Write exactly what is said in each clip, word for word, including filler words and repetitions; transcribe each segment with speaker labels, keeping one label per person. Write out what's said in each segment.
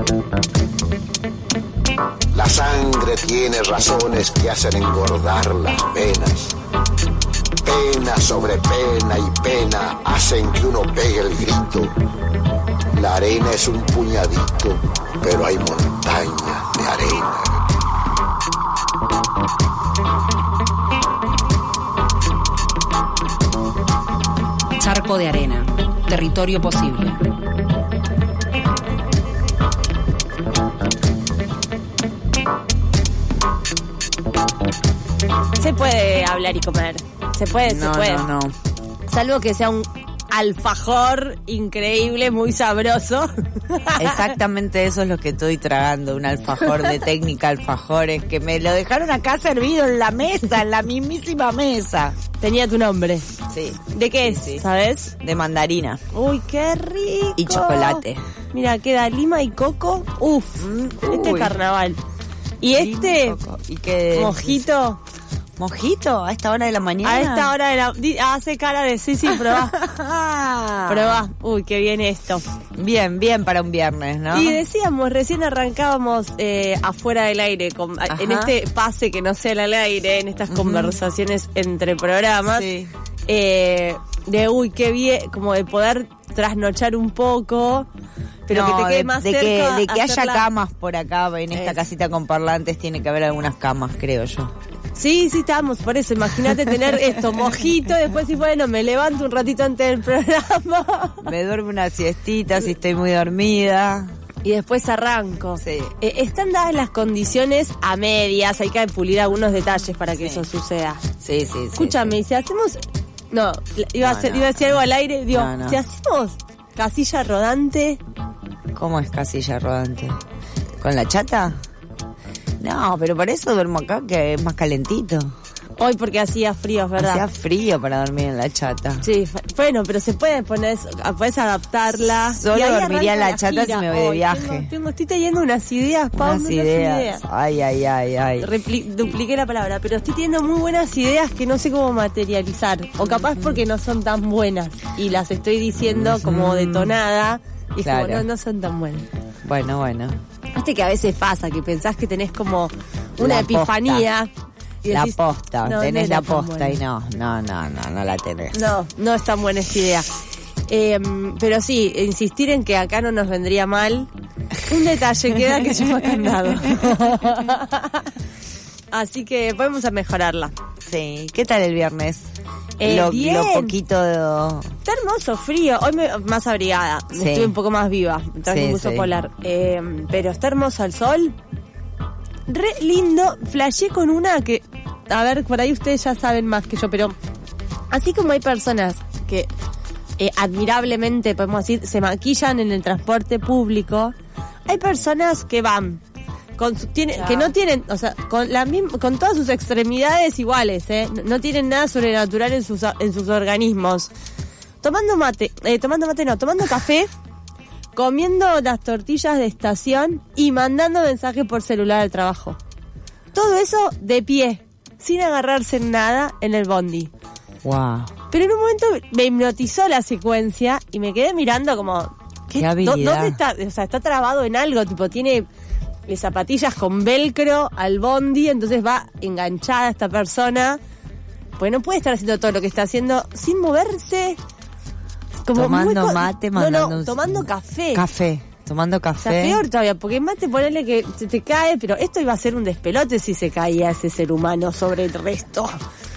Speaker 1: La sangre tiene razones que hacen engordar las venas. Pena sobre pena y pena hacen que uno pegue el grito. La arena es un puñadito, pero hay montañas de arena.
Speaker 2: Charco de arena, territorio posible.
Speaker 3: Se puede hablar y comer. Se puede,
Speaker 4: no,
Speaker 3: se puede.
Speaker 4: No, no,
Speaker 3: Salvo que sea un alfajor increíble, muy sabroso.
Speaker 4: Exactamente eso es lo que estoy tragando, un alfajor de Técnica Alfajores, que me lo dejaron acá servido en la mesa, en la mismísima mesa.
Speaker 3: Tenía tu nombre.
Speaker 4: Sí.
Speaker 3: ¿De qué es?
Speaker 4: Sí.
Speaker 3: ¿Sabes?
Speaker 4: De mandarina.
Speaker 3: Uy, qué rico.
Speaker 4: Y chocolate.
Speaker 3: Mira, queda lima y coco. Uf,
Speaker 4: Mm,
Speaker 3: este
Speaker 4: uy.
Speaker 3: carnaval. Y este
Speaker 4: ¿Y qué?
Speaker 3: mojito.
Speaker 4: ¿Mojito? ¿A esta hora de la mañana?
Speaker 3: A esta hora de la... di- Hace cara de sí, sí, probá. Probá. Uy, qué bien esto.
Speaker 4: Bien, bien para un viernes, ¿no?
Speaker 3: Y decíamos, recién arrancábamos eh, afuera del aire, con,
Speaker 4: Ajá.
Speaker 3: en este pase que no sea al aire, en estas
Speaker 4: Ujú.
Speaker 3: conversaciones entre programas,
Speaker 4: Sí.
Speaker 3: eh, de uy, qué bien, como de poder trasnochar un poco, pero
Speaker 4: No,
Speaker 3: que te quede
Speaker 4: de,
Speaker 3: más
Speaker 4: de
Speaker 3: cerca.
Speaker 4: que, de que haya
Speaker 3: hacerla-
Speaker 4: camas por acá, en esta
Speaker 3: Es.
Speaker 4: casita con parlantes tiene que haber algunas camas, creo yo.
Speaker 3: Sí, sí, estamos, por eso, imagínate tener esto, mojito, y después sí, bueno, me levanto un ratito antes del programa.
Speaker 4: Me duermo una siestita si estoy muy dormida.
Speaker 3: Y después arranco.
Speaker 4: Sí.
Speaker 3: Eh, están dadas las condiciones a medias, hay que pulir algunos detalles para que
Speaker 4: Sí.
Speaker 3: eso suceda.
Speaker 4: Sí, sí, sí.
Speaker 3: Escúchame,
Speaker 4: sí.
Speaker 3: y si hacemos... No, iba, a
Speaker 4: No,
Speaker 3: hacer,
Speaker 4: no.
Speaker 3: iba a decir algo al aire, digo,
Speaker 4: No, no.
Speaker 3: si hacemos casilla rodante...
Speaker 4: ¿Cómo es casilla rodante? ¿Con la chata? No, pero por eso duermo acá, que es más calentito.
Speaker 3: Hoy porque hacía frío, es verdad.
Speaker 4: Hacía frío para dormir en la chata.
Speaker 3: Sí, f- bueno, pero se puede poner, puedes adaptarla.
Speaker 4: Solo
Speaker 3: Y ahí
Speaker 4: dormiría en
Speaker 3: arranca
Speaker 4: la chata
Speaker 3: gira.
Speaker 4: si me voy de
Speaker 3: Hoy
Speaker 4: viaje.
Speaker 3: Tengo, tengo- estoy teniendo unas ideas, Pau,
Speaker 4: Unas
Speaker 3: unas
Speaker 4: ideas. Ay, ay, ay, ay.
Speaker 3: Repli- dupliqué la palabra, pero estoy teniendo muy buenas ideas que no sé cómo materializar. O capaz porque no son tan buenas. Y las estoy diciendo como detonada. Y es
Speaker 4: Claro.
Speaker 3: como, no, no son tan buenas.
Speaker 4: Bueno, bueno.
Speaker 3: Viste que a veces pasa, que pensás que tenés como una
Speaker 4: La
Speaker 3: epifanía. y
Speaker 4: La
Speaker 3: decís,
Speaker 4: posta,
Speaker 3: no,
Speaker 4: tenés
Speaker 3: no
Speaker 4: la
Speaker 3: era tan
Speaker 4: posta
Speaker 3: buena.
Speaker 4: y no, no, no, no, no la tenés.
Speaker 3: No, no es tan buena esta idea. Eh, pero sí, insistir en que acá no nos vendría mal. Un detalle queda que se llama candado. Así que podemos a mejorarla.
Speaker 4: Sí, ¿qué tal el viernes?
Speaker 3: Eh,
Speaker 4: lo,
Speaker 3: bien.
Speaker 4: lo poquito de...
Speaker 3: Está hermoso, frío. Hoy me, más abrigada.
Speaker 4: Sí.
Speaker 3: Estuve un poco más viva. Traje
Speaker 4: Sí,
Speaker 3: un buzo
Speaker 4: sí.
Speaker 3: polar. Eh, pero está hermoso el sol. Re lindo. Flashé con una que... A ver, por ahí ustedes ya saben más que yo, pero... Así como hay personas que eh, admirablemente, podemos decir, se maquillan en el transporte público, hay personas que van... Con su- tiene,
Speaker 4: Claro.
Speaker 3: que no tienen, o sea, con la misma, con todas sus extremidades iguales, ¿eh? No, no tienen nada sobrenatural en sus en sus organismos. Tomando mate, eh, tomando mate no, tomando café, comiendo las tortillas de estación y mandando mensajes por celular al trabajo. Todo eso de pie, sin agarrarse en nada en el bondi.
Speaker 4: Wow.
Speaker 3: Pero en un momento me hipnotizó la secuencia y me quedé mirando como...
Speaker 4: Qué
Speaker 3: ¿dó-
Speaker 4: habilidad.
Speaker 3: ¿Dónde está? O sea, está trabado en algo, tipo, tiene eh, zapatillas con velcro al bondi, entonces va enganchada esta persona. Pues no puede estar haciendo todo lo que está haciendo sin moverse. Como
Speaker 4: Tomando
Speaker 3: muy co-
Speaker 4: mate,
Speaker 3: no,
Speaker 4: mandando
Speaker 3: no,
Speaker 4: un-
Speaker 3: tomando café.
Speaker 4: Café, tomando
Speaker 3: O sea,
Speaker 4: café.
Speaker 3: peor todavía, porque mate ponerle que se te cae, pero esto iba a ser un despelote si se caía ese ser humano sobre el resto.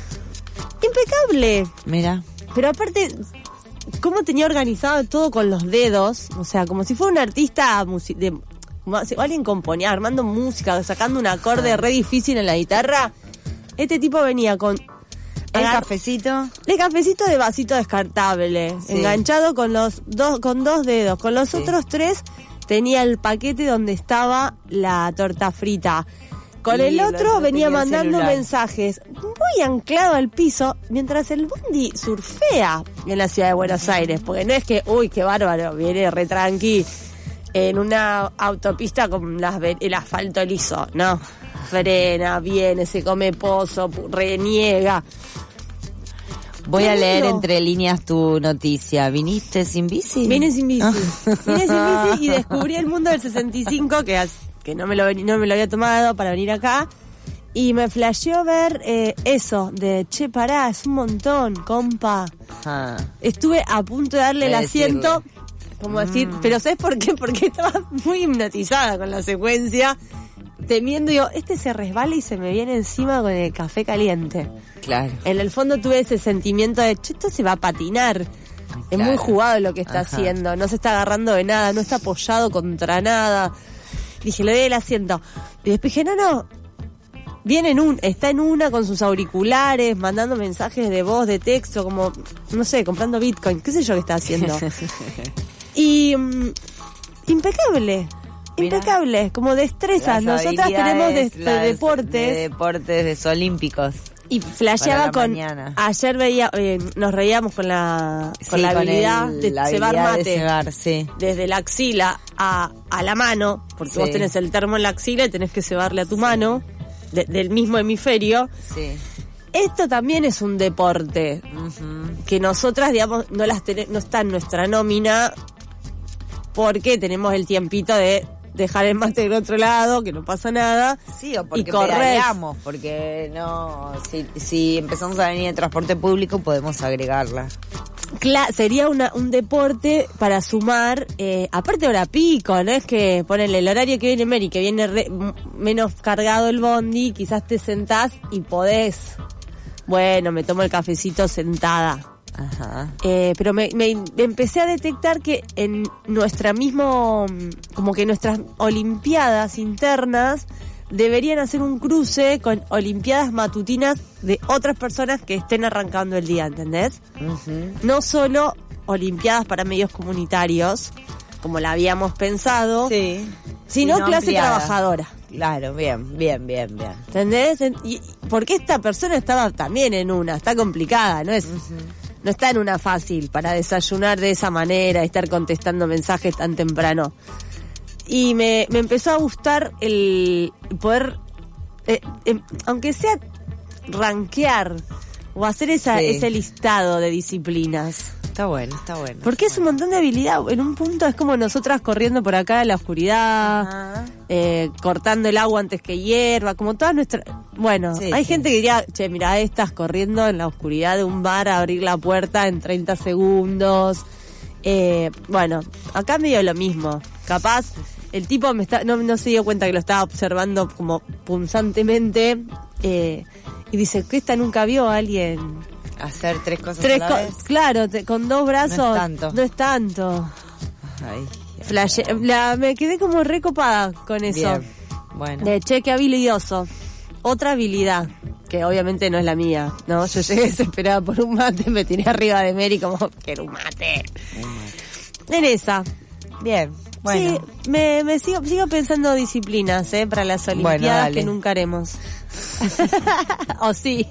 Speaker 3: Impecable.
Speaker 4: Mira,
Speaker 3: Pero aparte, cómo tenía organizado todo con los dedos, o sea, como si fuera un artista musi- de, como si alguien componía, armando música, sacando un acorde re difícil en la guitarra. Este tipo venía con
Speaker 4: el
Speaker 3: agar-
Speaker 4: cafecito.
Speaker 3: el cafecito de vasito descartable,
Speaker 4: Sí.
Speaker 3: enganchado con los dos, con dos dedos. Con los
Speaker 4: Sí.
Speaker 3: otros tres tenía el paquete donde estaba la torta frita. Con
Speaker 4: Y
Speaker 3: el
Speaker 4: el
Speaker 3: otro
Speaker 4: otro
Speaker 3: venía
Speaker 4: tenía el
Speaker 3: mandando
Speaker 4: celular.
Speaker 3: mensajes muy anclado al piso mientras el bondi surfea en la ciudad de Buenos Aires. Porque no es que, uy, qué bárbaro, viene re tranqui en una autopista con las, ve- el asfalto liso. No, frena, viene, se come pozo, pu- reniega.
Speaker 4: Voy
Speaker 3: Tremendo.
Speaker 4: a leer entre líneas tu noticia. ¿Viniste sin bici?
Speaker 3: Vine sin bici. Vine sin bici y descubrí el mundo del sesenta y cinco, que, que no, me lo, no me lo había tomado para venir acá. Y me flasheó ver eh, eso, de, che, pará, es un montón, compa.
Speaker 4: Ah.
Speaker 3: Estuve a punto de darle
Speaker 4: De
Speaker 3: el asiento,
Speaker 4: decirle.
Speaker 3: como decir, pero ¿sabes por qué? Porque estaba muy hipnotizada con la secuencia, temiendo, digo, este se resbala y se me viene encima con el café caliente.
Speaker 4: Claro.
Speaker 3: En el fondo tuve ese sentimiento de, che, esto se va a patinar. Es
Speaker 4: Claro.
Speaker 3: muy jugado lo que está
Speaker 4: Ajá.
Speaker 3: haciendo, no se está agarrando de nada, no está apoyado contra nada. Dije, le doy el asiento. Y después dije, no, no, viene en un, está en una con sus auriculares, mandando mensajes de voz, de texto, como, no sé, comprando Bitcoin, qué sé yo qué está haciendo. Y mm, impecable,
Speaker 4: Mirá.
Speaker 3: impecable, como destrezas.
Speaker 4: Las
Speaker 3: Nosotras tenemos de,
Speaker 4: habilidades,
Speaker 3: de
Speaker 4: las
Speaker 3: deportes.
Speaker 4: De deportes de olímpicos.
Speaker 3: Y flasheaba
Speaker 4: Para la
Speaker 3: con,
Speaker 4: mañana.
Speaker 3: ayer veía, eh, nos reíamos con la, con
Speaker 4: Sí,
Speaker 3: la habilidad
Speaker 4: el-
Speaker 3: de
Speaker 4: la
Speaker 3: cebar
Speaker 4: habilidad
Speaker 3: mate.
Speaker 4: de cebar, sí.
Speaker 3: Desde la axila a, a la mano, porque
Speaker 4: Sí.
Speaker 3: vos tenés el termo en la axila y tenés que cebarle a tu mano, de- del mismo hemisferio.
Speaker 4: Sí.
Speaker 3: Esto también es un deporte,
Speaker 4: Ujú.
Speaker 3: que nosotras, digamos, no las tene- no está en nuestra nómina, porque tenemos el tiempito de dejar el mate del otro lado, que no pasa nada.
Speaker 4: Sí, o porque
Speaker 3: y correr.
Speaker 4: pedaleamos, porque no, si, si empezamos a venir en transporte público podemos agregarla.
Speaker 3: Cla- sería una, un deporte para sumar, eh, aparte hora pico, no es que ponerle el horario que viene Mary, que viene re- m- menos cargado el bondi, quizás te sentás y podés, bueno, me tomo el cafecito sentada.
Speaker 4: Ajá.
Speaker 3: Eh, pero me, me empecé a detectar que en nuestra mismo, como que nuestras olimpiadas internas deberían hacer un cruce con olimpiadas matutinas de otras personas que estén arrancando el día, ¿entendés?
Speaker 4: Ujú.
Speaker 3: No solo olimpiadas para medios comunitarios, como la habíamos pensado,
Speaker 4: Sí.
Speaker 3: sino
Speaker 4: Sino
Speaker 3: clase
Speaker 4: ampliada.
Speaker 3: trabajadora.
Speaker 4: Claro, bien, bien, bien, bien.
Speaker 3: ¿Entendés? En- Y, porque esta persona estaba también en una, está complicada, no es, no está en una fácil para desayunar de esa manera, estar contestando mensajes tan temprano. Y me, me empezó a gustar el poder, eh, em, aunque sea rankear o hacer esa,
Speaker 4: Sí.
Speaker 3: ese listado de disciplinas.
Speaker 4: Está bueno, está bueno.
Speaker 3: Porque es un montón de habilidad. En un punto es como nosotras corriendo por acá en la oscuridad,
Speaker 4: Ajá.
Speaker 3: eh, cortando el agua antes que hierva, como todas nuestras... Bueno,
Speaker 4: Sí,
Speaker 3: hay
Speaker 4: sí.
Speaker 3: gente que diría, che, mira, estás corriendo en la oscuridad de un bar a abrir la puerta en treinta segundos. Eh, bueno, acá medio lo mismo. Capaz, el tipo me está, no, no se dio cuenta que lo estaba observando como punzantemente, eh, y dice, ¿qué esta nunca vio a alguien?
Speaker 4: Hacer tres cosas
Speaker 3: Tres
Speaker 4: a la
Speaker 3: co-
Speaker 4: vez.
Speaker 3: claro, te- con dos brazos.
Speaker 4: No es tanto.
Speaker 3: No es tanto.
Speaker 4: Ay,
Speaker 3: Flashe- la, me quedé como recopada con eso.
Speaker 4: bien. Bueno.
Speaker 3: De che, qué habilidoso. Otra habilidad, que obviamente no es la mía, ¿no? Yo llegué desesperada por un mate, me tiré arriba de Mary como, quiero un mate. En esa.
Speaker 4: Bien. Bueno.
Speaker 3: Sí, me, me sigo, sigo pensando disciplinas, ¿eh? Para las
Speaker 4: Bueno,
Speaker 3: olimpiadas
Speaker 4: dale.
Speaker 3: que nunca haremos. O sí.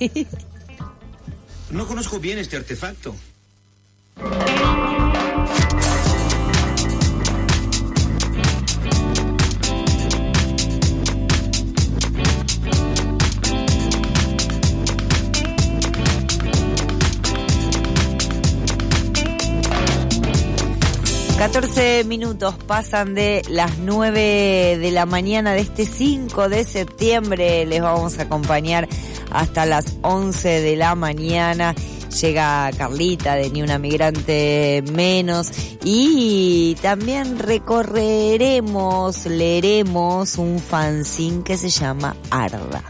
Speaker 5: No conozco bien este artefacto.
Speaker 4: catorce minutos pasan de las nueve de la mañana de este cinco de septiembre. Les vamos a acompañar hasta las once de la mañana. Llega Carlita de Ni Una Migrante Menos y también recorreremos, leeremos un fanzine que se llama Arda.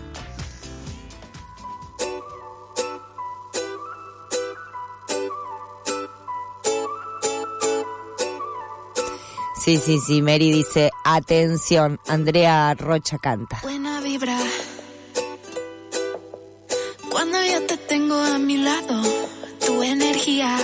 Speaker 4: Sí, sí, sí, Mary dice, atención, Andrea Rocha canta.
Speaker 6: Buena vibra. Cuando yo te tengo a mi lado, tu energía.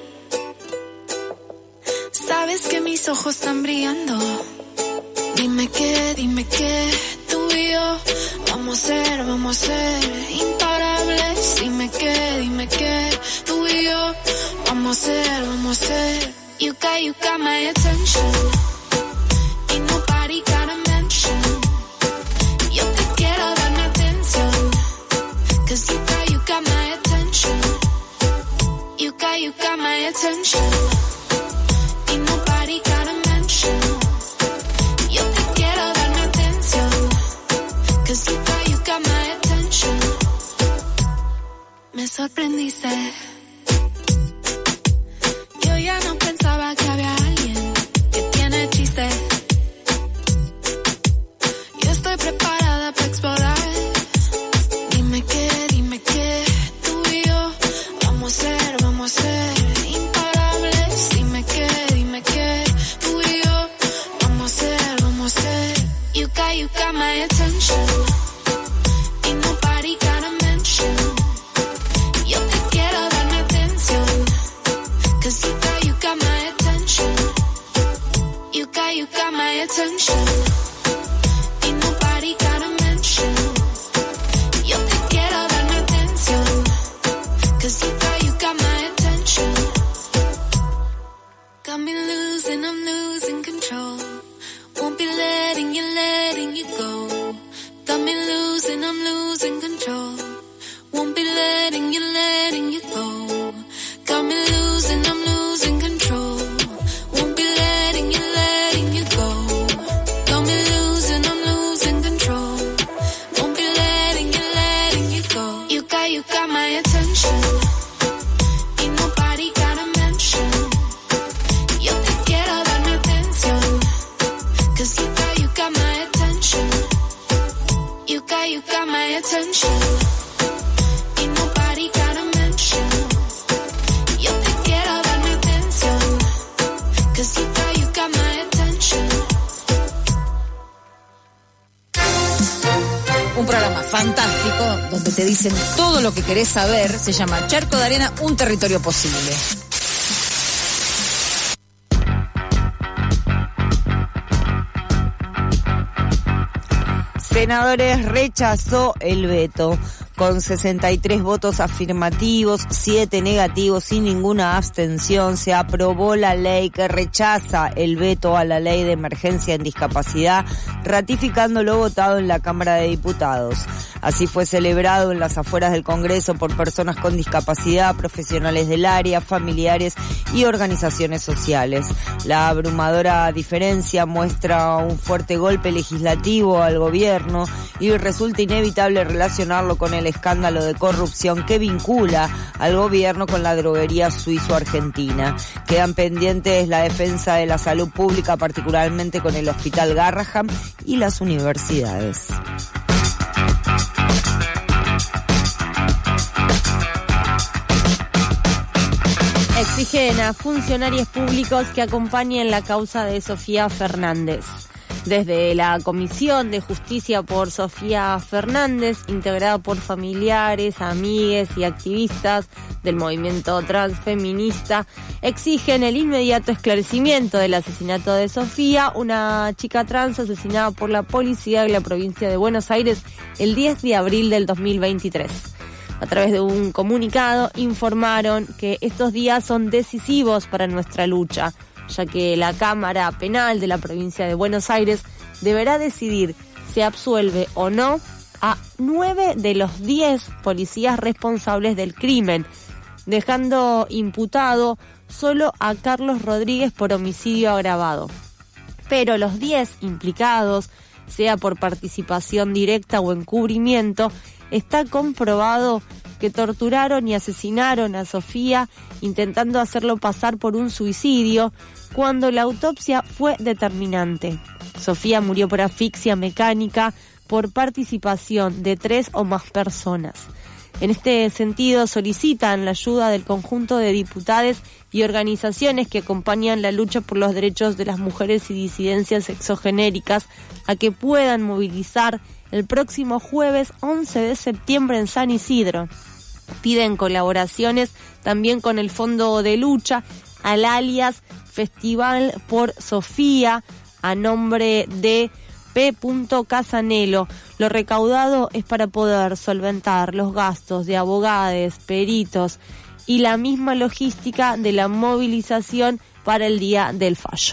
Speaker 6: Sabes que mis ojos están brillando. Dime qué, dime qué, tú y yo vamos a ser, vamos a ser imparables. Dime qué, dime qué, tú y yo vamos a ser, vamos a ser. You got, you got my attention. Ain't nobody got a mention. Yo te quiero dar mi atención. Cause you got, you got my attention. you got my attention. Ain't nobody gotta mention. Yo te quiero dar mi atención. Cause you got, you got my attention. Me sorprendiste. Yo ya no pensaba que había alguien que tiene chiste. Yo estoy preparada para explorar. Dime qué, dime qué, tú y yo vamos a ser, vamos a ser imparables. Dime qué, dime qué, tú y yo vamos a ser, vamos a ser. You got, you got my attention. Ain't nobody gotta mention. Yo te quiero dar mi atención. Cause you got, you got my attention. You got, you got my attention. Ain't nobody gotta mention. Yo te quiero dar mi atención. Cause you got, you got my attention. Got me losing, I'm losing control. Won't be letting you, letting you go. Got me losing, I'm losing control. Won't be letting you, letting you go. Got me losing, I'm losing control. Won't be letting you, letting you go. Got me losing, I'm losing control. Won't be letting you, letting you go. You got, you got my attention. Ain't nobody gotta mention. Yo te quiero dar mi atención. Cause you got, you got my attention. You got, you got my attention. Ain't nobody gotta mention. Yo te quiero dar mi atención. Cause you got, you got my attention.
Speaker 2: Un programa fantástico donde te dicen todo lo que querés saber. Se llama Charco de Arena, un territorio posible.
Speaker 4: Senadores rechazó el veto. Con sesenta y tres votos afirmativos, siete negativos y ninguna abstención, se aprobó la ley que rechaza el veto a la ley de emergencia en discapacidad, ratificando lo votado en la Cámara de Diputados. Así fue celebrado en las afueras del Congreso por personas con discapacidad, profesionales del área, familiares y organizaciones sociales. La abrumadora diferencia muestra un fuerte golpe legislativo al gobierno y resulta inevitable relacionarlo con el escándalo de corrupción que vincula al gobierno con la droguería suizo-argentina. Quedan pendientes la defensa de la salud pública, particularmente con el Hospital Garraham y las universidades.
Speaker 3: Exigen a funcionarios públicos que acompañen la causa de Sofía Fernández. Desde la Comisión de Justicia por Sofía Fernández, integrada por familiares, amigues y activistas del movimiento transfeminista, exigen el inmediato esclarecimiento del asesinato de Sofía, una chica trans asesinada por la policía de la provincia de Buenos Aires el diez de abril del dos mil veintitrés. A través de un comunicado informaron que estos días son decisivos para nuestra lucha, ya que la Cámara Penal de la provincia de Buenos Aires deberá decidir si absuelve o no a nueve de los diez policías responsables del crimen, dejando imputado solo a Carlos Rodríguez por homicidio agravado. Pero los diez implicados, sea por participación directa o encubrimiento, está comprobado que torturaron y asesinaron a Sofía intentando hacerlo pasar por un suicidio, cuando la autopsia fue determinante. Sofía murió por asfixia mecánica por participación de tres o más personas. En este sentido, solicitan la ayuda del conjunto de diputados y organizaciones que acompañan la lucha por los derechos de las mujeres y disidencias sexogenéricas a que puedan movilizar el próximo jueves once de septiembre en San Isidro. Piden colaboraciones también con el Fondo de Lucha al alias Festival por Sofía, a nombre de P. Casanelo. Lo recaudado es para poder solventar los gastos de abogados, peritos y la misma logística de la movilización para el día del fallo.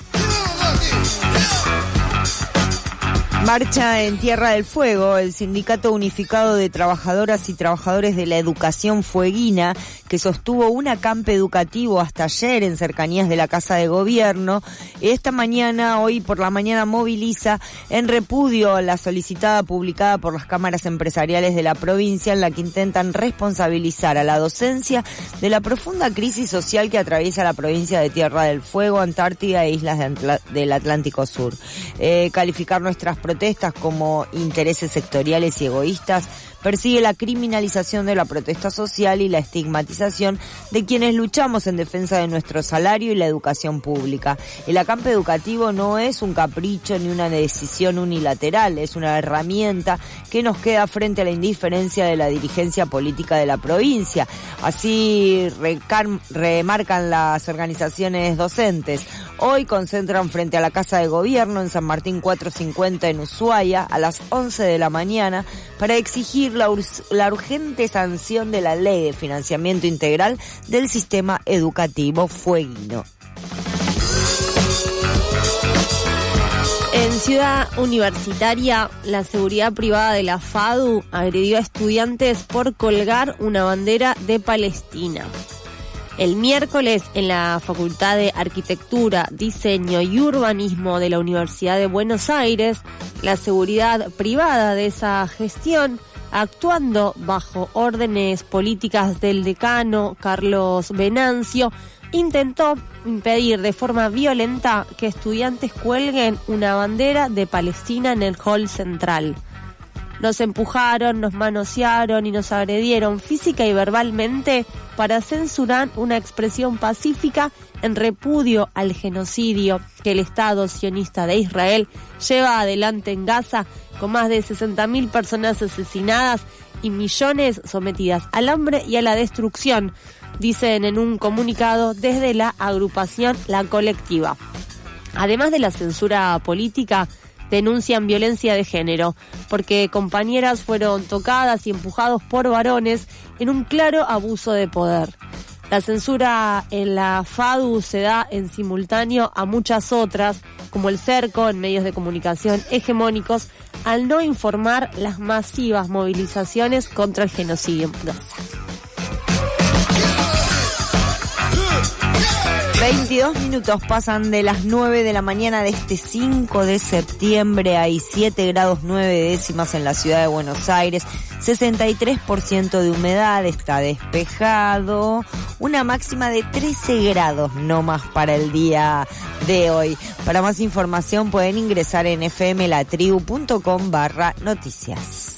Speaker 4: Marcha en Tierra del Fuego. El Sindicato Unificado de Trabajadoras y Trabajadores de la Educación Fueguina que sostuvo un acampe educativo hasta ayer en cercanías de la Casa de Gobierno. Esta mañana, hoy por la mañana, moviliza en repudio la solicitada publicada por las cámaras empresariales de la provincia, en la que intentan responsabilizar a la docencia de la profunda crisis social que atraviesa la provincia de Tierra del Fuego, Antártida e islas de Antla- del Atlántico Sur. Eh, calificar nuestras protestas como intereses sectoriales y egoístas persigue la criminalización de la protesta social y la estigmatización de quienes luchamos en defensa de nuestro salario y la educación pública. El acampe educativo no es un capricho ni una decisión unilateral, es una herramienta que nos queda frente a la indiferencia de la dirigencia política de la provincia. Así recar- remarcan las organizaciones docentes. Hoy concentran frente a la Casa de Gobierno en San Martín cuatrocientos cincuenta en Ushuaia a las once de la mañana para exigir la, ur- la urgente sanción de la Ley de Financiamiento Integral del Sistema Educativo Fueguino.
Speaker 3: En Ciudad Universitaria, la seguridad privada de la FADU agredió a estudiantes por colgar una bandera de Palestina. El miércoles, en la Facultad de Arquitectura, Diseño y Urbanismo de la Universidad de Buenos Aires, la seguridad privada de esa gestión, actuando bajo órdenes políticas del decano Carlos Venancio, intentó impedir de forma violenta que estudiantes cuelguen una bandera de Palestina en el hall central. Nos empujaron, nos manosearon y nos agredieron física y verbalmente para censurar una expresión pacífica en repudio al genocidio que el Estado sionista de Israel lleva adelante en Gaza, con más de sesenta mil personas asesinadas y millones sometidas al hambre y a la destrucción, dicen en un comunicado desde la agrupación La Colectiva. Además de la censura política, denuncian violencia de género, porque compañeras fueron tocadas y empujados por varones en un claro abuso de poder. La censura en la FADU se da en simultáneo a muchas otras, como el cerco en medios de comunicación hegemónicos, al no informar las masivas movilizaciones contra el genocidio en Gaza.
Speaker 4: veintidós minutos pasan de las nueve de la mañana de este cinco de septiembre. Hay siete grados nueve décimas en la ciudad de Buenos Aires, sesenta y tres por ciento de humedad, está despejado, una máxima de trece grados no más para el día de hoy. Para más información pueden ingresar en fmlatribu.com barra noticias.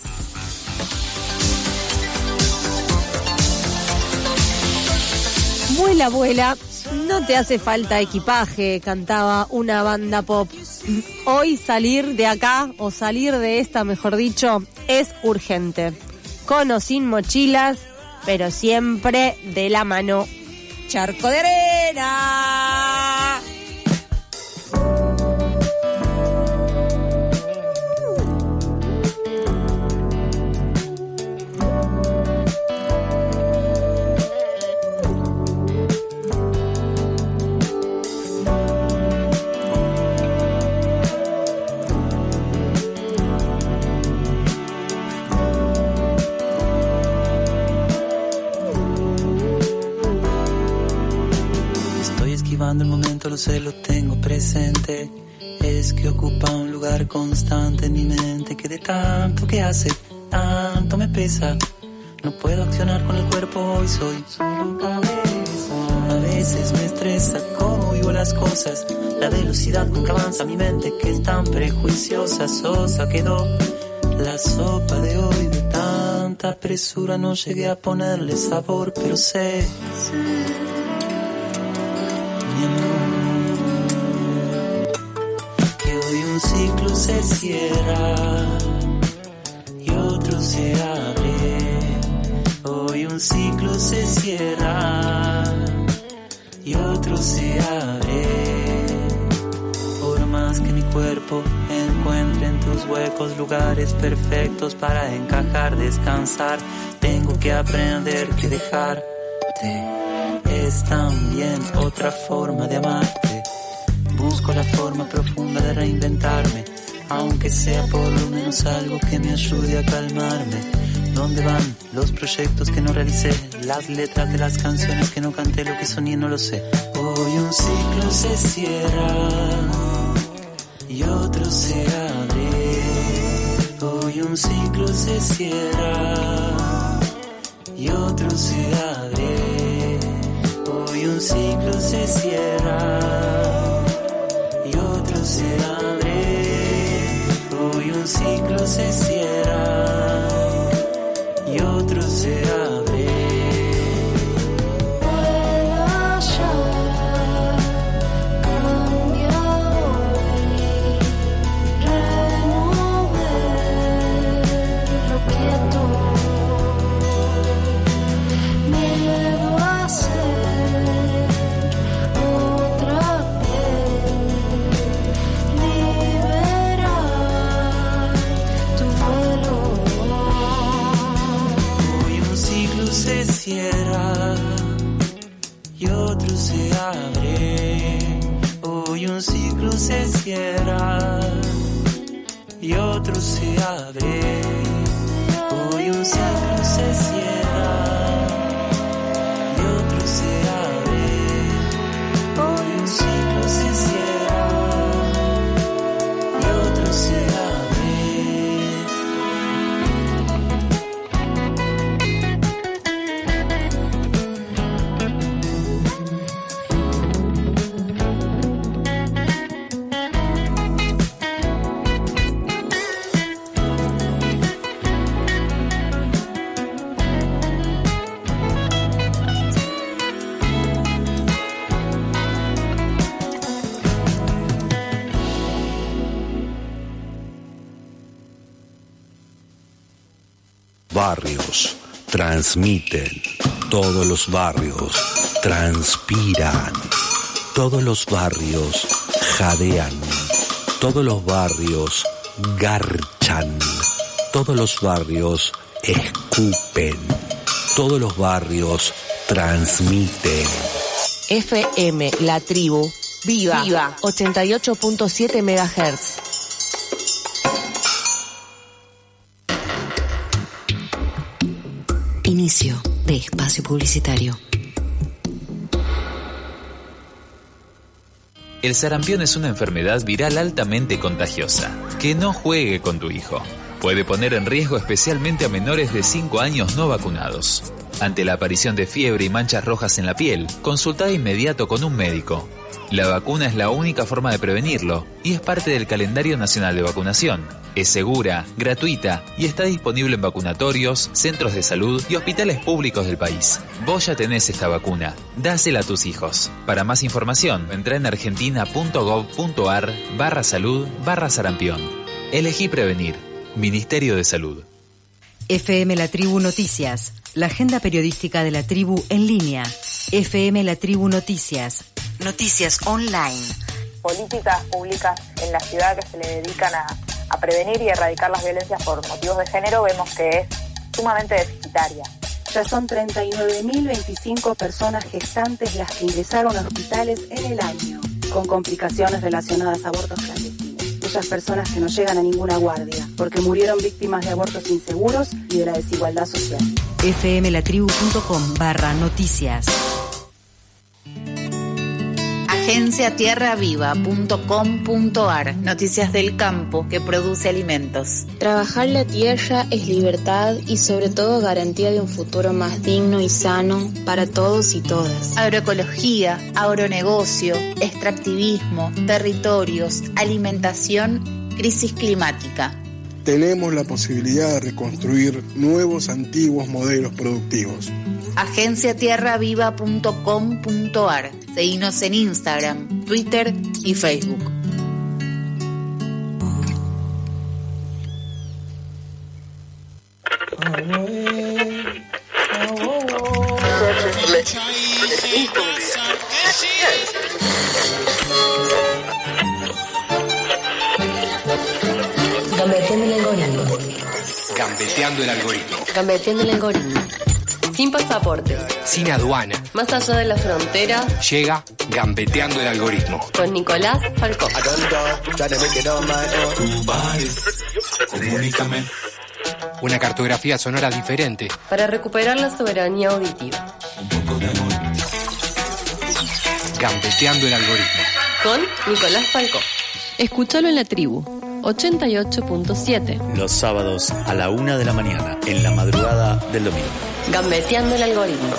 Speaker 3: Vuela, vuela, no te hace falta equipaje, cantaba una banda pop. Hoy salir de acá, o salir de esta, mejor dicho, es urgente. Con o sin mochilas, pero siempre de la mano. Charco de arena.
Speaker 7: El momento, lo sé, lo tengo presente. Es que ocupa un lugar constante en mi mente, que de tanto que hace, tanto me pesa. No puedo accionar con el cuerpo, hoy soy solo cabeza. A veces me estresa cómo vivo las cosas, la velocidad con que avanza mi mente, que es tan prejuiciosa. Sosa quedó la sopa de hoy, de tanta presura no llegué a ponerle sabor, pero sé, sé que hoy un ciclo se cierra y otro se abre. Hoy un ciclo se cierra y otro se abre. Por más que mi cuerpo encuentre en tus huecos lugares perfectos para encajar, descansar, tengo que aprender que dejarte es también otra forma de amarte. Busco la forma profunda de reinventarme, aunque sea por lo menos algo que me ayude a calmarme. ¿Dónde van los proyectos que no realicé? las letras de las canciones que no canté, lo que soñé no lo sé. Hoy un ciclo se cierra y otro se abre. Hoy un ciclo se cierra y otro se abre. Hoy un ciclo se cierra y otro se abre. Hoy un ciclo se cierra y otro se abre.
Speaker 6: Vuela ya, cambia hoy, remover lo quieto. Miedo a ser otra vez, liberar tu vuelo.
Speaker 7: Hoy un ciclo se cierra y otro se abre. Hoy un ciclo se cierra y otro se abre. Hoy un ciclo se cierra y otro se abre. Hoy un ciclo se cierra y otro se abre.
Speaker 8: Barrios transmiten, todos los barrios transpiran, todos los barrios jadean, todos los barrios garchan, todos los barrios escupen, todos los barrios transmiten.
Speaker 9: F M La Tribu, Viva, Viva. ochenta y ocho punto siete megahertz. Inicio de espacio publicitario.
Speaker 10: El sarampión es una enfermedad viral altamente contagiosa. Que no juegue con tu hijo. Puede poner en riesgo especialmente a menores de cinco años no vacunados. Ante la aparición de fiebre y manchas rojas en la piel, consulta de inmediato con un médico. La vacuna es la única forma de prevenirlo y es parte del calendario nacional de vacunación. Es segura, gratuita y está disponible en vacunatorios, centros de salud y hospitales públicos del país. Vos ya tenés esta vacuna. Dásela a tus hijos. Para más información, entra en argentina.gov.ar barra salud barra sarampión. Elegí prevenir. Ministerio de Salud.
Speaker 11: F M La Tribu Noticias. La agenda periodística de la tribu en línea. F M La Tribu Noticias. Noticias online.
Speaker 12: Políticas públicas en la ciudad que se le dedican a, a prevenir y erradicar las violencias por motivos de género, vemos que es sumamente deficitaria.
Speaker 13: Ya son treinta y nueve mil veinticinco personas gestantes las que ingresaron a hospitales en el año, con complicaciones relacionadas a abortos clandestinos. Aquellas personas que no llegan a ninguna guardia, porque murieron víctimas de abortos inseguros y de la desigualdad social.
Speaker 11: fmlatribu.com barra noticias.
Speaker 14: agencia tierra viva punto com punto ar. Noticias del campo que produce alimentos.
Speaker 15: Trabajar la tierra es libertad y sobre todo garantía de un futuro más digno y sano para todos y todas.
Speaker 14: Agroecología, agronegocio, extractivismo, territorios, alimentación, crisis climática.
Speaker 16: Tenemos la posibilidad de reconstruir nuevos antiguos modelos productivos.
Speaker 14: agencia tierra viva punto com punto ar. Seguinos en Instagram, Twitter y Facebook.
Speaker 9: Gambeteando el algoritmo.
Speaker 17: Gambeteando el algoritmo.
Speaker 9: Gambeteando el algoritmo. Sin pasaportes.
Speaker 17: Sin aduana.
Speaker 9: Más allá de la frontera.
Speaker 17: Llega Gambeteando el algoritmo.
Speaker 9: Con Nicolás Falcó.
Speaker 17: Comunícame. una cartografía sonora diferente.
Speaker 9: Para recuperar la soberanía auditiva.
Speaker 17: Gambeteando el algoritmo.
Speaker 9: Con Nicolás Falcó. Escúchalo en la tribu. ochenta y ocho punto siete.
Speaker 8: Los sábados a la una de la mañana, en la madrugada del domingo.
Speaker 9: Gambeteando el algoritmo.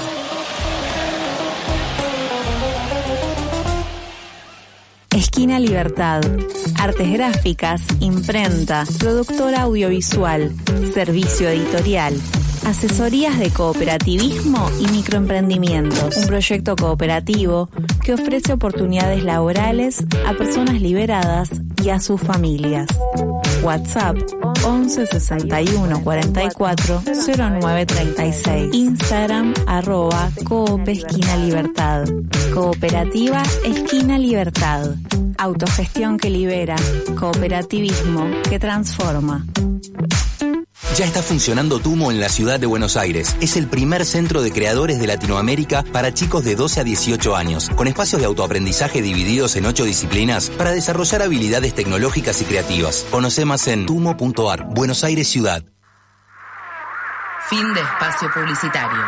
Speaker 18: Esquina Libertad. Artes gráficas, imprenta, productora audiovisual, servicio editorial, asesorías de cooperativismo y microemprendimientos. Un proyecto cooperativo que ofrece oportunidades laborales a personas liberadas y a sus familias. WhatsApp once sesenta y uno cuarenta y cuatro cero nueve treinta y seis. Instagram arroba Coop Esquina Libertad. Cooperativa Esquina Libertad. Autogestión que libera. Cooperativismo que transforma.
Speaker 19: Ya está funcionando Tumo en la ciudad de Buenos Aires. Es el primer centro de creadores de Latinoamérica para chicos de doce a dieciocho años, con espacios de autoaprendizaje divididos en ocho disciplinas para desarrollar habilidades tecnológicas y creativas. Conoce más en tumo punto ar. Buenos Aires Ciudad.
Speaker 11: Fin de espacio publicitario.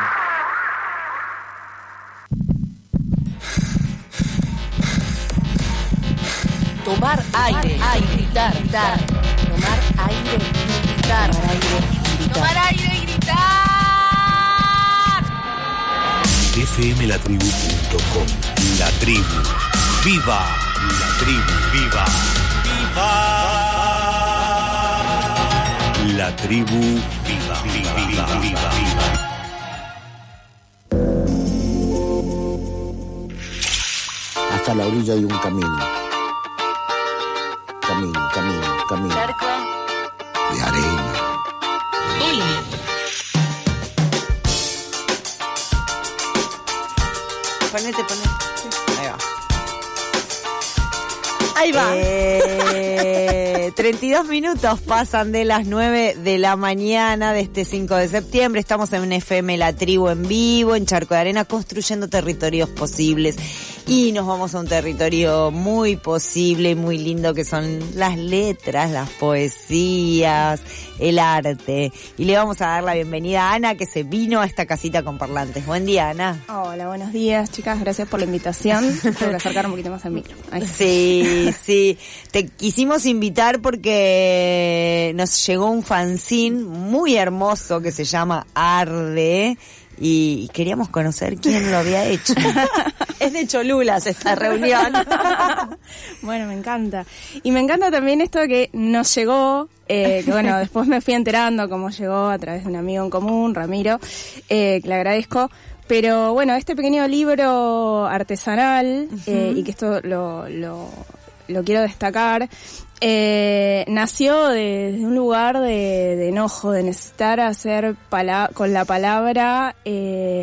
Speaker 9: Tomar aire, aire, gritar, gritar. Tomar aire, gritar. Tomar aire, gritar. Tomar aire y gritar.
Speaker 8: F M la tribu punto com. La tribu. ¡Viva! La tribu, viva. ¡Viva! La tribu, viva, viva, viva, viva, viva.
Speaker 1: Hasta la orilla hay un camino. Camino, camino, camino.
Speaker 9: Cerco.
Speaker 1: De arena.
Speaker 9: Hola.
Speaker 4: Ponete, ponete. Ahí va.
Speaker 3: Ahí va.
Speaker 4: Eh, treinta y dos minutos pasan de las nueve de la mañana de este cinco de septiembre. Estamos en F M La Tribu en vivo, en Charco de Arena, construyendo territorios posibles. Y nos vamos a un territorio muy posible y muy lindo, que son las letras, las poesías, el arte. Y le vamos a dar la bienvenida a Ana, que se vino a esta casita con parlantes. Buen día, Ana.
Speaker 20: Hola, buenos días, chicas. Gracias por la invitación. Tengo que acercar un poquito más al micro. Ahí.
Speaker 4: Sí, sí. Te quisimos invitar porque nos llegó un fanzine muy hermoso que se llama Arde. Y queríamos conocer quién lo había hecho.
Speaker 3: Es de Cholulas esta reunión.
Speaker 20: Bueno, me encanta. Y me encanta también esto que nos llegó, eh, que bueno, después me fui enterando cómo llegó a través de un amigo en común, Ramiro, eh, que le agradezco. Pero bueno, este pequeño libro artesanal, uh-huh. eh, y que esto lo, lo, lo quiero destacar, Eh, nació de, de un lugar de, de enojo, de necesitar hacer pala- con la palabra eh,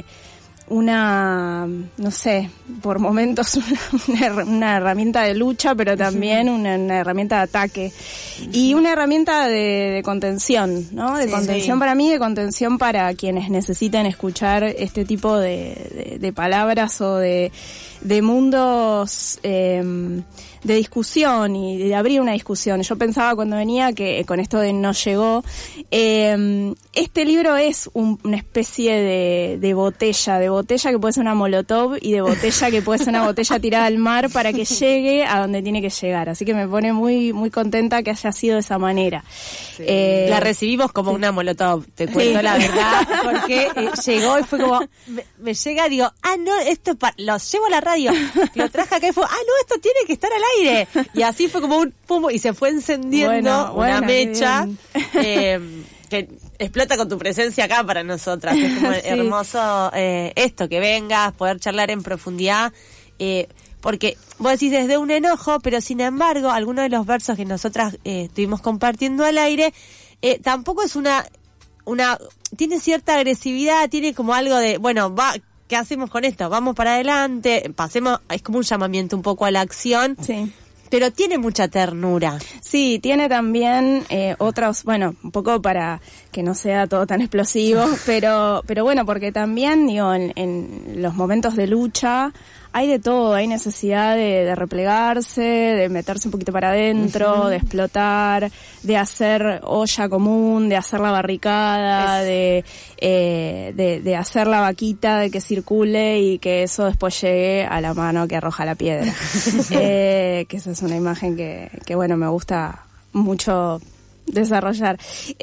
Speaker 20: una, no sé, por momentos una, una herramienta de lucha, pero también una, una herramienta de ataque y una herramienta de, de contención, ¿no? De sí, contención sí. para mí, de contención para quienes necesitan escuchar este tipo de, de, de palabras o de, de mundos eh, de discusión y de abrir una discusión. Yo pensaba cuando venía que con esto de no llegó, eh, este libro es un, una especie de, de botella, de botella que puede ser una molotov y de botella que puede ser una botella tirada al mar para que llegue a donde tiene que llegar. Así que me pone muy muy contenta que haya sido de esa manera.
Speaker 3: Sí.
Speaker 20: Eh,
Speaker 3: la recibimos como sí. una molotov, te cuento sí. la verdad, porque eh, llegó y fue como, me, me llega, digo, ah, no, esto es para, los llevo a la radio, lo traje acá y fue, ah, no, esto tiene que estar al aire. Y así fue como un pum, y se fue encendiendo bueno, una bueno, mecha eh, que explota con tu presencia acá para nosotras. Es como sí. hermoso eh, esto, que vengas, poder charlar en profundidad, eh, porque vos decís desde un enojo, pero sin embargo, algunos de los versos que nosotras eh, estuvimos compartiendo al aire, eh, tampoco es una, una, tiene cierta agresividad, tiene como algo de, bueno, va, ¿qué hacemos con esto? Vamos para adelante, pasemos, es como un llamamiento un poco a la acción.
Speaker 20: Sí.
Speaker 3: Pero tiene mucha ternura.
Speaker 20: Sí, tiene también eh, otros, bueno, un poco para que no sea todo tan explosivo, pero pero bueno, porque también, digo, en, en los momentos de lucha hay de todo, hay necesidad de, de replegarse, de meterse un poquito para adentro, uh-huh. de explotar, de hacer olla común, de hacer la barricada, es... de, eh, de, de hacer la vaquita, de que circule y que eso después llegue a la mano que arroja la piedra. eh, que esa es una imagen que, que bueno, me gusta mucho desarrollar.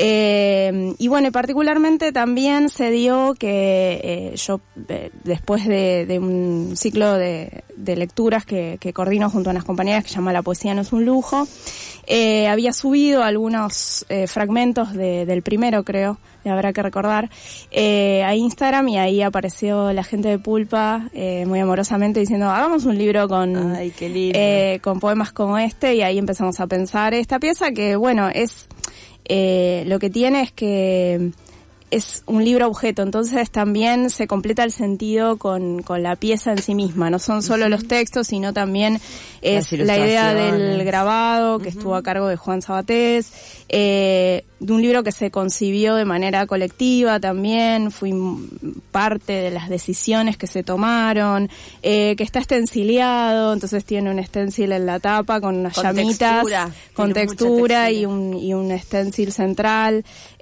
Speaker 20: Eh, y bueno, y particularmente también se dio que eh, yo, eh, después de, de un ciclo de, de lecturas que, que coordino junto a unas compañeras que se llama La poesía no es un lujo, eh, había subido algunos eh, fragmentos de, del primero, creo, de Habrá que recordar, eh, a Instagram, y ahí apareció la gente de Pulpa eh, muy amorosamente diciendo, hagamos un libro con,
Speaker 3: Ay, qué lindo.
Speaker 20: Eh, con poemas como este, y ahí empezamos a pensar esta pieza que, bueno, es eh, lo que tiene es que es un libro objeto, entonces también se completa el sentido con, con la pieza en sí misma. No son solo uh-huh. los textos, sino también es la idea del grabado que uh-huh. estuvo a cargo de Juan Sabatés, eh, de un libro que se concibió de manera colectiva también, fui parte de las decisiones que se tomaron, eh, que está stencileado, entonces tiene un stencil en la tapa con unas con llamitas, textura. con tiene textura y un, y un stencil central,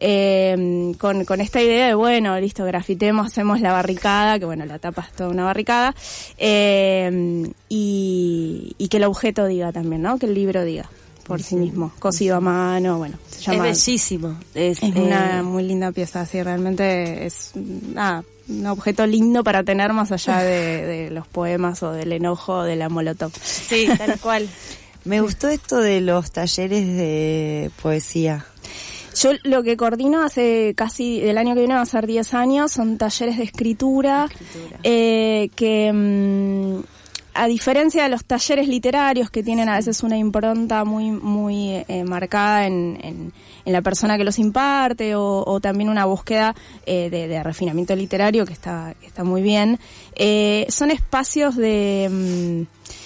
Speaker 20: eh, con, con esta idea de, bueno, listo, grafitemos, hacemos la barricada, que bueno, la tapa es toda una barricada, eh, y, y que el objeto diga también, ¿no? Que el libro diga por sí mismo, cosido a mano, bueno, se llama,
Speaker 3: es bellísimo, es,
Speaker 20: es
Speaker 3: eh...
Speaker 20: una muy linda pieza, así realmente es nada, un objeto lindo para tener más allá de, de los poemas o del enojo o de la molotov.
Speaker 3: Sí, tal cual.
Speaker 4: Me gustó esto de los talleres de poesía.
Speaker 20: Yo lo que coordino hace casi, el año que viene va a ser diez años, son talleres de escritura, escritura. Eh, que mmm, a diferencia de los talleres literarios que tienen a veces una impronta muy muy eh, marcada en, en, en la persona que los imparte, o, o también una búsqueda eh, de, de refinamiento literario que está, que está muy bien, eh, son espacios de... Mmm,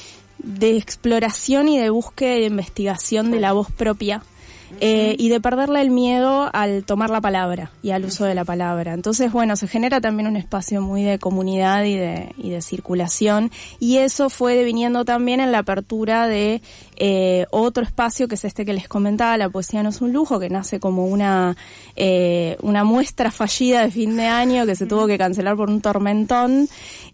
Speaker 20: de exploración y de búsqueda y de investigación de la voz propia. Eh, y de perderle el miedo al tomar la palabra y al uso de la palabra. Entonces, bueno, se genera también un espacio muy de comunidad y de, y de circulación, y eso fue deviniendo también en la apertura de eh, otro espacio que es este que les comentaba, La poesía no es un lujo, que nace como una eh, una muestra fallida de fin de año que se tuvo que cancelar por un tormentón,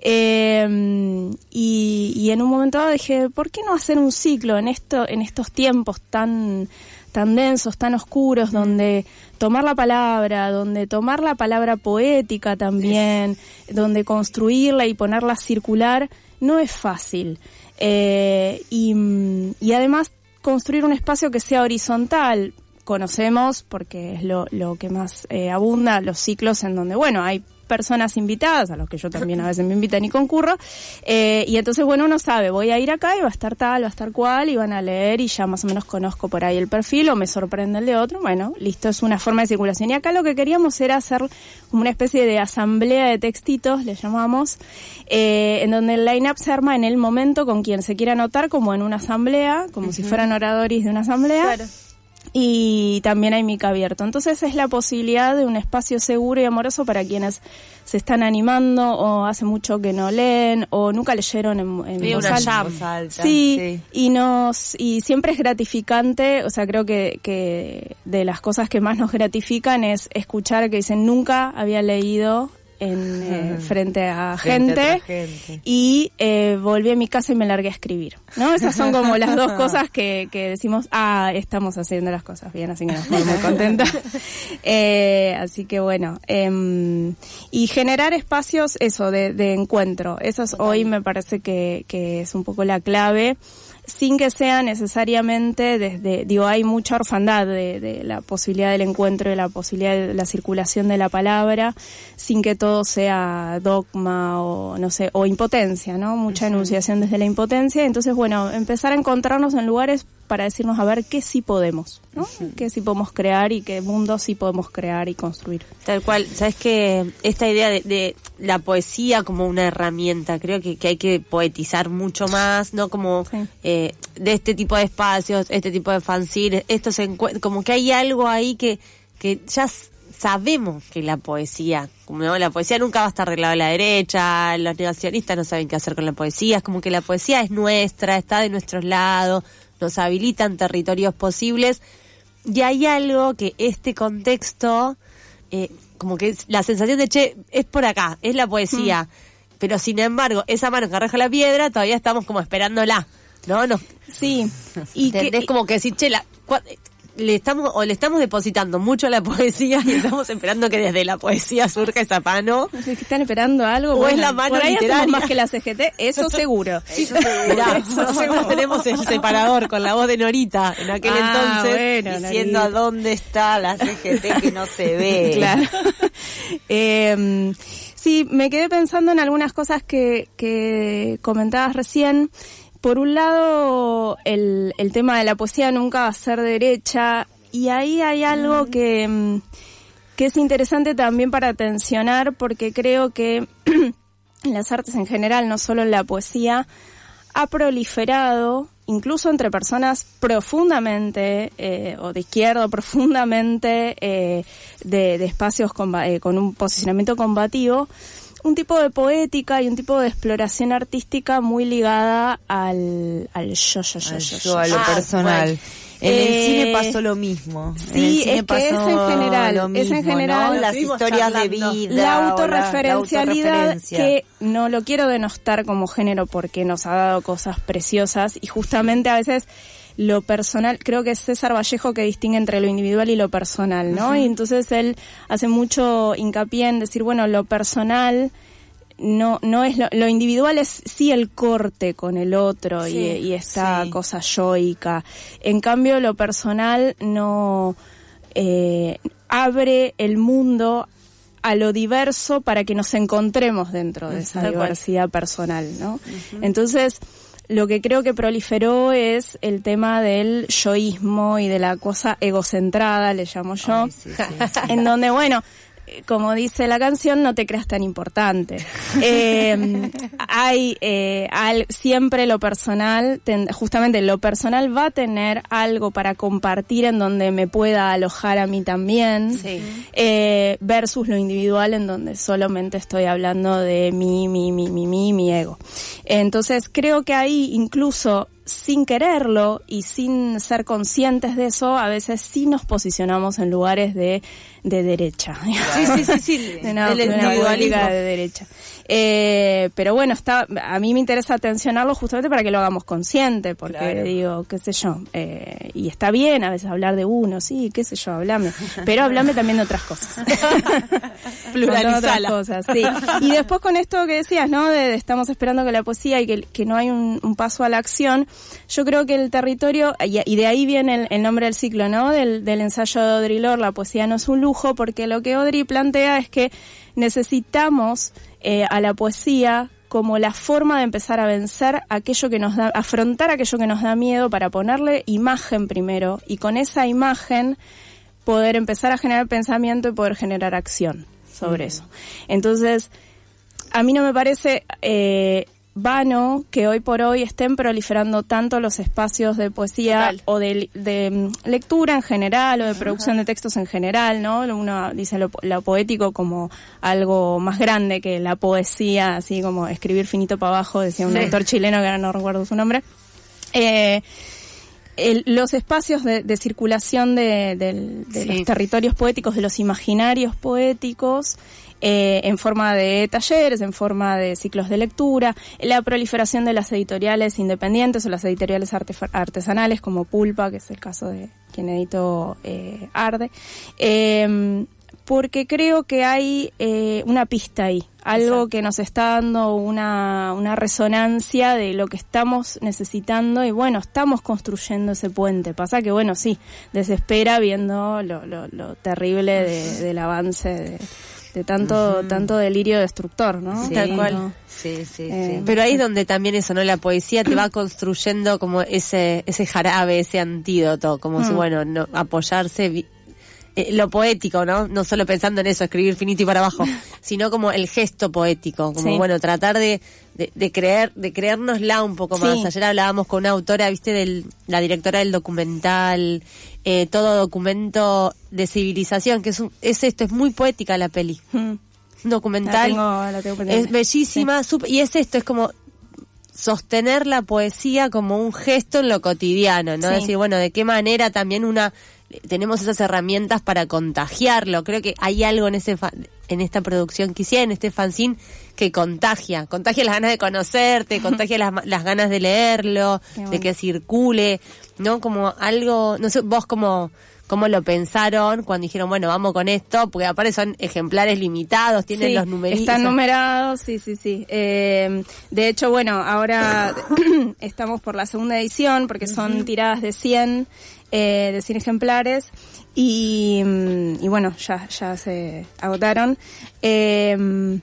Speaker 20: eh, y, y en un momento dado dije, ¿por qué no hacer un ciclo en esto en estos tiempos tan tan densos, tan oscuros, donde tomar la palabra, donde tomar la palabra poética también, sí. donde construirla y ponerla a circular, no es fácil. Eh, y, y además construir un espacio que sea horizontal. Conocemos, porque es lo, lo que más eh, abunda, los ciclos en donde, bueno, hay personas invitadas, a los que yo también a veces me invitan y concurro, eh, y entonces, bueno, uno sabe, voy a ir acá y va a estar tal, va a estar cual, y van a leer y ya más o menos conozco por ahí el perfil, o me sorprende el de otro, bueno, listo, es una forma de circulación. Y acá lo que queríamos era hacer como una especie de asamblea de textitos, le llamamos, eh, en donde el line-up se arma en el momento con quien se quiera anotar, como en una asamblea, como uh-huh. si fueran oradores de una asamblea. Claro. Y también hay mic abierto. Entonces es la posibilidad de un espacio seguro y amoroso para quienes se están animando o hace mucho que no leen o nunca leyeron en, en
Speaker 3: sí,
Speaker 20: voz
Speaker 3: una
Speaker 20: alta.
Speaker 3: voz alta.
Speaker 20: Sí,
Speaker 3: sí,
Speaker 20: y nos y siempre es gratificante, o sea, creo que, que de las cosas que más nos gratifican es escuchar que dicen nunca había leído en eh, frente a frente gente, a gente. y eh, volví a mi casa y me largué a escribir, ¿no? Esas son como las dos cosas que, que decimos, ah, estamos haciendo las cosas bien, así que nos estoy muy contenta. eh, así que bueno, eh, y generar espacios, eso, de, de encuentro, eso es, hoy me parece que, que es un poco la clave, sin que sea necesariamente desde, digo, hay mucha orfandad de, de la posibilidad del encuentro, de la posibilidad de la circulación de la palabra, sin que todo sea dogma o, no sé, o impotencia, ¿no? Mucha uh-huh. enunciación desde la impotencia. Entonces, bueno, empezar a encontrarnos en lugares para decirnos a ver qué sí podemos, ¿no? Uh-huh. Qué sí podemos crear y qué mundo sí podemos crear y construir.
Speaker 3: Tal cual. Sabes que esta idea de, de la poesía como una herramienta, creo que, que hay que poetizar mucho más, ¿no? Como sí. eh, de este tipo de espacios, este tipo de fanzines, esto se encuentra, como que hay algo ahí que, que ya sabemos que la poesía, como no, la poesía nunca va a estar arreglada a la derecha, los negacionistas no saben qué hacer con la poesía, es como que la poesía es nuestra, está de nuestros lados, nos habilitan territorios posibles, y hay algo que este contexto, eh, como que es la sensación de, che, es por acá, es la poesía, mm. pero sin embargo, esa mano que arroja la piedra, todavía estamos como esperándola, ¿no? no
Speaker 20: Sí. Y
Speaker 3: ¿entendés? Que, como que decir, che, la... Cua, le estamos o le estamos depositando mucho a la poesía y estamos esperando que desde la poesía surja esa mano.
Speaker 20: ¿Es que están esperando algo?
Speaker 3: O
Speaker 20: bueno,
Speaker 3: es la mano
Speaker 20: por ahí
Speaker 3: literaria.
Speaker 20: Hacemos más que la C G T, eso seguro.
Speaker 3: Sí, eso seguro. Mirá, eso nosotros seguro. Tenemos el separador con la voz de Norita en aquel
Speaker 4: ah,
Speaker 3: entonces
Speaker 4: bueno, diciendo Norita. A dónde está la C G T que no se ve.
Speaker 20: Claro. eh, sí, me quedé pensando en algunas cosas que, que comentabas recién. Por un lado, el, el tema de la poesía nunca va a ser derecha, y ahí hay algo que, que es interesante también para tensionar, porque creo que en las artes en general, no solo en la poesía, ha proliferado, incluso entre personas profundamente, eh, o de izquierda, profundamente eh, de, de espacios con, eh, con un posicionamiento combativo, un tipo de poética y un tipo de exploración artística muy ligada al al yo, yo, yo, yo, yo.
Speaker 4: A lo ah, personal. Bueno. En eh, el cine pasó lo mismo.
Speaker 20: Sí, es que es en general,
Speaker 4: mismo,
Speaker 20: es en general
Speaker 4: ¿no? Las historias de vida,
Speaker 20: la autorreferencialidad,
Speaker 4: la, la autorreferencia.
Speaker 20: Que no lo quiero denostar como género porque nos ha dado cosas preciosas y justamente a veces lo personal, creo que es César Vallejo que distingue entre lo individual y lo personal, ¿no? Uh-huh. Y entonces él hace mucho hincapié en decir, bueno, lo personal no no es lo, lo individual es sí el corte con el otro, sí, y, y esta sí. cosa yoica. En cambio, lo personal no eh, abre el mundo a lo diverso para que nos encontremos dentro de esa diversidad personal, ¿no? Uh-huh. Entonces, lo que creo que proliferó es el tema del yoísmo y de la cosa egocentrada, le llamo yo, Ay, sí, sí, sí. en donde, bueno, como dice la canción, no te creas tan importante. Eh, hay eh, al, siempre lo personal, ten, justamente lo personal va a tener algo para compartir en donde me pueda alojar a mí también, sí. eh, versus lo individual en donde solamente estoy hablando de mí, mi, mi, mi, mi, mi ego. Entonces creo que ahí incluso sin quererlo y sin ser conscientes de eso, a veces sí nos posicionamos en lugares de, de derecha.
Speaker 3: Sí, sí, sí, sí.
Speaker 20: De una, de una política de derecha. Eh, pero bueno, está, a mí me interesa tensionarlo justamente para que lo hagamos consciente, porque claro. digo, qué sé yo, eh, y está bien a veces hablar de uno, sí, qué sé yo, hablame, pero hablame también de otras cosas.
Speaker 3: Pluralizala.
Speaker 20: Otras cosas, sí. Y después con esto que decías, ¿no? De, de estamos esperando que la poesía y que, que no hay un, un paso a la acción. Yo creo que el territorio, y, y de ahí viene el, el nombre del ciclo, ¿no? Del, del ensayo de Audre Lorde, La poesía no es un lujo, porque lo que Audre plantea es que necesitamos eh, a la poesía como la forma de empezar a vencer aquello que nos da, afrontar aquello que nos da miedo para ponerle imagen primero, y con esa imagen poder empezar a generar pensamiento y poder generar acción sobre mm. eso. Entonces, a mí no me parece eh, vano que hoy por hoy estén proliferando tanto los espacios de poesía Total. o de, de lectura en general o de producción Ajá. de textos en general, ¿no? Uno dice lo, lo poético como algo más grande que la poesía, así como escribir finito para abajo, decía un sí. autor chileno que ahora no recuerdo su nombre. Eh, el, los espacios de, de circulación de, de, de sí. los territorios poéticos, de los imaginarios poéticos, Eh, en forma de talleres, en forma de ciclos de lectura, la proliferación de las editoriales independientes o las editoriales arte- artesanales como Pulpa, que es el caso de quien editó eh, Arde, eh, porque creo que hay eh, una pista ahí, algo Exacto. que nos está dando una, una resonancia de lo que estamos necesitando, y bueno, estamos construyendo ese puente. Pasa que bueno, sí, desespera viendo lo, lo, lo terrible de, del avance de de tanto uh-huh. tanto delirio destructor, ¿no?
Speaker 3: Sí, tal cual.
Speaker 20: No.
Speaker 4: Sí, sí,
Speaker 20: eh,
Speaker 4: sí.
Speaker 3: Pero ahí es donde también eso, ¿no? La poesía te va construyendo como ese ese jarabe, ese antídoto, como uh-huh. si, bueno, no apoyarse vi- eh, lo poético, ¿no? No solo pensando en eso, escribir finito y para abajo, sino como el gesto poético, como
Speaker 20: Sí.
Speaker 3: bueno, tratar de, de, de creer, de creérnosla un poco más.
Speaker 20: Sí.
Speaker 3: Ayer hablábamos con una autora, viste, del, la directora del documental, eh, todo documento de civilización, que es un, es esto, es muy poética la peli.
Speaker 20: Mm.
Speaker 3: Un documental.
Speaker 20: La tengo- la tengo pendiente.
Speaker 3: Es bellísima, sup- y es esto, es como sostener la poesía como un gesto en lo cotidiano, ¿no?
Speaker 20: Sí.
Speaker 3: Decir, bueno, de qué manera también una tenemos esas herramientas para contagiarlo. Creo que hay algo en ese fa- en esta producción que hicieron, en este fanzine, que contagia, contagia las ganas de conocerte, contagia las, ma- las ganas de leerlo,
Speaker 20: Qué
Speaker 3: de
Speaker 20: bueno.
Speaker 3: que circule, ¿no? Como algo, no sé, vos como cómo lo pensaron cuando dijeron, bueno, vamos con esto, porque aparte son ejemplares limitados, tienen
Speaker 20: Sí,
Speaker 3: los numeritos.
Speaker 20: están numerados, sí, sí, sí. Eh, de hecho, bueno, ahora estamos por la segunda edición porque son tiradas de cien, eh, de cien ejemplares y, mm, y bueno, ya, ya se agotaron. Eh,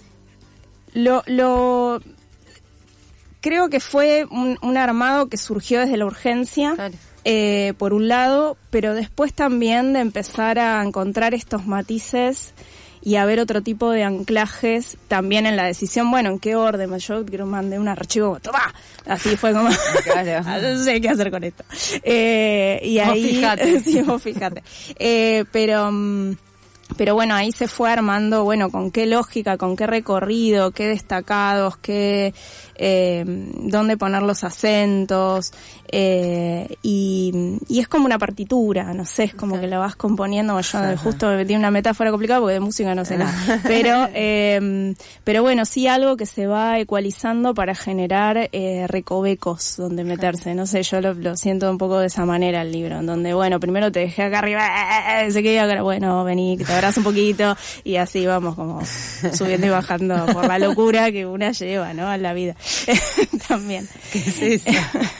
Speaker 20: lo, lo, creo que fue un, un armado que surgió desde la urgencia. Eh, por un lado, pero después también de empezar a encontrar estos matices y a ver otro tipo de anclajes también en la decisión, bueno, en qué orden. Yo quiero mandé un archivo, toma, así fue como, no sé qué hacer con esto. Eh, y
Speaker 4: Vos
Speaker 20: ahí,
Speaker 4: fijate.
Speaker 20: sí, vos fíjate. Eh, pero, mm, pero bueno, ahí se fue armando, bueno, con qué lógica, con qué recorrido, qué destacados, qué, eh, dónde poner los acentos, eh, y, y es como una partitura, no sé, es como que la vas componiendo. Yo justo me metí en una metáfora complicada porque de música no sé nada, pero, eh, pero bueno, sí algo que se va ecualizando para generar eh, recovecos donde meterse, no sé, yo lo, lo siento un poco de esa manera el libro, en donde bueno, primero te dejé acá arriba, eh, se quedó acá, bueno, vení, que te abrazo un poquito, y así vamos como subiendo y bajando por la locura que una lleva, ¿no? A la vida. También.
Speaker 4: ¿Qué es eso?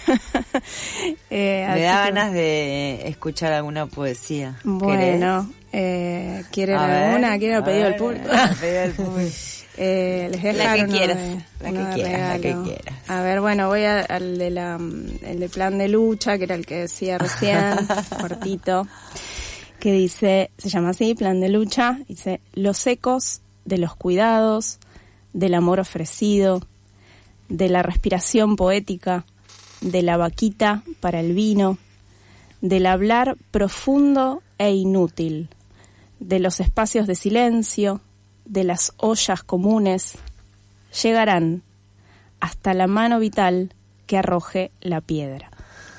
Speaker 20: Eh,
Speaker 4: Me
Speaker 20: así
Speaker 4: da
Speaker 20: que-
Speaker 4: ganas de escuchar alguna poesía.
Speaker 20: Bueno, eh, ¿quieren
Speaker 4: A ver,
Speaker 20: alguna? ¿Quieren el
Speaker 4: a
Speaker 20: pedido del
Speaker 4: ver,
Speaker 20: público?
Speaker 4: el pedido del público.
Speaker 20: Eh, les voy a
Speaker 4: La
Speaker 20: dejar
Speaker 4: que
Speaker 20: uno
Speaker 4: quieras,
Speaker 20: de-
Speaker 4: la
Speaker 20: uno
Speaker 4: que
Speaker 20: de
Speaker 4: quieras, la que
Speaker 20: regalo.
Speaker 4: quieras.
Speaker 20: A ver, bueno, voy a- al de la, el de plan de lucha, que era el que decía recién, cortito, que dice, se llama así, plan de lucha, dice, los ecos de los cuidados, del amor ofrecido, de la respiración poética, de la vaquita para el vino, del hablar profundo e inútil, de los espacios de silencio, de las ollas comunes, llegarán hasta la mano vital que arroje la piedra.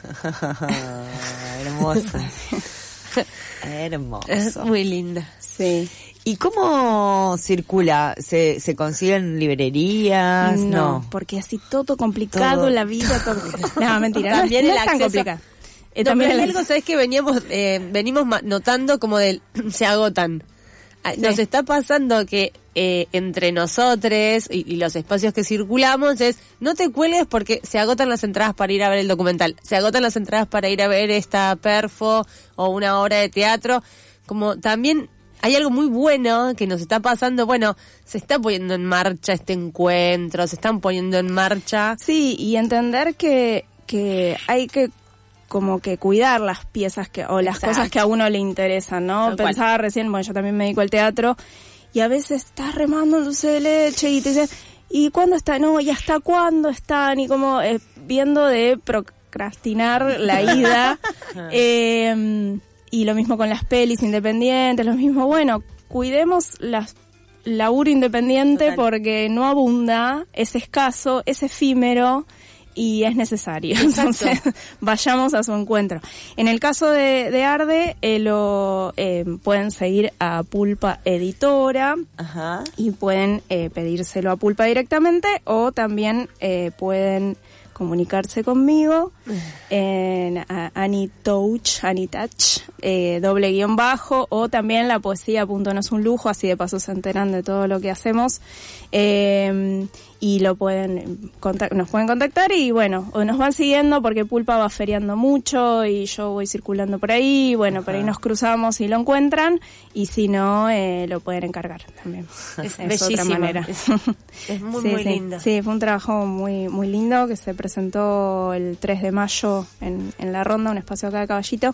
Speaker 4: Hermosa. Hermoso.
Speaker 3: Es muy linda.
Speaker 20: Sí.
Speaker 4: ¿Y cómo circula? ¿Se, se consiguen librerías?
Speaker 20: No,
Speaker 4: No.
Speaker 20: porque así todo complicado,
Speaker 4: Todo.
Speaker 20: la vida, todo. No, mentira,
Speaker 3: También
Speaker 20: no,
Speaker 3: el
Speaker 20: no es tan
Speaker 3: acceso-
Speaker 20: complicado. Eh,
Speaker 3: No,
Speaker 20: también
Speaker 3: pero hay
Speaker 20: el-
Speaker 3: algo, ¿sabes? Que veníamos, eh, venimos ma- notando como del, se agotan. Ah, Nos
Speaker 20: Sí.
Speaker 3: está pasando que eh, entre nosotros y, y los espacios que circulamos es, no te cuelgues porque se agotan las entradas para ir a ver el documental, se agotan las entradas para ir a ver esta perfo o una obra de teatro. Como también hay algo muy bueno que nos está pasando, bueno, se está poniendo en marcha este encuentro, se están poniendo en marcha.
Speaker 20: Sí, y entender que, que hay que como que cuidar las piezas que o las
Speaker 3: Exacto.
Speaker 20: cosas que a uno le interesan, ¿no?
Speaker 3: Tal cual.
Speaker 20: Pensaba recién, bueno, yo también me dedico al teatro y a veces estás remando en dulce de leche y te dicen, ¿y cuándo está? No, ¿y hasta cuándo están? Y como eh, viendo de procrastinar la ida. eh, y lo mismo con las pelis independientes, lo mismo, bueno, cuidemos las laburo independiente
Speaker 3: Total.
Speaker 20: porque no abunda, es escaso, es efímero y es necesario.
Speaker 3: Exacto.
Speaker 20: Entonces, vayamos a su encuentro. En el caso de, de Arde, eh, lo eh, pueden seguir a Pulpa Editora
Speaker 4: Ajá.
Speaker 20: y pueden eh, pedírselo a Pulpa directamente o también eh, pueden comunicarse conmigo en a- Anitouch, Anitouch, eh, doble guión bajo, o también la poesía punto no es un lujo, así de paso se enteran de todo lo que hacemos. Eh, y lo pueden contact- nos pueden contactar y bueno, o nos van siguiendo porque Pulpa va feriando mucho y yo voy circulando por ahí, bueno, Ajá. por ahí nos cruzamos y lo encuentran y si no, eh, lo pueden encargar también.
Speaker 3: Es,
Speaker 20: es
Speaker 3: bellísima.
Speaker 20: Otra manera.
Speaker 3: Es, es muy,
Speaker 20: sí,
Speaker 3: muy
Speaker 20: sí.
Speaker 3: linda.
Speaker 20: Sí, fue un trabajo muy muy lindo que se presentó el tres de mayo en, en La Ronda, un espacio acá de Caballito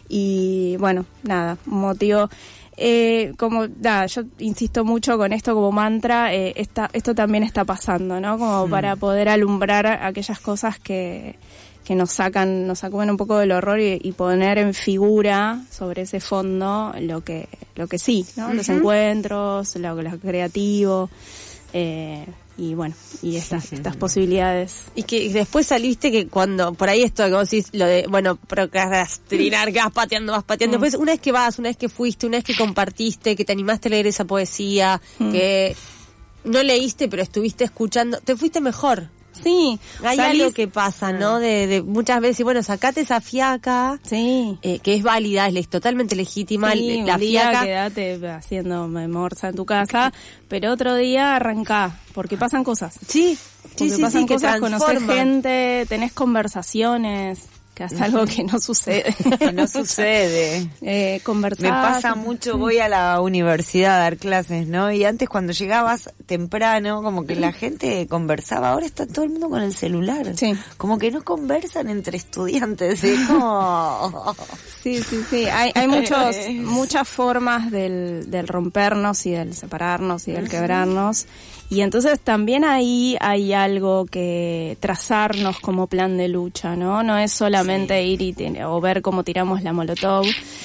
Speaker 20: y bueno, nada, un motivo... Eh, como, nada, yo insisto mucho con esto como mantra, eh, esta, esto también está pasando, ¿no? Como mm. para poder alumbrar aquellas cosas que, que nos sacan, nos sacuden un poco del horror y, y poner en figura sobre ese fondo lo que, lo que sí, ¿no? Uh-huh. Los encuentros, lo, lo creativo, eh, y bueno, y estas estas posibilidades.
Speaker 3: Y que después saliste que cuando, por ahí esto que vos decís, lo de, bueno, procrastinar, que vas pateando, vas pateando, mm. después una vez que vas, una vez que fuiste, una vez que compartiste, que te animaste a leer esa poesía, mm. que no leíste pero estuviste escuchando, te fuiste mejor.
Speaker 20: Sí,
Speaker 3: hay
Speaker 20: salís...
Speaker 3: algo que pasa, ¿no? De, de muchas veces, bueno, sacate esa fiaca,
Speaker 20: sí,
Speaker 3: eh, que es válida, es totalmente legítima,
Speaker 20: sí,
Speaker 3: la
Speaker 20: un día
Speaker 3: fiaca.
Speaker 20: Quedate haciendo morsa en tu casa, pero otro día arrancá, porque pasan cosas.
Speaker 3: Sí,
Speaker 20: porque
Speaker 3: sí,
Speaker 20: pasan
Speaker 3: sí,
Speaker 20: cosas,
Speaker 3: que
Speaker 20: conocés gente, tenés conversaciones. Que es algo que no sucede.
Speaker 4: Que no sucede.
Speaker 20: Eh, conversar.
Speaker 4: Me pasa mucho, voy a la universidad a dar clases, ¿no? Y antes cuando llegabas temprano, como que la gente conversaba. Ahora está todo el mundo con el celular.
Speaker 20: Sí.
Speaker 4: Como que no conversan entre estudiantes. ¿Sí? Como...
Speaker 20: sí, sí, sí. Hay, hay muchos, muchas formas del, del rompernos y del separarnos y del quebrarnos. Y entonces también ahí hay algo que trazarnos como plan de lucha, ¿no? No es solamente sí. ir y te, o ver cómo tiramos la molotov.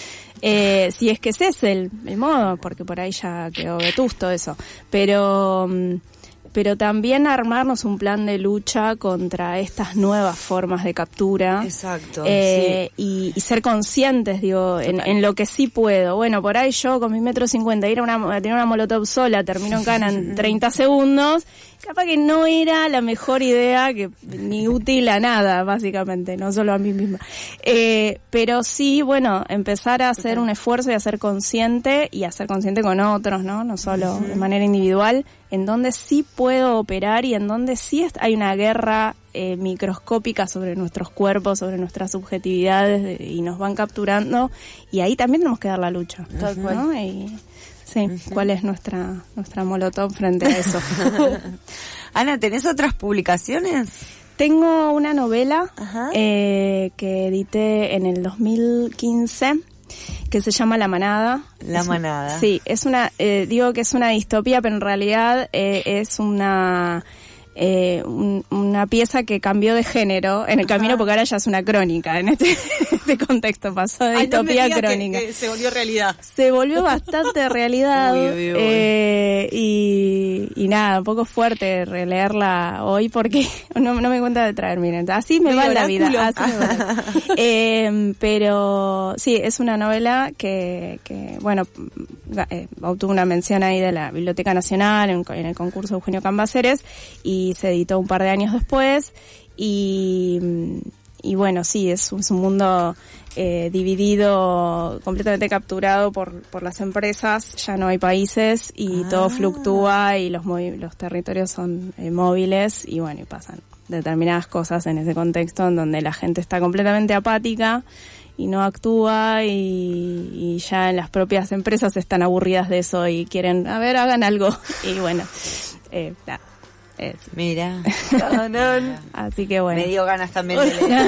Speaker 20: Eh, si es que ese es el, el modo, porque por ahí ya quedó vetusto eso. Pero... pero también armarnos un plan de lucha contra estas nuevas formas de captura.
Speaker 4: Exacto.
Speaker 20: Eh,
Speaker 4: sí.
Speaker 20: y, y ser conscientes, digo, en, en lo que sí puedo. Bueno, por ahí yo con mi metro cincuenta ir a, una, a tener una molotov sola, termino en cana en treinta segundos. Capaz que no era la mejor idea, que ni útil a nada, básicamente, no solo a mí misma. Eh, pero sí, bueno, empezar a hacer un esfuerzo y a ser consciente, y a ser consciente con otros, ¿no? No solo de manera individual, en donde sí puedo operar y en donde sí hay una guerra eh, microscópica sobre nuestros cuerpos, sobre nuestras subjetividades, y nos van capturando, y ahí también tenemos que dar la lucha, ¿no? Y, sí, uh-huh. ¿Cuál es nuestra nuestra molotov frente a eso?
Speaker 4: Ana, ¿tenés otras publicaciones?
Speaker 20: Tengo una novela eh, que edité en el dos mil quince que se llama La Manada.
Speaker 4: La Manada.
Speaker 20: Sí, es una, eh, digo que es una distopía, pero en realidad eh, es una... Eh, un, una pieza que cambió de género en el Ajá. camino, porque ahora ya es una crónica en este, este contexto, pasó de
Speaker 3: Ay,
Speaker 20: distopía
Speaker 3: no
Speaker 20: a crónica.
Speaker 3: Que, que se volvió realidad.
Speaker 20: Se volvió bastante realidad. Uy, uy, uy. Eh, y, y nada, un poco fuerte releerla hoy porque no, no me cuenta de traer, miren, así me va la vida. Así me va la vida. eh, pero sí, es una novela que, que bueno, eh, obtuvo una mención ahí de la Biblioteca Nacional en, en el concurso Eugenio Cambaceres, y y se editó un par de años después y, y bueno, sí, es, es un mundo eh, dividido, completamente capturado por, por las empresas, ya no hay países y ah. todo fluctúa y los, movi- los territorios son eh, móviles y bueno, y pasan determinadas cosas en ese contexto en donde la gente está completamente apática y no actúa y, y ya en las propias empresas están aburridas de eso y quieren, a ver, hagan algo y bueno, eh, nada.
Speaker 4: Mira,
Speaker 20: no, no. Así que bueno.
Speaker 4: Me dio ganas también de leer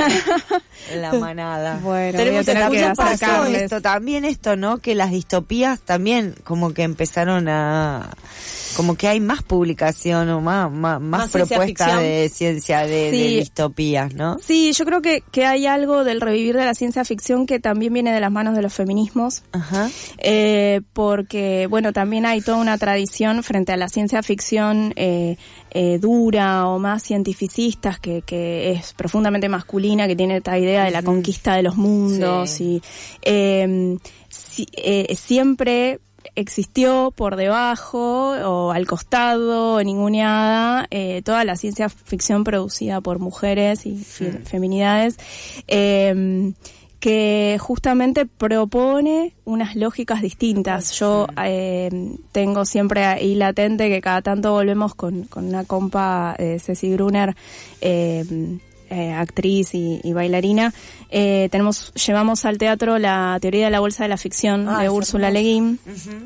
Speaker 4: La Manada.
Speaker 20: Bueno,
Speaker 4: tenemos
Speaker 20: tener
Speaker 4: que
Speaker 20: acercarles.
Speaker 4: esto también esto, ¿no? Que las distopías también como que empezaron a, como que hay más publicación o más más, más, más propuestas de ciencia de, sí. de distopías, ¿no?
Speaker 20: Sí, yo creo que que hay algo del revivir de la ciencia ficción que también viene de las manos de los feminismos.
Speaker 4: Ajá.
Speaker 20: Eh, porque bueno, también hay toda una tradición frente a la ciencia ficción eh, eh, dura o más cientificistas que, que es profundamente masculina, que tiene esta idea de la conquista de los mundos sí. y eh, si, eh, siempre existió por debajo o al costado o ninguneada eh, toda la ciencia ficción producida por mujeres y fe- feminidades eh, que justamente propone unas lógicas distintas. Yo eh, tengo siempre ahí latente que cada tanto volvemos con, con una compa, eh, Ceci Gruner, eh, eh, actriz y, y bailarina. Eh, tenemos, llevamos al teatro la teoría de la bolsa de la ficción ah, de Úrsula Le Guin. Uh-huh.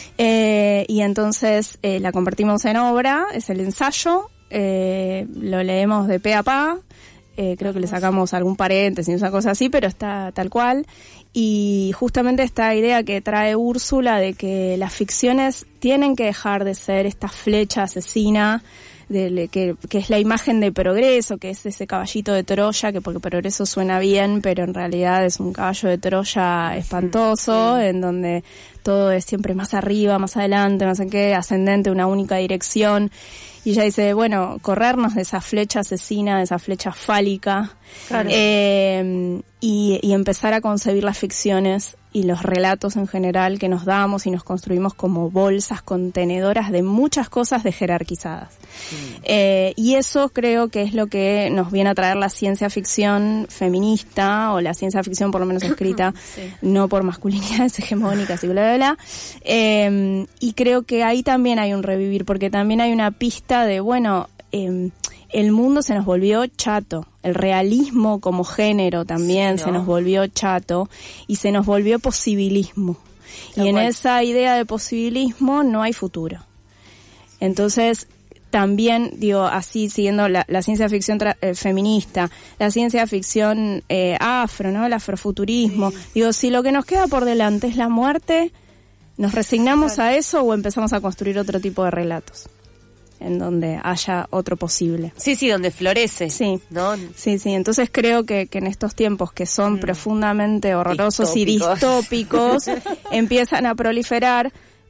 Speaker 20: eh, y entonces eh, la convertimos en obra, es el ensayo, eh, lo leemos de pe a pa. Eh, creo que le sacamos algún paréntesis, una cosa así, pero está tal cual. Y justamente esta idea que trae Úrsula de que las ficciones tienen que dejar de ser esta flecha asesina, de, que, que es la imagen de progreso, que es ese caballito de Troya, que porque progreso suena bien, pero en realidad es un caballo de Troya espantoso, sí. En donde todo es siempre más arriba, más adelante, no sé qué, ascendente, una única dirección. Y ella dice, bueno, corrernos de esa flecha asesina, de esa flecha fálica, claro. eh, y, y empezar a concebir las ficciones y los relatos en general que nos damos y nos construimos como bolsas contenedoras de muchas cosas desjerarquizadas. Sí. Eh, y eso creo que es lo que nos viene a traer la ciencia ficción feminista, o la ciencia ficción por lo menos escrita, sí. No por masculinidades hegemónicas y bla, bla, bla. Eh, y creo que ahí también hay un revivir, porque también hay una pista de, bueno, eh, el mundo se nos volvió chato, el realismo como género también sí, ¿no? Se nos volvió chato y se nos volvió posibilismo. Tal y en cual. Esa idea de posibilismo no hay futuro. Entonces, también, digo, así siguiendo la, la ciencia ficción tra- eh, feminista, la ciencia ficción eh, afro, ¿no? El afrofuturismo. Sí. Digo, si lo que nos queda por delante es la muerte, ¿nos resignamos claro. a eso o empezamos a construir otro tipo de relatos? En donde haya otro posible.
Speaker 3: Sí, sí, donde florece.
Speaker 20: Sí,
Speaker 3: ¿no?
Speaker 20: Sí, sí. Entonces creo que, que en estos tiempos que son mm. profundamente horrorosos distópicos. y distópicos, empiezan a proliferar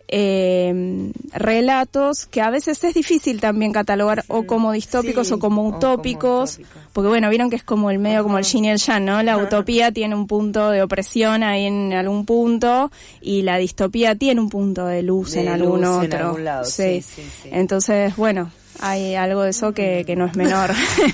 Speaker 20: eh, relatos que a veces es difícil también catalogar mm. o como distópicos sí, o como utópicos, como utópico. Porque bueno, vieron que es como el medio, como el yin y el yang, ¿no? La utopía tiene un punto de opresión ahí en algún punto y la distopía tiene un punto de luz de en algún luz otro. En algún lado. Sí. Sí, sí, sí. Entonces, bueno, hay algo de eso que, que no es menor.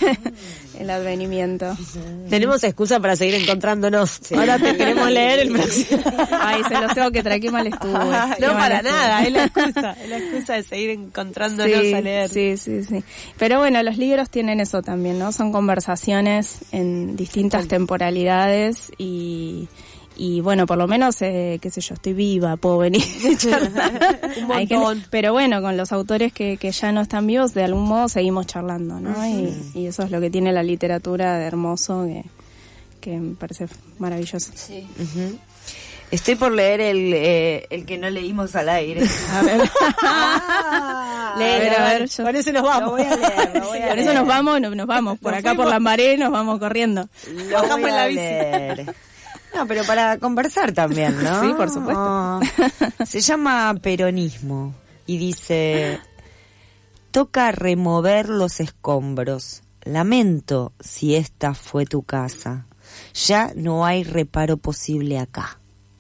Speaker 20: El advenimiento.
Speaker 3: Tenemos excusa para seguir encontrándonos. Sí. Ahora te queremos leer el próximo.
Speaker 20: Ay, se los tengo que traer, qué mal estuve.
Speaker 3: No, para nada, es la excusa. Es la excusa de seguir encontrándonos
Speaker 20: sí,
Speaker 3: a leer.
Speaker 20: Sí, sí, sí. Pero bueno, los libros tienen eso también, ¿no? Son conversaciones en distintas temporalidades y... Y bueno, por lo menos, eh, qué sé yo, estoy viva, puedo venir a charlar. Un montón. Que, pero bueno, con los autores que, que ya no están vivos, de algún modo seguimos charlando, ¿no? Uh-huh. Y, y eso es lo que tiene la literatura de hermoso, que, que me parece maravilloso.
Speaker 4: Sí. Uh-huh. Estoy por leer el eh, el que no leímos al aire.
Speaker 20: A ver.
Speaker 3: ah, Leer, a ver, a ver yo, con eso nos vamos.
Speaker 4: Lo voy a leer, lo voy a
Speaker 20: Con
Speaker 4: leer.
Speaker 20: eso nos vamos, nos, nos vamos. Por acá, por Lambaré, nos vamos corriendo.
Speaker 4: Lo bajamos en la bici. No, pero para conversar también, ¿no?
Speaker 20: Sí, por supuesto.
Speaker 4: Oh. Se llama Peronismo y dice: toca remover los escombros. Lamento si esta fue tu casa. Ya no hay reparo posible acá.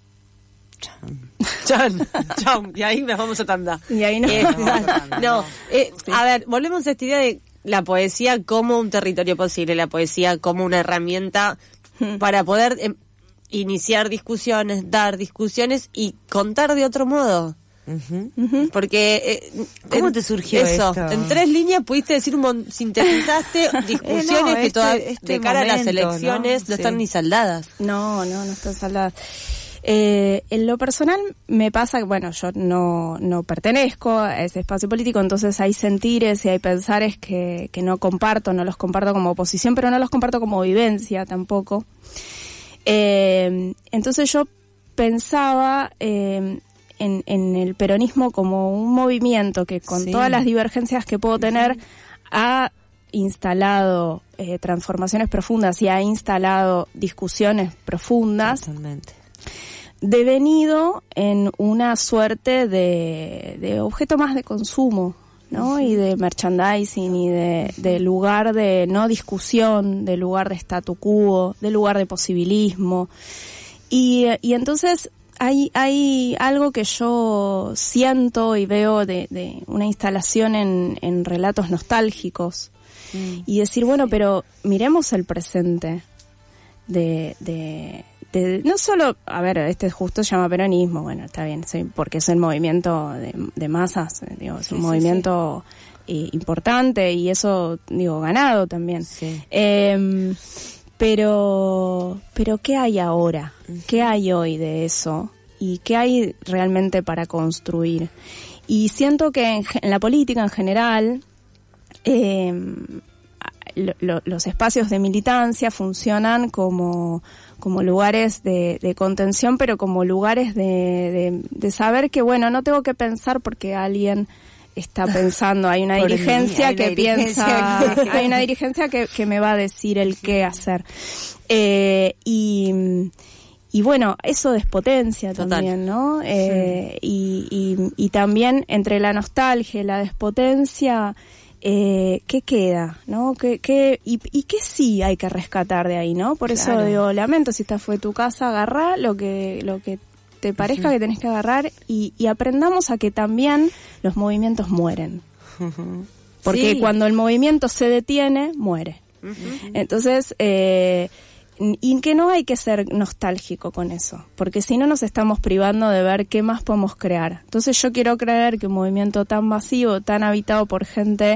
Speaker 3: Chan. Chan, chan. Y ahí nos vamos a tanda.
Speaker 20: Y ahí nos
Speaker 3: eh,
Speaker 20: vamos a
Speaker 3: tanda. No, eh, sí. A ver, volvemos a esta idea de la poesía como un territorio posible, la poesía como una herramienta hmm. para poder eh, iniciar discusiones, dar discusiones y contar de otro modo.
Speaker 4: Uh-huh.
Speaker 3: Uh-huh. Porque eh,
Speaker 4: ¿cómo
Speaker 3: en,
Speaker 4: te surgió
Speaker 3: eso?
Speaker 4: Esto?
Speaker 3: En tres líneas pudiste decir un mon- sintetizaste discusiones eh, no,
Speaker 4: este,
Speaker 3: que toda,
Speaker 4: este
Speaker 3: de cara
Speaker 4: momento,
Speaker 3: a las elecciones no, no
Speaker 4: sí.
Speaker 3: están ni saldadas.
Speaker 20: No, no, no están saldadas. Eh, en lo personal me pasa que, bueno, yo no, no pertenezco a ese espacio político, entonces hay sentires y hay pensares que, que no comparto, no los comparto como oposición, pero no los comparto como vivencia tampoco. Eh, entonces yo pensaba eh, en, en el peronismo como un movimiento que con sí. todas las divergencias que puedo tener uh-huh. ha instalado eh, transformaciones profundas y ha instalado discusiones profundas.
Speaker 4: Totalmente.
Speaker 20: Devenido en una suerte de, de objeto más de consumo, ¿no? Uh-huh. Y de merchandising y de, de lugar de no discusión, de lugar de statu quo, de lugar de posibilismo. Y, y entonces hay, hay algo que yo siento y veo de, de una instalación en, en relatos nostálgicos. Uh-huh. Y decir, bueno, pero miremos el presente de, de te, no solo, a ver, este justo se llama peronismo, bueno, está bien, sí, porque es el movimiento de, de masas, digo, es un sí, movimiento sí. Eh, importante y eso, digo, ganado también. Sí. Eh, pero, pero ¿qué hay ahora? Uh-huh. ¿Qué hay hoy de eso? ¿Y qué hay realmente para construir? Y siento que en, en la política en general, eh, lo, lo, los espacios de militancia funcionan como, como lugares de, de contención, pero como lugares de, de, de saber que, bueno, no tengo que pensar porque alguien está pensando, hay una dirigencia mí, hay que una piensa, dirigencia que... hay una dirigencia que, que me va a decir el qué hacer. Eh, y... Y bueno, eso despotencia también, ¿no? Eh, sí. y, y, y también entre la nostalgia y la despotencia, eh, ¿qué queda, no? ¿Qué, qué, y, y qué sí hay que rescatar de ahí, ¿no? Por claro. eso digo, lamento, si esta fue tu casa, agarrá lo que, lo que te parezca uh-huh. que tenés que agarrar y, y aprendamos a que también los movimientos mueren. Uh-huh. Porque sí. cuando el movimiento se detiene, muere. Uh-huh. Entonces, eh... y que no hay que ser nostálgico con eso, porque si no nos estamos privando de ver qué más podemos crear. Entonces yo quiero creer que un movimiento tan masivo, tan habitado por gente,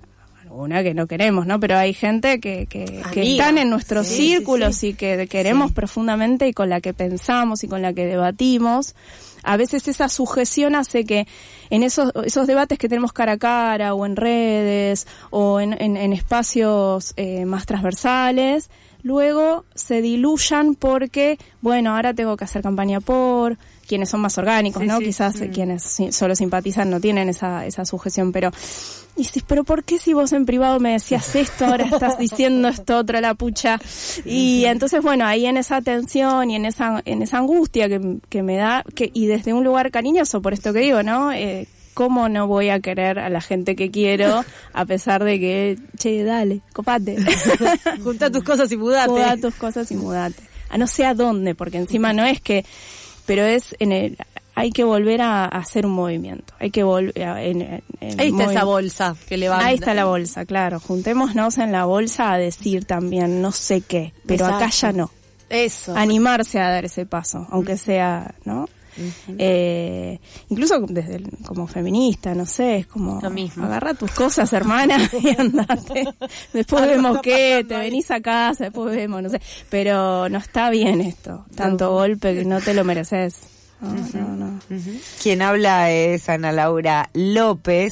Speaker 20: alguna que no queremos, ¿no? Pero hay gente que, que, que están en nuestros sí, círculos sí, sí. y que queremos sí. profundamente y con la que pensamos y con la que debatimos. A veces esa sujeción hace que en esos esos debates que tenemos cara a cara o en redes o en, en, en espacios eh, más transversales, luego se diluyan porque, bueno, ahora tengo que hacer campaña por quienes son más orgánicos, sí, ¿no? Sí. Quizás mm. quienes solo simpatizan no tienen esa esa sujeción, pero y dices, pero ¿por qué si vos en privado me decías esto, ahora estás diciendo esto otro, la pucha? Y entonces, bueno, ahí en esa tensión y en esa en esa angustia que, que me da, que y desde un lugar cariñoso, por esto que digo, ¿no? Eh, ¿Cómo no voy a querer a la gente que quiero a pesar de que, che, dale, copate?
Speaker 3: Juntá tus cosas y mudate.
Speaker 20: Juntá tus cosas y mudate. A no sé a dónde, porque encima no es que, pero es en el, hay que volver a, a hacer un movimiento. Hay que volver a, en, en, en
Speaker 3: ahí está
Speaker 20: movi-
Speaker 3: esa bolsa que levanta.
Speaker 20: Ahí está la bolsa, claro. Juntémonos en la bolsa a decir también no sé qué, pero exacto. Acá ya no.
Speaker 3: Eso.
Speaker 20: Animarse a dar ese paso, aunque sea, ¿no? Uh-huh. Eh, incluso desde el, como feminista, no sé, es como agarra tus cosas, hermana, y andate. Después vemos qué, te venís a casa, después vemos, no sé. Pero no está bien esto, tanto no. golpe que no te lo mereces. No, uh-huh. no, no.
Speaker 4: Uh-huh. Quien habla es Ana Laura López,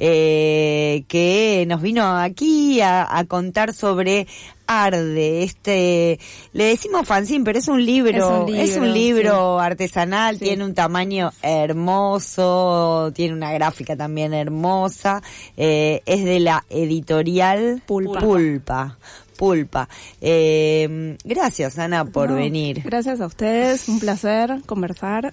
Speaker 4: eh, que nos vino aquí a, a contar sobre Arde, este, le decimos fanzine, pero es un libro, es un libro, es un libro sí. artesanal, sí. tiene un tamaño hermoso, tiene una gráfica también hermosa, eh, es de la editorial Pulpa. Pulpa. Pulpa. Eh, gracias, Ana, por no, venir.
Speaker 20: Gracias a ustedes, un placer conversar.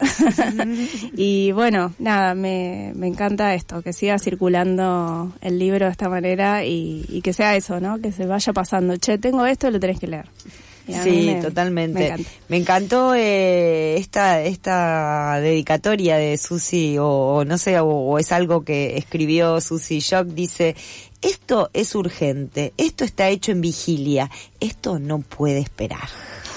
Speaker 20: Y bueno, nada, me, me encanta esto, que siga circulando el libro de esta manera y, y que sea eso, ¿no? Que se vaya pasando. Che, tengo esto, lo tenés que leer.
Speaker 4: Sí, me, totalmente. Me, me encantó eh, esta esta dedicatoria de Susi, o, o no sé, o, o es algo que escribió Susi Shock, dice: esto es urgente, esto está hecho en vigilia, esto no puede esperar.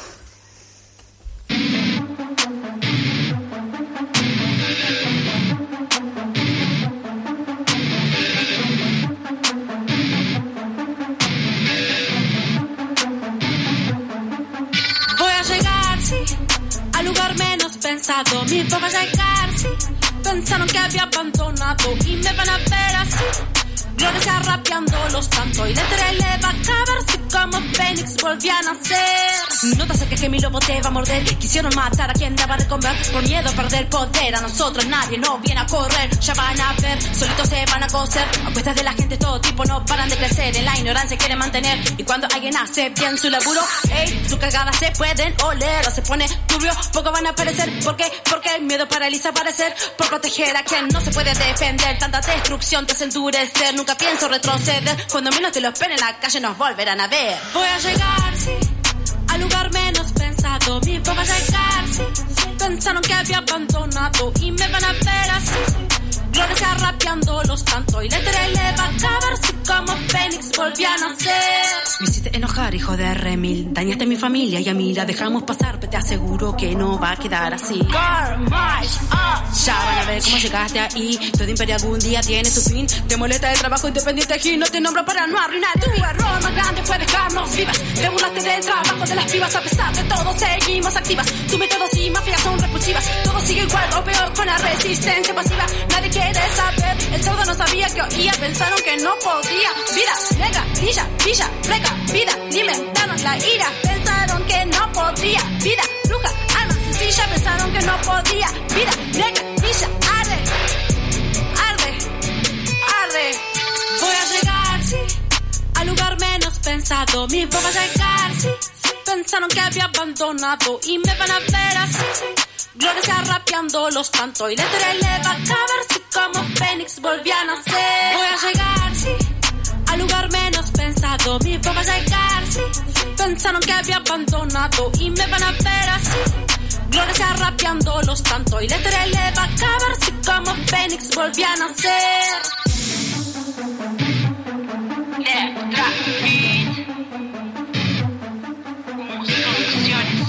Speaker 6: Pensado, mi poco llegar, sí. Pensaron que había abandonado y me van a ver así. Gloria se rapeando los tantos y la tele le va a acabar. Si como Fénix volví a nacer. No te acerques que mi lobo te va a morder. Quisieron matar a quien daba de comer. Por miedo a perder poder, a nosotros nadie nos viene a correr. Ya van a ver, solitos se van a coser. A cuestas de la gente todo tipo no paran de crecer. En la ignorancia quieren mantener. Y cuando alguien hace bien su laburo, ey, sus cagadas se pueden oler. O se pone turbio, poco van a aparecer. ¿Por qué? Porque el miedo paraliza parecer. Por proteger a quien no se puede defender. Tanta destrucción te hace endurecer. Nunca pienso retroceder. Cuando menos te lo esperen en la calle nos volverán a ver. Voy a llegar, sí, al lugar menos pensado. Mi poco a llegar, sí, sí. Pensaron que había abandonado y me van a ver así.
Speaker 21: Gloria sea rapeándolos tanto y letra eleva a verse como Fénix volvió a nacer.
Speaker 22: Me hiciste enojar, hijo de remil. Dañaste a mi familia y a mí la dejamos pasar, pero te aseguro que no va a quedar así.
Speaker 21: Girl, march up.
Speaker 22: Ya van a ver cómo llegaste ahí. Todo imperio algún día tiene su fin. Te molesta el trabajo independiente aquí. No te nombro para no arruinar. Tu error más grande fue dejarnos vivas. Te burlaste del trabajo de las pibas. A pesar de todo seguimos activas. Tu métodos y mafias son repulsivas. Todo sigue igual o peor con la resistencia pasiva. Nadie quiere saber. El sordo no sabía que oía. Pensaron que no podía. Vida, negra, villa, villa, pleca, vida. Alimentaron la ira. Pensaron que no podía. Vida, bruja, alma sencilla. Pensaron que no podía. Vida, negra, villa, arde. Arde, arde.
Speaker 21: Voy a llegar, sí, al lugar menos pensado. Mi voz va a llegar, sí, sí. Pensaron que había abandonado y me van a ver así, sí. Gloria sea rapeándolos tanto y letra eleva a verse como Fénix volvió a nacer. Voy a llegar, sí, al lugar menos pensado. Mi voz va a llegar, sí, sí. Pensaron que había abandonado y me van a ver así. Gloria sea rapeándolos tanto y letra eleva a verse como Fénix volvió a nacer. Letra beat. Soluciones.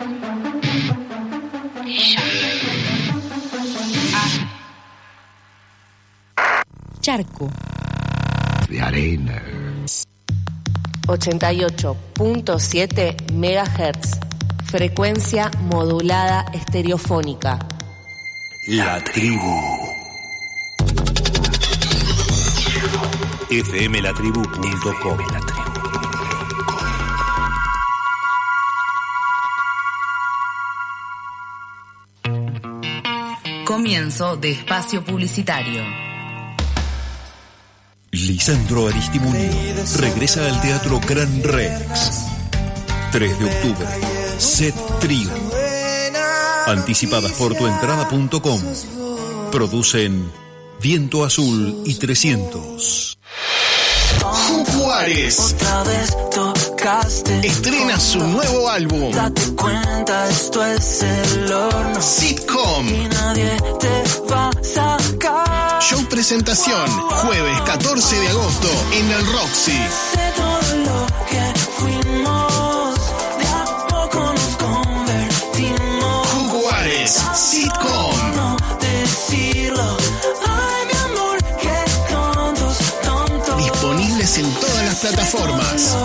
Speaker 11: Charco.
Speaker 1: De arena.
Speaker 9: ochenta y ocho punto siete megahertz. Frecuencia modulada estereofónica.
Speaker 8: La tribu. F M la tribu punto com.
Speaker 11: Comienzo de espacio publicitario.
Speaker 23: Lisandro Aristimuño regresa al Teatro Gran Rex. tres de octubre. Set Trío. Anticipadas por tuentrada punto com. Producen Viento Azul y trescientos.
Speaker 24: Juárez otra vez tocaste. Estrena su nuevo álbum.
Speaker 7: Date cuenta, esto es el horno.
Speaker 24: Sitcom.
Speaker 7: Y nadie te va a sacar.
Speaker 24: Show presentación, jueves catorce de agosto en el Roxy.
Speaker 7: Sé todo lo que fuimos, de a poco nos convertimos.
Speaker 24: Juárez, Sitcom.
Speaker 7: No decirlo. Ay, mi amor, qué tontos, tontos.
Speaker 24: Disponibles en todas las plataformas.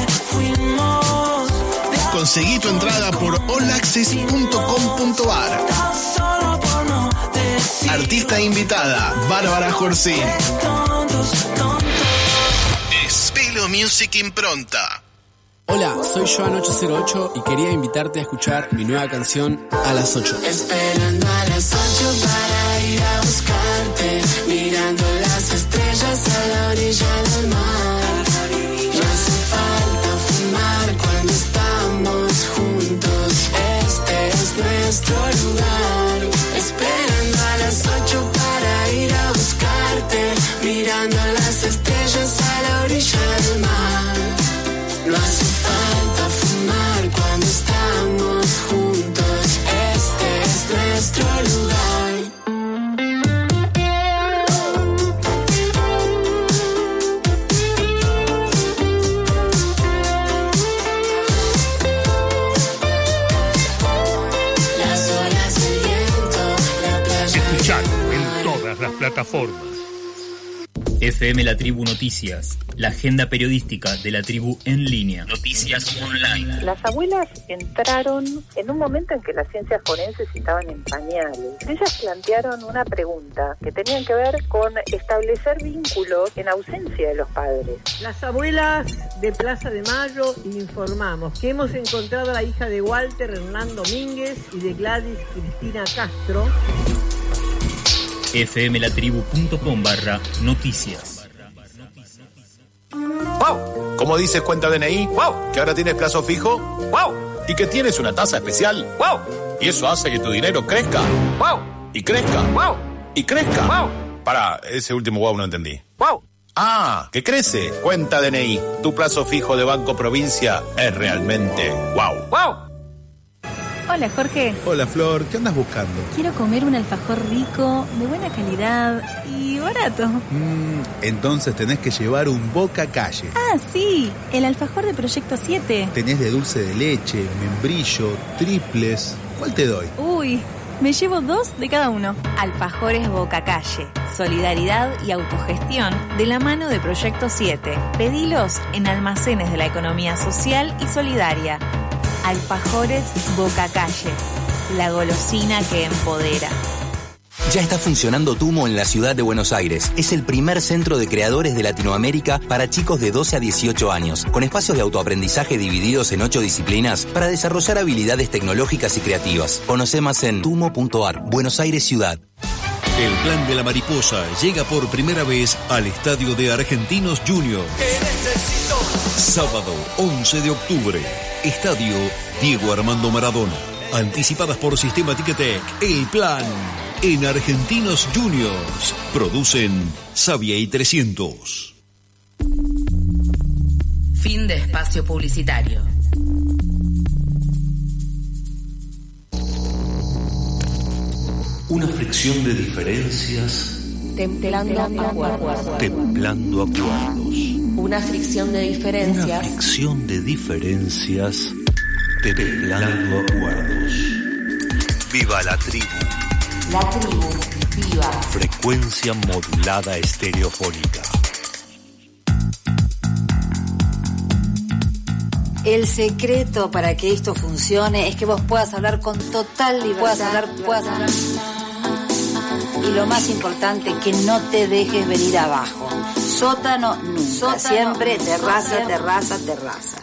Speaker 24: Conseguí tu entrada por all access punto com punto a r. Artista invitada, Bárbara Jorcín. Espelo Music Impronta.
Speaker 25: Hola, soy Joan ocho cero ocho y quería invitarte a escuchar mi nueva canción A las ocho.
Speaker 7: Esperando a las ocho para ir a buscarte, mirando las estrellas a la orilla del mar. No hace falta fumar cuando estamos juntos, este es nuestro lugar. Esperando a las ocho para ir a buscarte, mirando las estrellas a la orilla del mar. No hace falta fumar cuando estamos juntos, este es nuestro lugar. Las olas del viento, la playa.
Speaker 8: Escuchalo en todas las plataformas.
Speaker 26: F M La Tribu Noticias, la agenda periodística de la tribu en línea. Noticias online.
Speaker 12: Las abuelas entraron en un momento en que las ciencias forenses estaban en pañales. Ellas plantearon una pregunta que tenían que ver con establecer vínculos en ausencia de los padres.
Speaker 27: Las abuelas de Plaza de Mayo informamos que hemos encontrado a la hija de Walter Hernán Domínguez y de Gladys Cristina Castro.
Speaker 26: F M la tribu punto com barra noticias.
Speaker 28: ¡Wow! ¿Cómo dices cuenta D N I? ¡Wow! ¿Que ahora tienes plazo fijo? ¡Wow! ¿Y que tienes una tasa especial? ¡Wow! Y eso hace que tu dinero crezca. ¡Wow! Y crezca. ¡Wow! Y crezca. ¡Wow! Pará, ese último wow no entendí. ¡Wow! Ah, que crece. Cuenta D N I. Tu plazo fijo de Banco Provincia es realmente wow. ¡Wow!
Speaker 18: Hola, Jorge.
Speaker 2: Hola, Flor. ¿Qué andas buscando?
Speaker 18: Quiero comer un alfajor rico, de buena calidad y barato.
Speaker 2: Mm, entonces tenés que llevar un Boca Calle.
Speaker 18: Ah, sí, el alfajor de Proyecto siete.
Speaker 2: Tenés de dulce de leche, membrillo, triples. ¿Cuál te doy?
Speaker 18: Uy, me llevo dos de cada uno. Alfajores Boca Calle, solidaridad y autogestión de la mano de Proyecto siete. Pedilos en almacenes de la economía social y solidaria. Alfajores Boca Calle, la golosina que empodera.
Speaker 19: Ya está funcionando Tumo en la ciudad de Buenos Aires. Es el primer centro de creadores de Latinoamérica para chicos de doce a dieciocho años, con espacios de autoaprendizaje divididos en ocho disciplinas para desarrollar habilidades tecnológicas y creativas. Conoce más en tumo punto ar. Buenos Aires Ciudad.
Speaker 23: El Plan de la Mariposa llega por primera vez al estadio de Argentinos Juniors. Sábado once de octubre. Estadio Diego Armando Maradona. Anticipadas por Sistema Ticketek. El Plan en Argentinos Juniors. Producen Savia y trescientos.
Speaker 9: Fin de espacio publicitario.
Speaker 8: Una fricción de diferencias.
Speaker 9: Templando acuerdos.
Speaker 8: Templando acuerdos.
Speaker 9: Una fricción de
Speaker 8: Una
Speaker 9: diferencias.
Speaker 8: fricción de diferencias. Templando acuerdos. Viva la tribu.
Speaker 9: La tribu, viva.
Speaker 8: Frecuencia modulada estereofónica.
Speaker 5: El secreto para que esto funcione es que vos puedas hablar con total libertad. Puedas hablar, puedas hablar. Y lo más importante, que no te dejes venir abajo. Sótano nunca. Sótano, siempre terraza, siempre. terraza, terraza.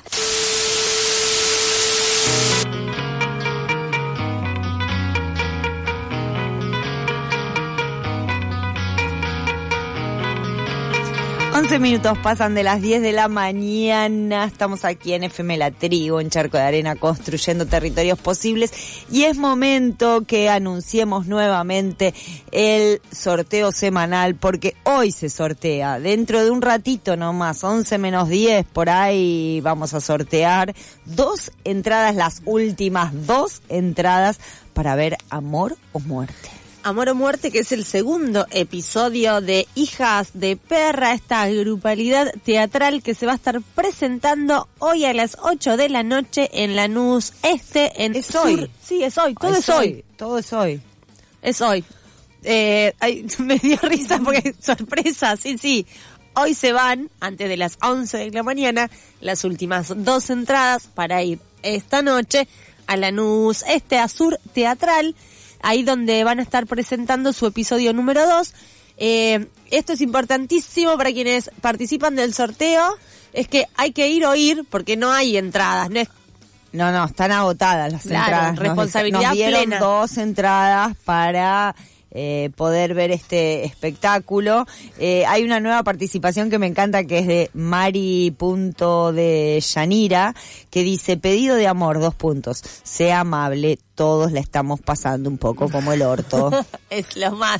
Speaker 4: once minutos pasan de las diez de la mañana, estamos aquí en F M La Tribu, en Charco de Arena, construyendo territorios posibles, y es momento que anunciemos nuevamente el sorteo semanal, porque hoy se sortea, dentro de un ratito nomás, once menos diez, por ahí vamos a sortear dos entradas, las últimas dos entradas para ver Amor o Muerte.
Speaker 3: Amor o Muerte, que es el segundo episodio de Hijas de Perra, esta grupalidad teatral que se va a estar presentando hoy a las ocho de la noche en Lanús Este, en
Speaker 4: Es
Speaker 3: Sur.
Speaker 4: hoy.
Speaker 3: Sí, es hoy, todo
Speaker 4: Es
Speaker 3: es hoy.
Speaker 4: hoy, todo es hoy.
Speaker 3: Es hoy. Eh, ay, me dio risa porque sorpresa, sí, sí. Hoy se van, antes de las once de la mañana, las últimas dos entradas para ir esta noche a Lanús Este, a Sur Teatral, ahí donde van a estar presentando su episodio número dos. Eh, esto es importantísimo para quienes participan del sorteo, es que hay que ir o ir porque no hay entradas, no es...
Speaker 4: No, no, están agotadas las
Speaker 3: Claro,
Speaker 4: entradas.
Speaker 3: responsabilidad
Speaker 4: nos, nos dieron
Speaker 3: plena.
Speaker 4: dos entradas para eh, poder ver este espectáculo. Eh, hay una nueva participación que me encanta, que es de Mari punto de Yanira, que dice: pedido de amor, dos puntos. Sea amable, todos la estamos pasando un poco como el orto.
Speaker 3: Es lo más.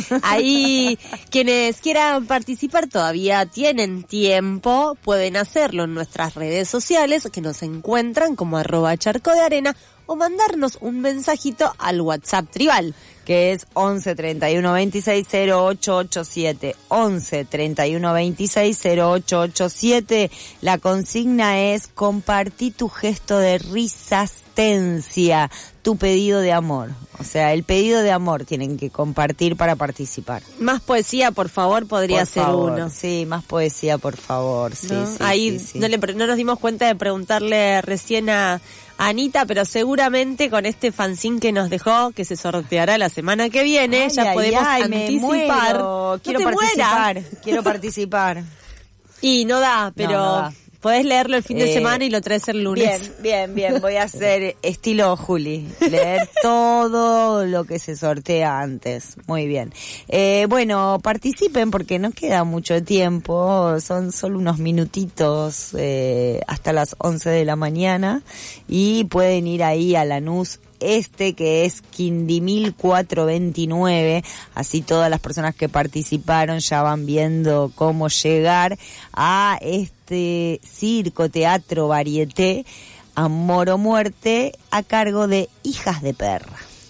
Speaker 3: Ahí, quienes quieran participar todavía tienen tiempo, pueden hacerlo en nuestras redes sociales, que nos encuentran como arroba charco de arena, o mandarnos un mensajito al WhatsApp tribal,
Speaker 4: que es once treinta y uno veintiséis cero ocho ochenta y siete, once treinta y uno veintiséis cero ocho ochenta y siete. La consigna es: compartí tu gesto de risastencia, tu pedido de amor. O sea, el pedido de amor tienen que compartir para participar.
Speaker 3: Más poesía, por favor, podría
Speaker 4: Por
Speaker 3: ser
Speaker 4: favor,
Speaker 3: uno.
Speaker 4: Sí, más poesía, por favor. Sí,
Speaker 3: ¿No?
Speaker 4: sí,
Speaker 3: Ahí
Speaker 4: sí, sí.
Speaker 3: No, le, no nos dimos cuenta de preguntarle recién a Anita, pero seguramente con este fanzine que nos dejó, que se sorteará la semana que viene,
Speaker 4: Ay,
Speaker 3: ya
Speaker 4: ay,
Speaker 3: podemos
Speaker 4: ay, me
Speaker 3: anticipar.
Speaker 4: muero. Quiero
Speaker 3: No te
Speaker 4: participar,
Speaker 3: mueras.
Speaker 4: quiero participar.
Speaker 3: Y no da, pero
Speaker 4: No, no da.
Speaker 3: podés leerlo el fin de
Speaker 4: Eh,
Speaker 3: semana y lo traes el lunes.
Speaker 4: Bien, bien, bien. Voy a hacer estilo Juli. Leer todo lo que se sortea antes. Muy bien. Eh, bueno, participen porque no queda mucho tiempo. Son solo unos minutitos eh, hasta las once de la mañana. Y pueden ir ahí a Lanús Este, que es Quindimil cuatrocientos veintinueve, así todas las personas que participaron ya van viendo cómo llegar a este circo, teatro, varieté, Amor o Muerte, a cargo de Hijas de Perra.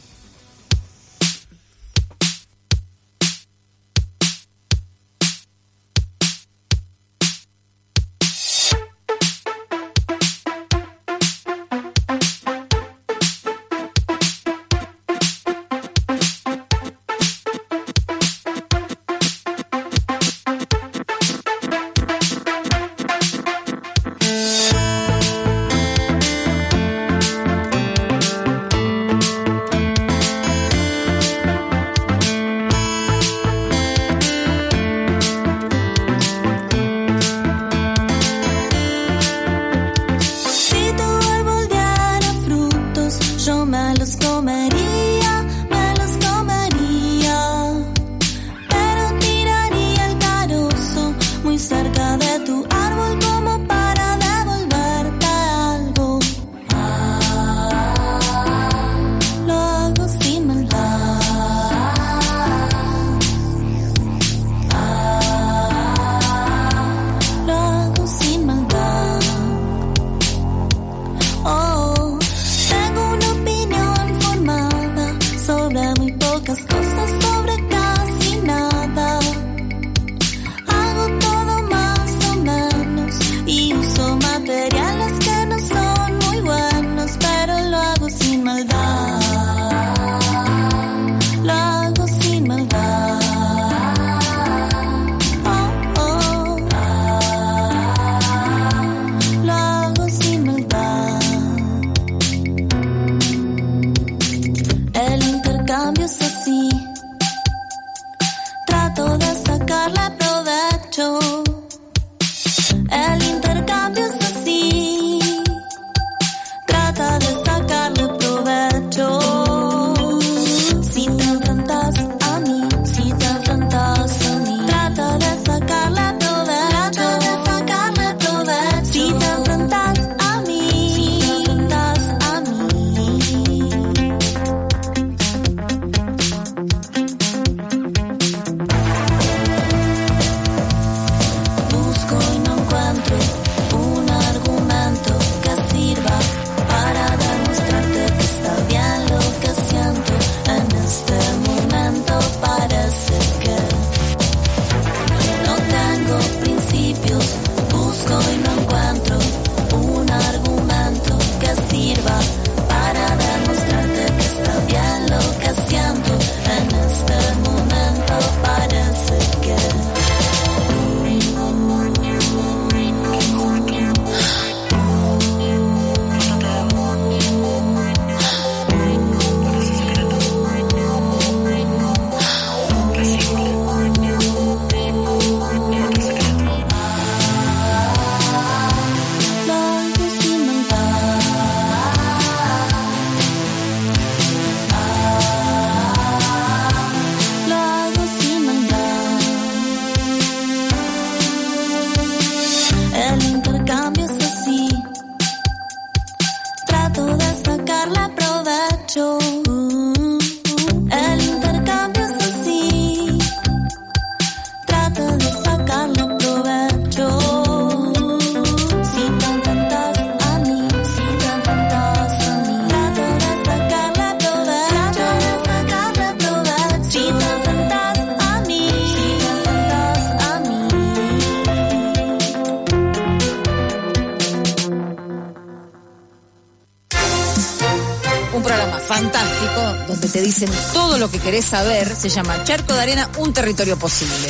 Speaker 5: Donde te dicen todo lo que querés saber, se llama Charco de Arena, un territorio posible.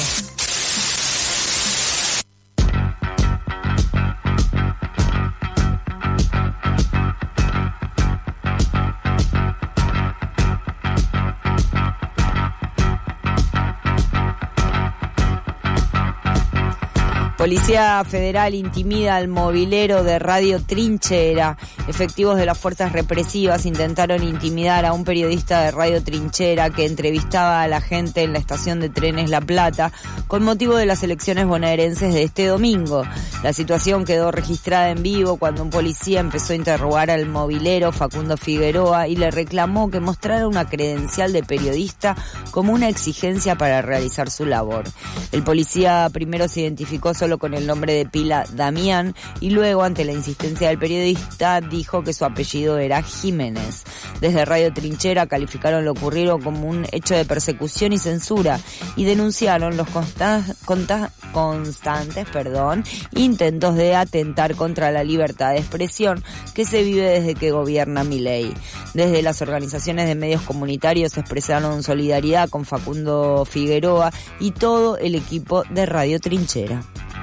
Speaker 4: Policía Federal intimida al movilero de Radio Trinchera. Efectivos de las fuerzas represivas intentaron intimidar a un periodista de Radio Trinchera que entrevistaba a la gente en la estación de trenes La Plata con motivo de las elecciones bonaerenses de este domingo. La situación quedó registrada en vivo cuando un policía empezó a interrogar al movilero Facundo Figueroa y le reclamó que mostrara una credencial de periodista como una exigencia para realizar su labor. El policía primero se identificó solo solo con el nombre de pila Damián, y luego, ante la insistencia del periodista, dijo que su apellido era Jiménez. Desde Radio Trinchera calificaron lo ocurrido como un hecho de persecución y censura y denunciaron los consta- conta- constantes perdón, intentos de atentar contra la libertad de expresión que se vive desde que gobierna Milei. Desde las organizaciones de medios comunitarios expresaron solidaridad con Facundo Figueroa y todo el equipo de Radio Trinchera.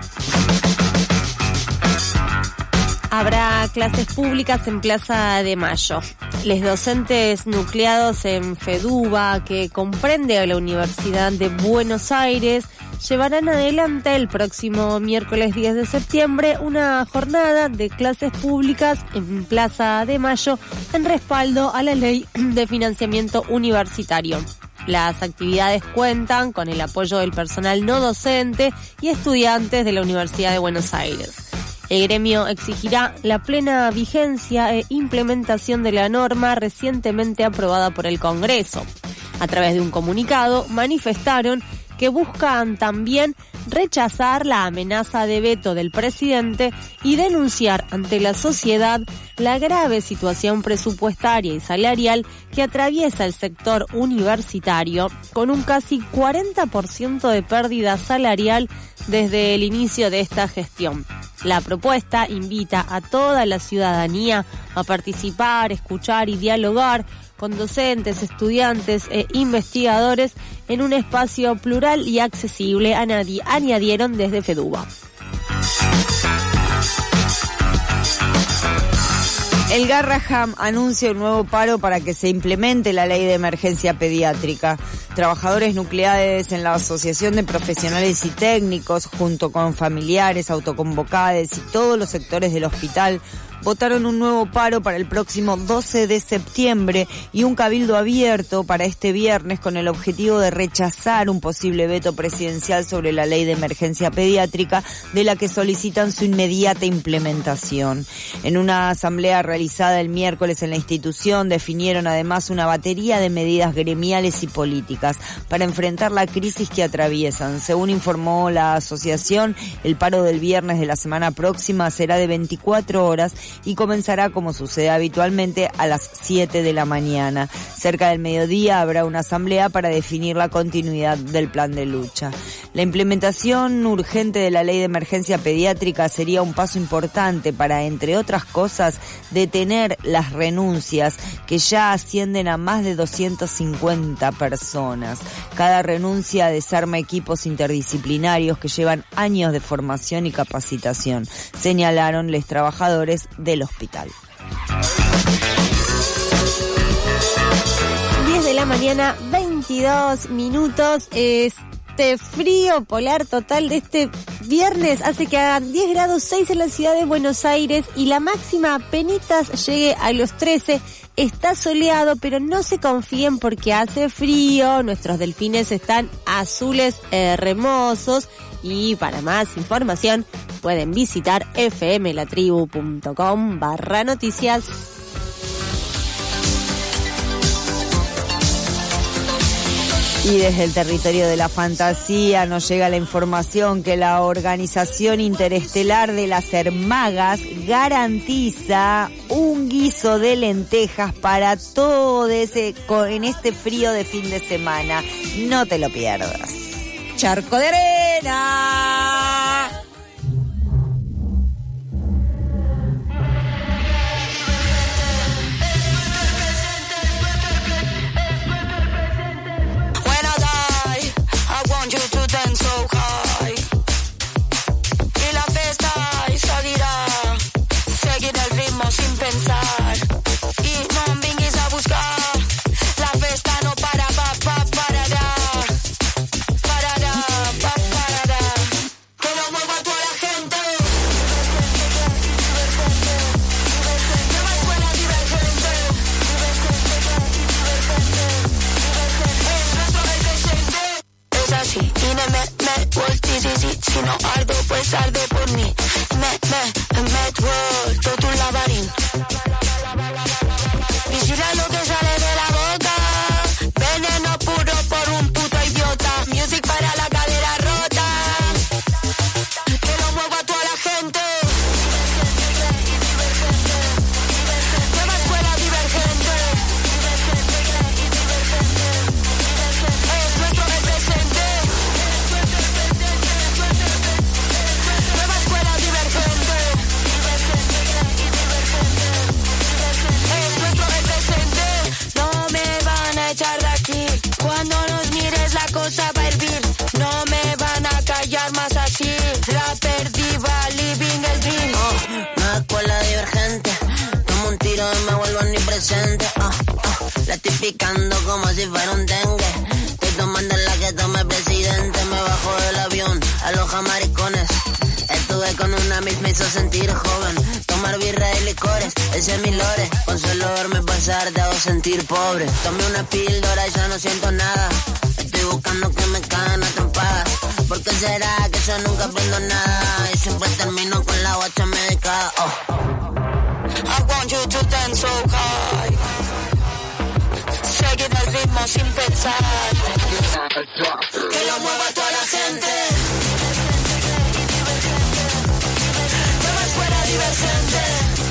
Speaker 3: Habrá clases públicas en Plaza de Mayo. Los docentes nucleados en FEDUBA, que comprende a la Universidad de Buenos Aires, llevarán adelante el próximo miércoles diez de septiembre una jornada de clases públicas en Plaza de Mayo en respaldo a la Ley de Financiamiento Universitario. Las actividades cuentan con el apoyo del personal no docente y estudiantes de la Universidad de Buenos Aires. El gremio exigirá la plena vigencia e implementación de la norma recientemente aprobada por el Congreso. A través de un comunicado manifestaron que buscan también rechazar la amenaza de veto del presidente y denunciar ante la sociedad la grave situación presupuestaria y salarial que atraviesa el sector universitario, con un casi cuarenta por ciento de pérdida salarial desde el inicio de esta gestión. La propuesta invita a toda la ciudadanía a participar, escuchar y dialogar con docentes, estudiantes e investigadores en un espacio plural y accesible, añadieron desde FEDUBA.
Speaker 4: El Garraham anuncia un nuevo paro para que se implemente la ley de emergencia pediátrica. Trabajadores nucleares en la Asociación de Profesionales y Técnicos, junto con familiares, autoconvocados y todos los sectores del hospital, votaron un nuevo paro para el próximo doce de septiembre y un cabildo abierto para este viernes con el objetivo de rechazar un posible veto presidencial sobre la ley de emergencia pediátrica, de la que solicitan su inmediata implementación. En una asamblea realizada el miércoles en la institución definieron además una batería de medidas gremiales y políticas para enfrentar la crisis que atraviesan. Según informó la asociación, el paro del viernes de la semana próxima será de veinticuatro horas y comenzará, como sucede habitualmente, a las siete de la mañana. Cerca del mediodía habrá una asamblea para definir la continuidad del plan de lucha. La implementación urgente de la ley de emergencia pediátrica sería un paso importante para, entre otras cosas, detener las renuncias, que ya ascienden a más de doscientas cincuenta personas. Cada renuncia desarma equipos interdisciplinarios que llevan años de formación y capacitación, señalaron los trabajadores del hospital.
Speaker 3: diez de la mañana, veintidós minutos. Este frío polar total de este viernes hace que hagan diez grados seis en la ciudad de Buenos Aires y la máxima apenitas llegue a los trece. Está soleado, pero no se confíen porque hace frío. Nuestros delfines están azules hermosos. Y para más información pueden visitar fmlatribu.com barra noticias.
Speaker 4: Y desde el territorio de la fantasía nos llega la información que la Organización Interestelar de las Hermagas garantiza un guiso de lentejas para todo ese, en este frío de fin de semana. No te lo pierdas. Charco de arena.
Speaker 6: So high. Y la fiesta seguirá, seguir el ritmo sin pensar. Y no vingues a buscar, la fiesta no para, pa, pa, parará. Parará, pa, parará.
Speaker 10: La estoy picando como si fuera un dengue. Estoy tomando la que toma el presidente. Me bajo del avión, aloja maricones. Estuve con una miss, me hizo sentir joven. Tomar birra y licores, ese es mi lore. Con solo verme pasar te hago sentir pobre. Tomé una píldora y ya no siento nada. Estoy buscando que me caigan a trompadas. ¿Por qué será que yo nunca aprendo nada? Y siempre termino con la guacha medicada. Oh.
Speaker 6: I want you to dance so high. Seguir el ritmo sin pensar. Que lo mueva toda la gente. Que más fuera divergente.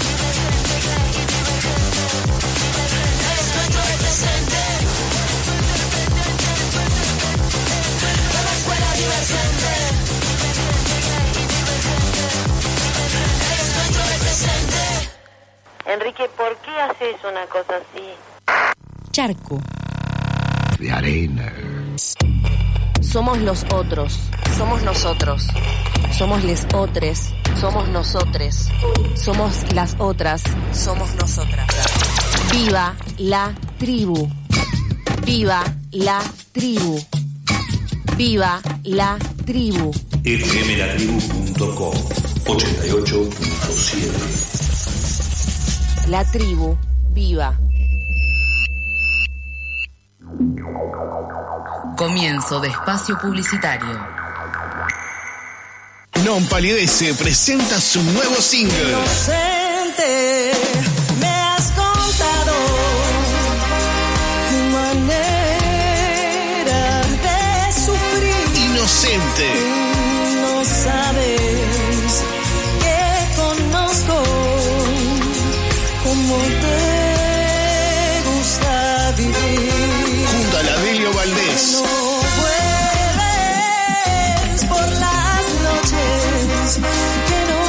Speaker 6: Es nuestro presente. Que más fuera divergente. Es nuestro presente.
Speaker 13: Enrique, ¿por qué haces una cosa así?
Speaker 11: Charco.
Speaker 1: De arena.
Speaker 9: Somos los otros, somos nosotros, somos les otres, somos nosotres, somos las otras, somos nosotras. Viva la tribu, viva la tribu, viva la tribu.
Speaker 8: F M la tribu punto com ochenta y ocho punto siete.
Speaker 9: La tribu, viva.
Speaker 11: Comienzo de espacio publicitario.
Speaker 24: Non Palidece presenta su nuevo single.
Speaker 14: Inocente, me has contado tu manera de sufrir.
Speaker 24: Inocente.
Speaker 14: No sabes que conozco cómo te gusta vivir.
Speaker 24: Junto a la Delio Valdés.
Speaker 14: No vuelves por las noches que no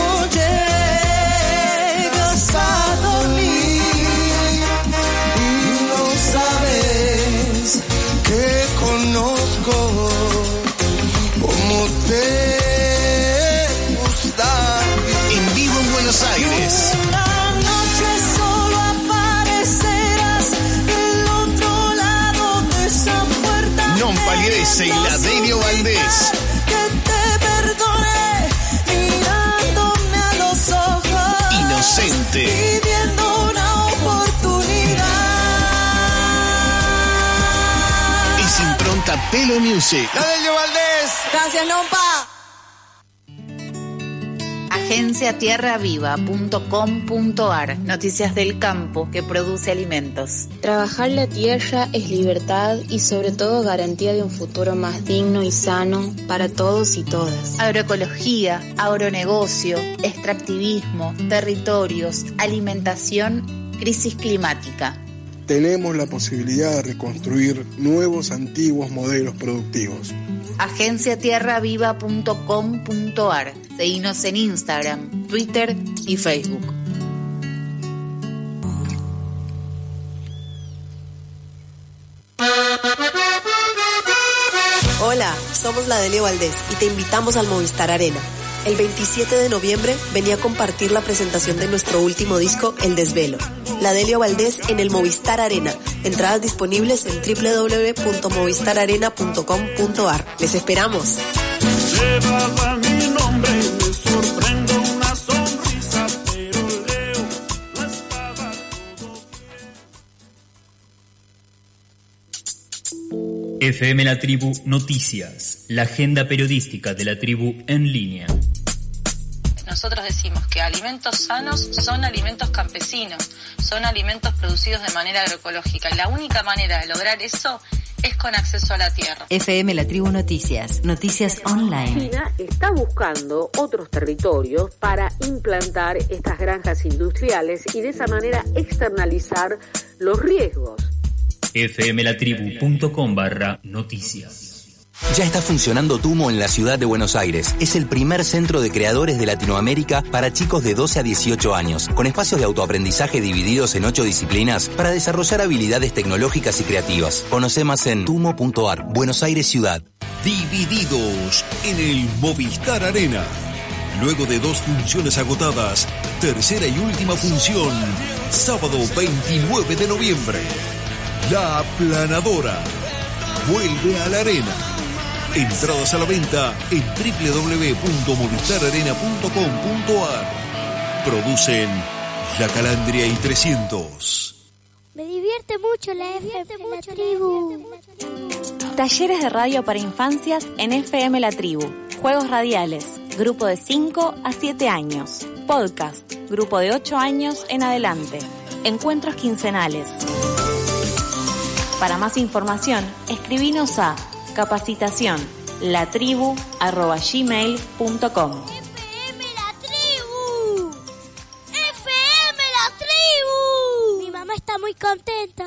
Speaker 14: llegas a dormir y no sabes que conozco cómo te gusta vivir.
Speaker 24: En vivo en Buenos Aires.
Speaker 14: Una noche solo aparecerás del otro lado de esa puerta.
Speaker 24: Non Palidece y la Delio Valdés.
Speaker 14: Que te perdone mirándome a los ojos.
Speaker 24: Inocente.
Speaker 14: Viviendo una oportunidad.
Speaker 24: Es impronta Pelo Music.
Speaker 14: La Delio Valdés. Gracias, Nompa.
Speaker 15: agencia tierra viva punto com punto ar. Noticias del campo que produce alimentos.
Speaker 16: Trabajar la tierra es libertad y sobre todo garantía de un futuro más digno y sano para todos y todas.
Speaker 15: Agroecología, agronegocio, extractivismo, territorios, alimentación, crisis climática.
Speaker 17: Tenemos la posibilidad de reconstruir nuevos antiguos modelos productivos.
Speaker 15: agencia tierra viva punto com punto ar. Seguinos en Instagram, Twitter y Facebook.
Speaker 20: Hola, somos la Delio Valdés y te invitamos al Movistar Arena. El veintisiete de noviembre venía a compartir la presentación de nuestro último disco, El Desvelo. La Delio Valdés en el Movistar Arena. Entradas disponibles en doble u doble u doble u punto movistar arena punto com punto ar. ¡Les esperamos!
Speaker 7: Llevaba mi nombre y me sorprende una sonrisa, pero Leo no estaba todo.
Speaker 26: F M La Tribu Noticias, la agenda periodística de la tribu en línea.
Speaker 22: Nosotros decimos que alimentos sanos son alimentos campesinos, son alimentos producidos de manera agroecológica y la única manera de lograr eso es con acceso a la tierra.
Speaker 11: F M La Tribu Noticias, noticias online.
Speaker 29: China está buscando otros territorios para implantar estas granjas industriales y de esa manera externalizar los riesgos.
Speaker 26: F M La Tribu punto com barra noticias.
Speaker 19: Ya está funcionando Tumo en la ciudad de Buenos Aires. Es el primer centro de creadores de Latinoamérica para chicos de doce a dieciocho años, con espacios de autoaprendizaje divididos en ocho disciplinas para desarrollar habilidades tecnológicas y creativas. Conoce más en tumo punto ar. Buenos Aires Ciudad.
Speaker 23: Divididos en el Movistar Arena. Luego de dos funciones agotadas, tercera y última función, sábado veintinueve de noviembre. La Aplanadora vuelve a la arena. Entradas a la venta en doble u doble u doble u punto movistar arena punto com punto a r. Producen La Calandria y trescientos.
Speaker 2: Me divierte mucho la F M, la tribu.
Speaker 3: Talleres de radio para infancias en F M La Tribu. Juegos radiales, grupo de cinco a siete años. Podcast, grupo de ocho años en adelante. Encuentros quincenales. Para más información, escribinos a capacitación latribu arroba gmail punto com.
Speaker 2: F M La Tribu. F M La Tribu. Mi mamá está muy contenta.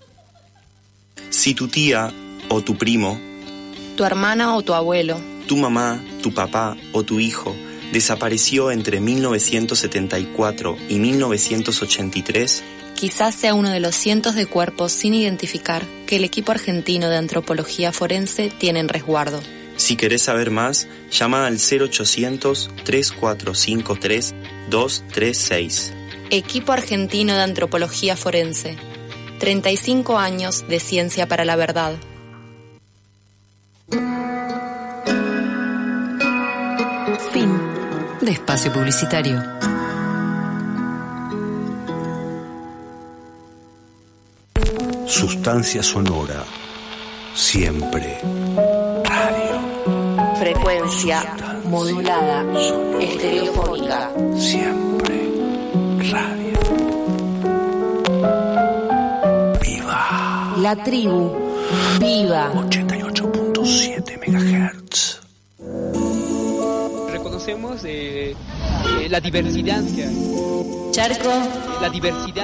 Speaker 5: Si tu tía o tu primo,
Speaker 12: tu hermana o tu abuelo,
Speaker 5: tu mamá, tu papá o tu hijo desapareció entre mil novecientos setenta y cuatro y mil novecientos ochenta y tres,
Speaker 12: quizás sea uno de los cientos de cuerpos sin identificar que el equipo argentino de antropología forense tiene en resguardo.
Speaker 5: Si querés saber más, llama al cero ochocientos, tres cuatro cinco tres, dos tres seis.
Speaker 12: Equipo argentino de antropología forense. treinta y cinco años de ciencia para la verdad.
Speaker 11: Fin de espacio publicitario.
Speaker 8: Sustancia sonora. Siempre. Radio.
Speaker 29: Frecuencia modulada. Estereofónica.
Speaker 8: Siempre. Radio. Viva.
Speaker 29: La tribu. Viva.
Speaker 8: ochenta y ocho punto siete megahertz.
Speaker 18: Reconocemos eh, eh, la diversidad.
Speaker 3: Charco.
Speaker 18: La diversidad.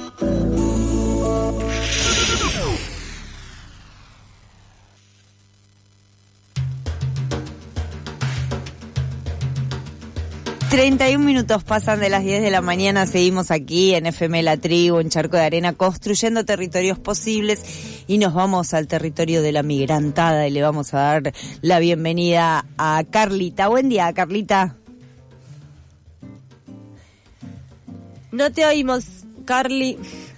Speaker 4: treinta y un minutos pasan de las diez de la mañana, seguimos aquí en F M La Tribu, en Charco de Arena, construyendo territorios posibles y nos vamos al territorio de la migrantada y le vamos a dar la bienvenida a Carlita. Buen día, Carlita. No te oímos, Carly.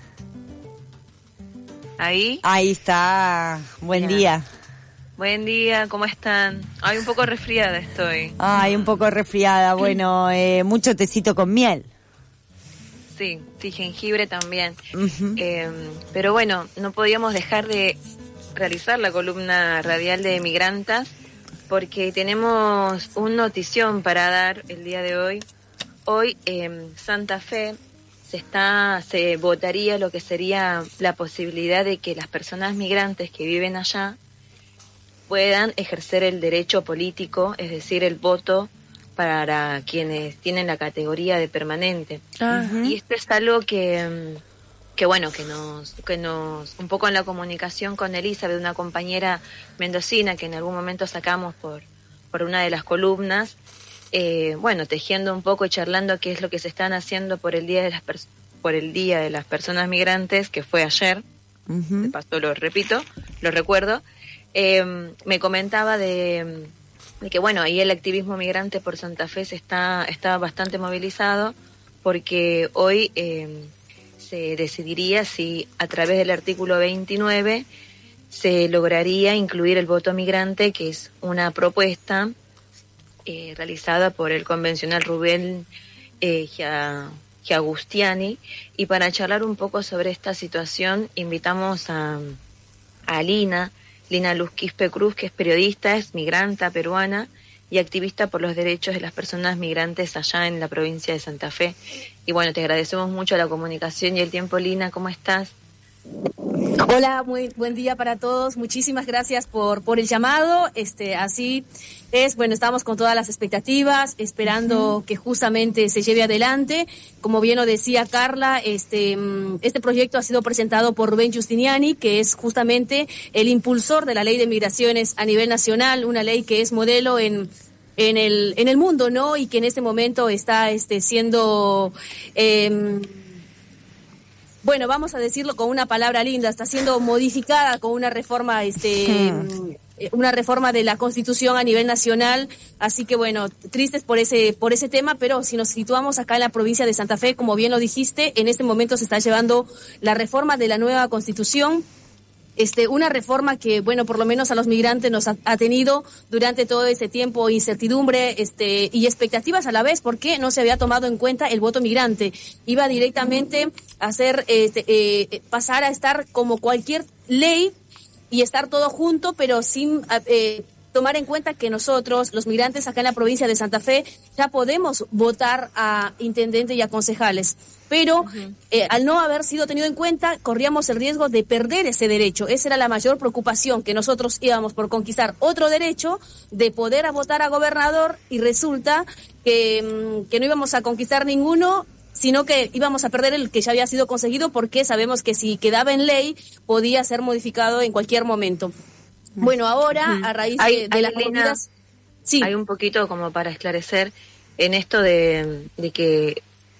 Speaker 21: ¿Ahí?
Speaker 4: Ahí está, buen
Speaker 21: Bien.
Speaker 4: día.
Speaker 21: Buen día, ¿cómo están? Ay, un poco resfriada estoy.
Speaker 4: Ay, un poco resfriada, bueno, eh, mucho tecito con miel.
Speaker 21: Sí, sí, jengibre también.
Speaker 4: Uh-huh.
Speaker 21: Eh, pero bueno, no podíamos dejar de realizar la columna radial de Migrantas porque tenemos una notición para dar el día de hoy. Hoy en Santa Fe se está se votaría lo que sería la posibilidad de que las personas migrantes que viven allá puedan ejercer el derecho político, es decir, el voto para quienes tienen la categoría de permanente. Uh-huh. Y esto es algo que, que bueno, que nos, que nos, un poco en la comunicación con Elizabeth, una compañera mendocina que en algún momento sacamos por, por una de las columnas, eh, bueno, tejiendo un poco y charlando qué es lo que se están haciendo por el día de las pers- por el día de las personas migrantes, que fue ayer. Uh-huh. De paso lo repito, lo recuerdo. Eh, me comentaba de, de que, bueno, ahí el activismo migrante por Santa Fe se está, está bastante movilizado porque hoy eh, se decidiría si a través del artículo veintinueve se lograría incluir el voto migrante, que es una propuesta eh, realizada por el convencional Rubén eh, Giagustiani. Y para charlar un poco sobre esta situación invitamos a, a Lina, Lina Luz Quispe Cruz, que es periodista, es migranta peruana y activista por los derechos de las personas migrantes allá en la provincia de Santa Fe. Y bueno, te agradecemos mucho la comunicación y el tiempo, Lina, ¿cómo estás?
Speaker 25: Hola, muy buen día para todos. Muchísimas gracias por por el llamado. Este, así es, bueno, estamos con todas las expectativas, esperando uh-huh. que justamente se lleve adelante. Como bien lo decía Carla, este este proyecto ha sido presentado por Rubén Giustiniani, que es justamente el impulsor de la Ley de Migraciones a nivel nacional, una ley que es modelo en en el en el mundo, ¿no? Y que en este momento está este siendo eh, bueno, vamos a decirlo con una palabra linda, está siendo modificada con una reforma este una reforma de la Constitución a nivel nacional, así que bueno, tristes por ese por ese tema, pero si nos situamos acá en la provincia de Santa Fe, como bien lo dijiste, en este momento se está llevando la reforma de la nueva Constitución. Este, una reforma que, bueno, por lo menos a los migrantes nos ha, ha tenido durante todo ese tiempo incertidumbre este, y expectativas a la vez, porque no se había tomado en cuenta el voto migrante. Iba directamente a hacer, este, eh, pasar a estar como cualquier ley y estar todo junto, pero sin eh, tomar en cuenta que nosotros, los migrantes acá en la provincia de Santa Fe, ya podemos votar a intendentes y a concejales. Pero uh-huh. eh, al no haber sido tenido en cuenta, corríamos el riesgo de perder ese derecho. Esa era la mayor preocupación, que nosotros íbamos por conquistar otro derecho de poder a votar a gobernador, y resulta que, que no íbamos a conquistar ninguno, sino que íbamos a perder el que ya había sido conseguido, porque sabemos que si quedaba en ley podía ser modificado en cualquier momento. Bueno, ahora, a raíz
Speaker 21: hay,
Speaker 25: de, de
Speaker 21: hay,
Speaker 25: las movidas... Sí.
Speaker 21: Hay un poquito como para esclarecer en esto de, de que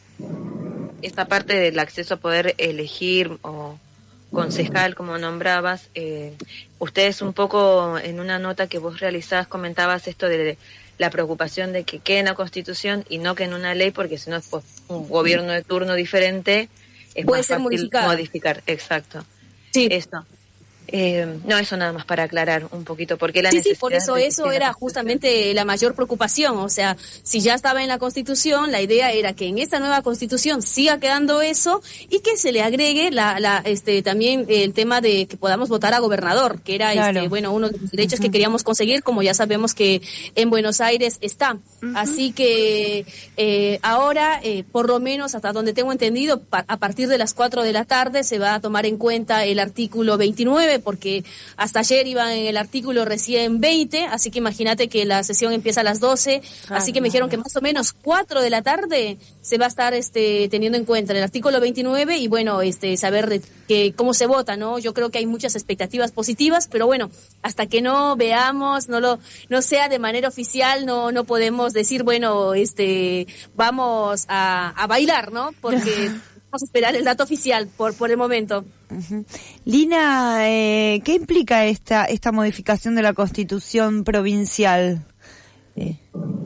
Speaker 21: esta parte del acceso a poder elegir o concejal, como nombrabas, eh, ustedes un poco en una nota que vos realizabas comentabas esto de la preocupación de que quede en la Constitución y no que en una ley, porque si no es pues, un gobierno de turno diferente, es
Speaker 25: puede
Speaker 21: más
Speaker 25: ser
Speaker 21: fácil
Speaker 25: modificado.
Speaker 21: modificar. Exacto.
Speaker 25: Sí.
Speaker 21: Esto. Eh, no, eso nada más para aclarar un poquito, porque la
Speaker 25: sí,
Speaker 21: necesidad
Speaker 25: sí, por eso
Speaker 21: de
Speaker 25: eso era justamente la mayor preocupación. O sea, si ya estaba en la Constitución, la idea era que en esta nueva Constitución siga quedando eso y que se le agregue la, la este también el tema de que podamos votar a gobernador, que era claro. este bueno uno de los derechos uh-huh. que queríamos conseguir, como ya sabemos que en Buenos Aires está. Uh-huh. Así que eh, ahora, eh, por lo menos hasta donde tengo entendido, pa- a partir de las cuatro de la tarde se va a tomar en cuenta el artículo veintinueve, porque hasta ayer iban en el artículo recién veinte, así que imagínate que la sesión empieza a las doce, ah, así que me dijeron que más o menos cuatro de la tarde se va a estar este teniendo en cuenta el artículo veintinueve y bueno, este saber de que cómo se vota, ¿no? Yo creo que hay muchas expectativas positivas, pero bueno, hasta que no veamos, no lo no sea de manera oficial, no no podemos decir, bueno, este vamos a, a bailar, ¿no? Porque vamos a esperar el dato oficial por por el momento.
Speaker 4: Uh-huh. Lina, eh, ¿qué implica esta esta modificación de la Constitución provincial? Eh.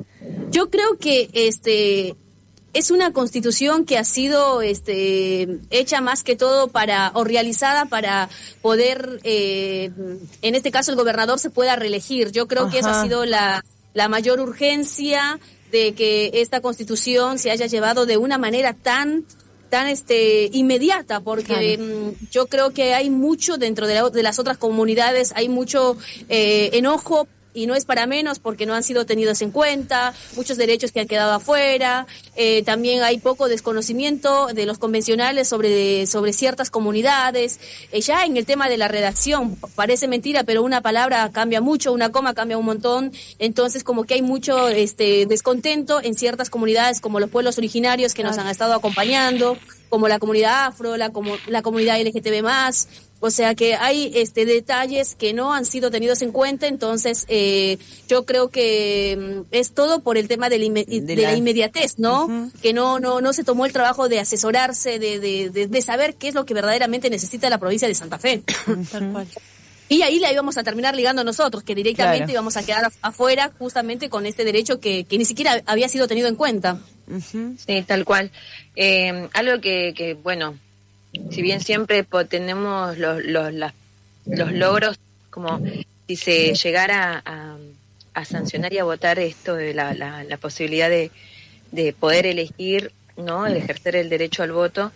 Speaker 25: Yo creo que este es una Constitución que ha sido este hecha más que todo para o realizada para poder, eh, en este caso el gobernador se pueda reelegir. Yo creo Ajá. que esa ha sido la la mayor urgencia de que esta Constitución se haya llevado de una manera tan tan este inmediata, porque claro. yo creo que hay mucho dentro de, la, de las otras comunidades, hay mucho eh, enojo, y no es para menos porque no han sido tenidos en cuenta, muchos derechos que han quedado afuera, eh, también hay poco desconocimiento de los convencionales sobre sobre ciertas comunidades, eh, ya en el tema de la redacción, parece mentira, pero una palabra cambia mucho, una coma cambia un montón, entonces como que hay mucho este descontento en ciertas comunidades, como los pueblos originarios que nos han estado acompañando, como la comunidad afro, la, como, la comunidad L G T B más, o sea que hay este detalles que no han sido tenidos en cuenta, entonces eh, yo creo que es todo por el tema de la, inme- de de la... la inmediatez, ¿no? Uh-huh. Que no no no se tomó el trabajo de asesorarse, de, de, de, de saber qué es lo que verdaderamente necesita la provincia de Santa Fe. Tal cual. Y ahí la íbamos a terminar ligando nosotros, que directamente claro. íbamos a quedar afuera justamente con este derecho que, que ni siquiera había sido tenido en cuenta.
Speaker 21: Uh-huh. Sí, tal cual. Eh, algo que, que, bueno, si bien siempre tenemos los, los, las, los logros, como si se llegara a, a sancionar y a votar esto de la, la, la posibilidad de, de poder elegir, ¿no? El ejercer el derecho al voto,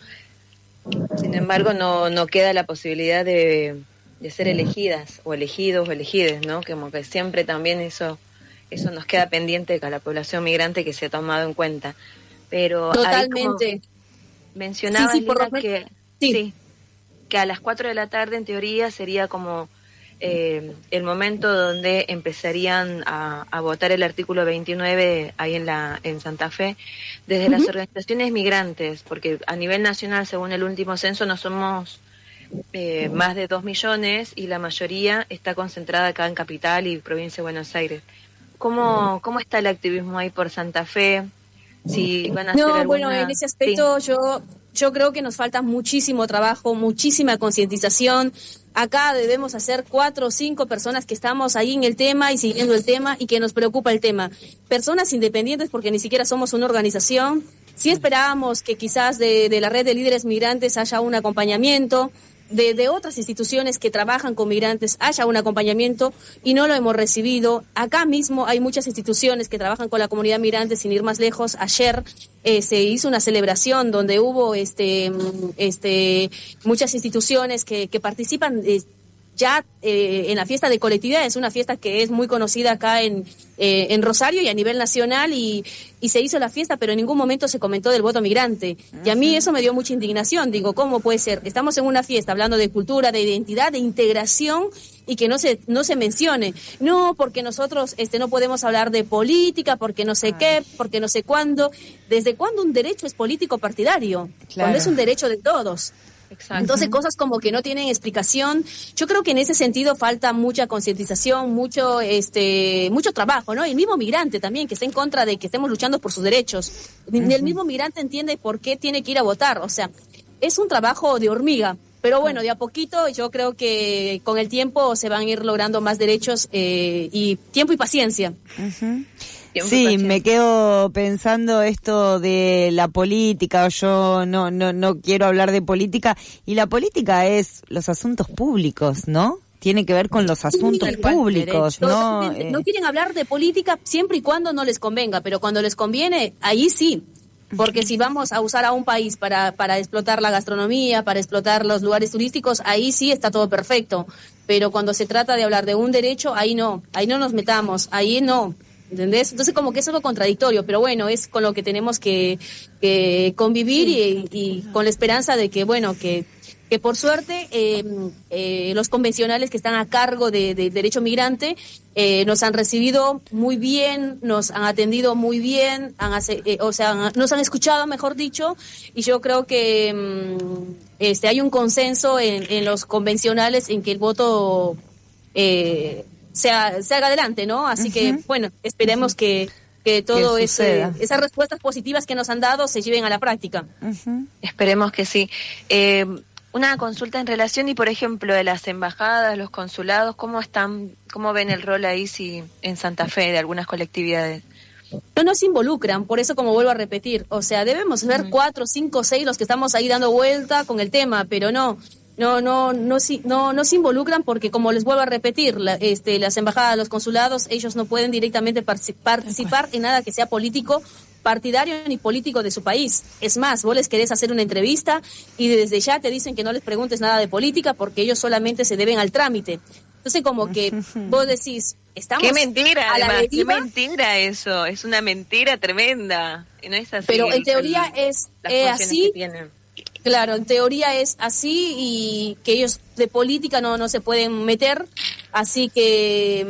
Speaker 21: sin embargo no, no queda la posibilidad de, de ser elegidas o elegidos o elegides, ¿no? Como que siempre también eso eso nos queda pendiente con la población migrante que se ha tomado en cuenta. Pero
Speaker 25: totalmente
Speaker 21: mencionaba
Speaker 25: sí, sí, por
Speaker 21: que sí. sí que a las cuatro de la tarde en teoría sería como eh, el momento donde empezarían a, a votar el artículo veintinueve ahí en la en Santa Fe desde uh-huh. las organizaciones migrantes, porque a nivel nacional, según el último censo, no somos eh, más de dos millones y la mayoría está concentrada acá en Capital y provincia de Buenos Aires. ¿Cómo, cómo está el activismo ahí por Santa Fe? Si van a hacer
Speaker 25: no,
Speaker 21: alguna...
Speaker 25: bueno, en ese aspecto sí. yo yo creo que nos falta muchísimo trabajo, muchísima concientización. Acá debemos hacer cuatro o cinco personas que estamos ahí en el tema y siguiendo el tema y que nos preocupa el tema. Personas independientes, porque ni siquiera somos una organización. Sí esperábamos que quizás de, de la red de líderes migrantes haya un acompañamiento, de, de otras instituciones que trabajan con migrantes haya un acompañamiento, y no lo hemos recibido. Acá mismo hay muchas instituciones que trabajan con la comunidad migrante. Sin ir más lejos, ayer eh, se hizo una celebración donde hubo este este muchas instituciones que, que participan eh, ya eh, en la fiesta de colectividad. Es una fiesta que es muy conocida acá en eh, en Rosario y a nivel nacional, y, y se hizo la fiesta, pero en ningún momento se comentó del voto migrante. Y a mí eso me dio mucha indignación. Digo, ¿cómo puede ser? Estamos en una fiesta hablando de cultura, de identidad, de integración, y que no se no se mencione. No, porque nosotros este no podemos hablar de política, porque no sé Ay. qué, porque no sé cuándo. ¿Desde cuándo un derecho es político partidario? Claro. Cuando es un derecho de todos. Exacto. Entonces, cosas como que no tienen explicación. Yo creo que en ese sentido falta mucha concientización, mucho este mucho trabajo, ¿no? El mismo migrante también, que está en contra de que estemos luchando por sus derechos. Uh-huh. El mismo migrante entiende por qué tiene que ir a votar. O sea, es un trabajo de hormiga. Pero bueno, de a poquito yo creo que con el tiempo se van a ir logrando más derechos eh, y tiempo y paciencia.
Speaker 4: Uh-huh. Sí, me quedo pensando esto de la política. Yo no no no quiero hablar de política, y la política es los asuntos públicos, ¿no? Tiene que ver con los asuntos sí, públicos, ¿no?
Speaker 25: No, no quieren hablar de política siempre y cuando no les convenga, pero cuando les conviene, ahí sí. Porque si vamos a usar a un país para para explotar la gastronomía, para explotar los lugares turísticos, ahí sí está todo perfecto. Pero cuando se trata de hablar de un derecho, ahí no, ahí no nos metamos, ahí no. ¿Entendés? Entonces como que es algo contradictorio, pero bueno, es con lo que tenemos que, que convivir y, y con la esperanza de que, bueno, que, que por suerte eh, eh, los convencionales que están a cargo de, de derecho migrante eh, nos han recibido muy bien, nos han atendido muy bien, han hace, eh, o sea, han, nos han escuchado, mejor dicho, y yo creo que mm, este hay un consenso en, en los convencionales en que el voto Eh, sea, se haga adelante, ¿no? Así uh-huh. que, bueno, esperemos uh-huh. que, que todo eso, esas respuestas positivas que nos han dado se lleven a la práctica.
Speaker 21: Uh-huh. Esperemos que sí. Eh, una consulta en relación, y por ejemplo, de las embajadas, los consulados, ¿cómo están, cómo ven el rol ahí si en Santa Fe de algunas colectividades?
Speaker 25: No nos involucran, por eso como vuelvo a repetir, o sea, debemos ser uh-huh. cuatro, cinco, seis los que estamos ahí dando vuelta con el tema, pero no... No, no, no, no, no se involucran porque, como les vuelvo a repetir, la, este, las embajadas, los consulados, ellos no pueden directamente participar en nada que sea político, partidario ni político de su país. Es más, vos les querés hacer una entrevista y desde ya te dicen que no les preguntes nada de política porque ellos solamente se deben al trámite. Entonces, como que vos decís, estamos
Speaker 21: qué mentira,
Speaker 25: a la
Speaker 21: además,
Speaker 25: deriva.
Speaker 21: Qué mentira eso, es una mentira tremenda. No es así.
Speaker 25: Pero en teoría
Speaker 21: el,
Speaker 25: es eh, así. Claro, en teoría es así, y que ellos de política no no se pueden meter, así que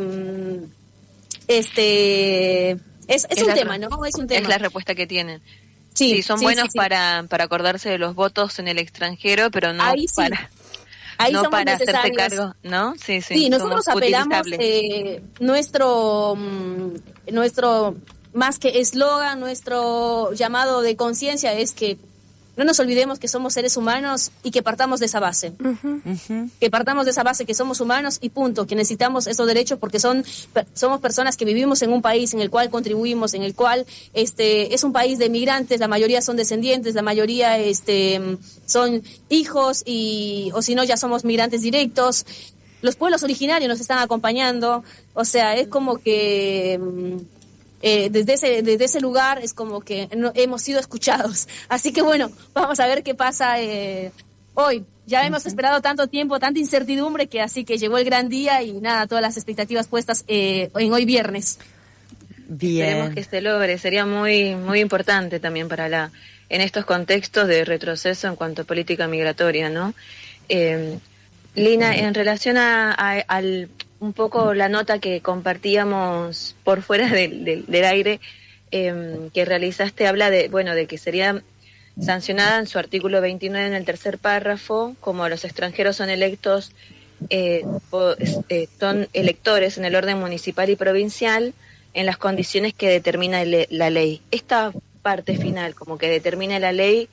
Speaker 25: este es, es,
Speaker 21: es
Speaker 25: un tema, ¿no? Es un tema.
Speaker 21: Es la respuesta que tienen.
Speaker 25: Sí,
Speaker 21: sí son
Speaker 25: sí,
Speaker 21: buenos
Speaker 25: sí, sí.
Speaker 21: para para acordarse de los votos en el extranjero, pero no
Speaker 25: Ahí sí.
Speaker 21: para
Speaker 25: Ahí
Speaker 21: no
Speaker 25: somos
Speaker 21: para hacerte
Speaker 25: necesarios.
Speaker 21: cargo, ¿no? Sí, sí.
Speaker 25: Sí, nosotros apelamos eh, nuestro nuestro más que eslogan, nuestro llamado de conciencia es que no nos olvidemos que somos seres humanos y que partamos de esa base. Uh-huh. Uh-huh. Que partamos de esa base, que somos humanos y punto, que necesitamos esos derechos porque son somos personas que vivimos en un país en el cual contribuimos, en el cual este es un país de migrantes, la mayoría son descendientes, la mayoría este son hijos y o si no ya somos migrantes directos. Los pueblos originarios nos están acompañando, o sea, es como que Eh, desde ese desde ese lugar es como que no, hemos sido escuchados. Así que bueno, vamos a ver qué pasa eh, hoy. Ya uh-huh. hemos esperado tanto tiempo, tanta incertidumbre, que así que llegó el gran día y nada, todas las expectativas puestas eh, en hoy viernes.
Speaker 21: Bien. Esperemos que se logre, sería muy muy importante también para la en estos contextos de retroceso en cuanto a política migratoria, ¿no? Eh, Lina, uh-huh. en relación a, a al un poco la nota que compartíamos por fuera del, del, del aire eh, que realizaste, habla de bueno de que sería sancionada en su artículo veintinueve en el tercer párrafo, como los extranjeros son electos eh, o, eh, son electores en el orden municipal y provincial en las condiciones que determina le, la ley. Esta parte final, como que determina la ley,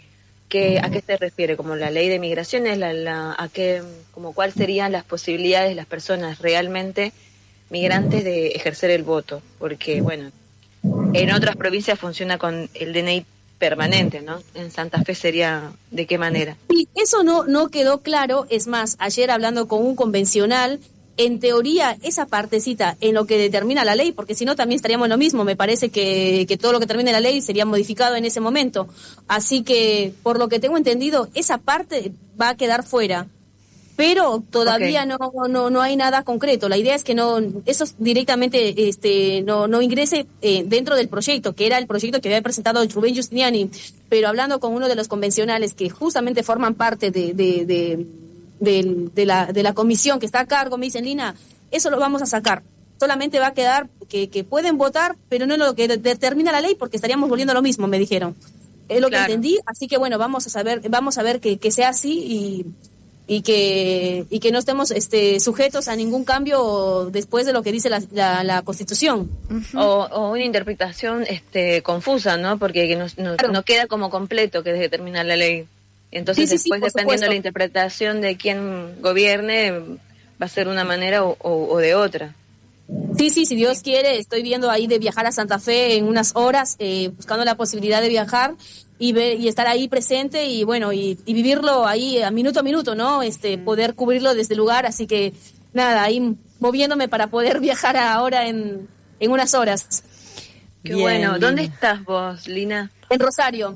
Speaker 21: ¿qué, ¿a qué se refiere? ¿Como la ley de migraciones? La, la, ¿a qué, como cuáles serían las posibilidades de las personas realmente migrantes de ejercer el voto? Porque, bueno, en otras provincias funciona con el D N I permanente, ¿no? En Santa Fe sería, ¿de qué manera?
Speaker 25: Sí, eso no, no quedó claro. Es más, ayer hablando con un convencional, en teoría esa partecita en lo que determina la ley, porque si no también estaríamos en lo mismo, me parece que, que todo lo que termine la ley sería modificado en ese momento. Así que, por lo que tengo entendido, esa parte va a quedar fuera. Pero todavía okay. no, no no hay nada concreto. La idea es que no eso directamente este no no ingrese eh, dentro del proyecto, que era el proyecto que había presentado Rubén Giustiniani. Pero hablando con uno de los convencionales que justamente forman parte de de, de, de, de, la, de la comisión que está a cargo, me dicen, Lina, eso lo vamos a sacar. Solamente va a quedar que, que pueden votar, pero no es lo que determina la ley, porque estaríamos volviendo a lo mismo, me dijeron. Es lo claro. que entendí, así que bueno, vamos a saber, vamos a ver que, que sea así y... y que y que no estemos este sujetos a ningún cambio después de lo que dice la, la, la Constitución.
Speaker 21: Uh-huh. o, o una interpretación este confusa, ¿no? Porque no, no, claro. no queda como completo que determina la ley. Entonces sí, sí, después, sí, dependiendo supuesto. de la interpretación de quién gobierne, va a ser una manera o, o, o de otra.
Speaker 25: Sí, sí, si Dios quiere, estoy viendo ahí de viajar a Santa Fe en unas horas, eh, buscando la posibilidad de viajar y ver y estar ahí presente y bueno, y, y vivirlo ahí a minuto a minuto, ¿no? Este, poder cubrirlo desde el lugar, así que nada, ahí moviéndome para poder viajar ahora en, en unas horas.
Speaker 21: Qué bien, bueno. ¿Dónde Lina. estás vos, Lina?
Speaker 25: En Rosario.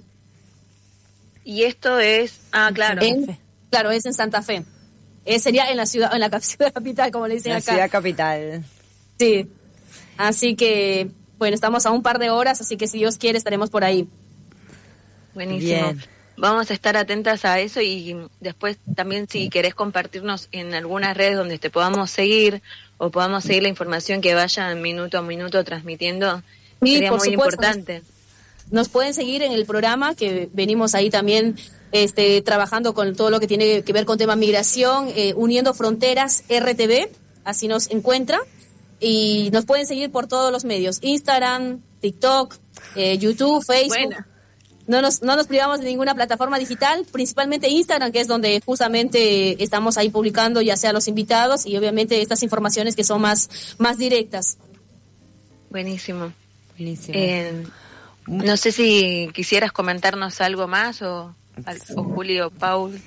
Speaker 21: Y esto es, ah, claro.
Speaker 25: En, claro, es en Santa Fe. Eh, sería en la ciudad, en la ciudad capital, como le dicen
Speaker 4: la
Speaker 25: acá.
Speaker 4: La ciudad capital.
Speaker 25: Sí. Así que, bueno, estamos a un par de horas, así que si Dios quiere estaremos por ahí.
Speaker 21: Buenísimo. Bien. Vamos a estar atentas a eso y después también si querés compartirnos en algunas redes donde te podamos seguir o podamos seguir la información que vaya minuto a minuto transmitiendo, sí, sería muy supuesto. importante.
Speaker 25: Nos pueden seguir en el programa que venimos ahí también este, trabajando con todo lo que tiene que ver con tema migración, eh, Uniendo Fronteras R T V, así nos encuentra. Y nos pueden seguir por todos los medios, Instagram, TikTok, eh, YouTube, Facebook. Buena. No nos, no nos privamos de ninguna plataforma digital, principalmente Instagram, que es donde justamente estamos ahí publicando ya sea los invitados y obviamente estas informaciones que son más, más directas.
Speaker 21: Buenísimo.
Speaker 4: Buenísimo.
Speaker 21: Eh, no sé si quisieras comentarnos algo más o, o Julio, Paul.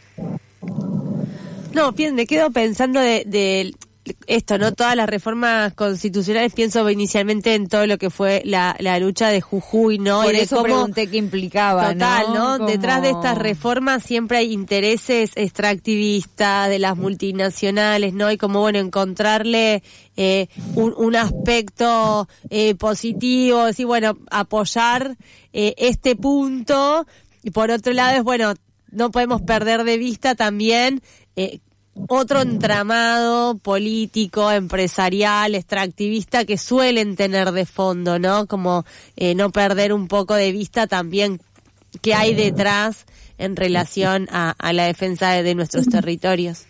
Speaker 1: No, bien, me quedo pensando de... de... esto, ¿no? Todas las reformas constitucionales, pienso inicialmente en todo lo que fue la, la lucha de Jujuy, ¿no?
Speaker 4: Por
Speaker 1: y de
Speaker 4: eso
Speaker 1: cómo,
Speaker 4: pregunté qué implicaba,
Speaker 1: total, ¿no?
Speaker 4: ¿no? Como...
Speaker 1: Detrás de estas reformas siempre hay intereses extractivistas de las multinacionales, ¿no? Y como, bueno, encontrarle eh, un, un aspecto eh, positivo, decir, bueno, apoyar eh, este punto. Y por otro lado es, bueno, no podemos perder de vista también eh, otro entramado político, empresarial, extractivista que suelen tener de fondo, ¿no? Como eh, no perder un poco de vista también qué hay detrás en relación a, a la defensa de, de nuestros territorios.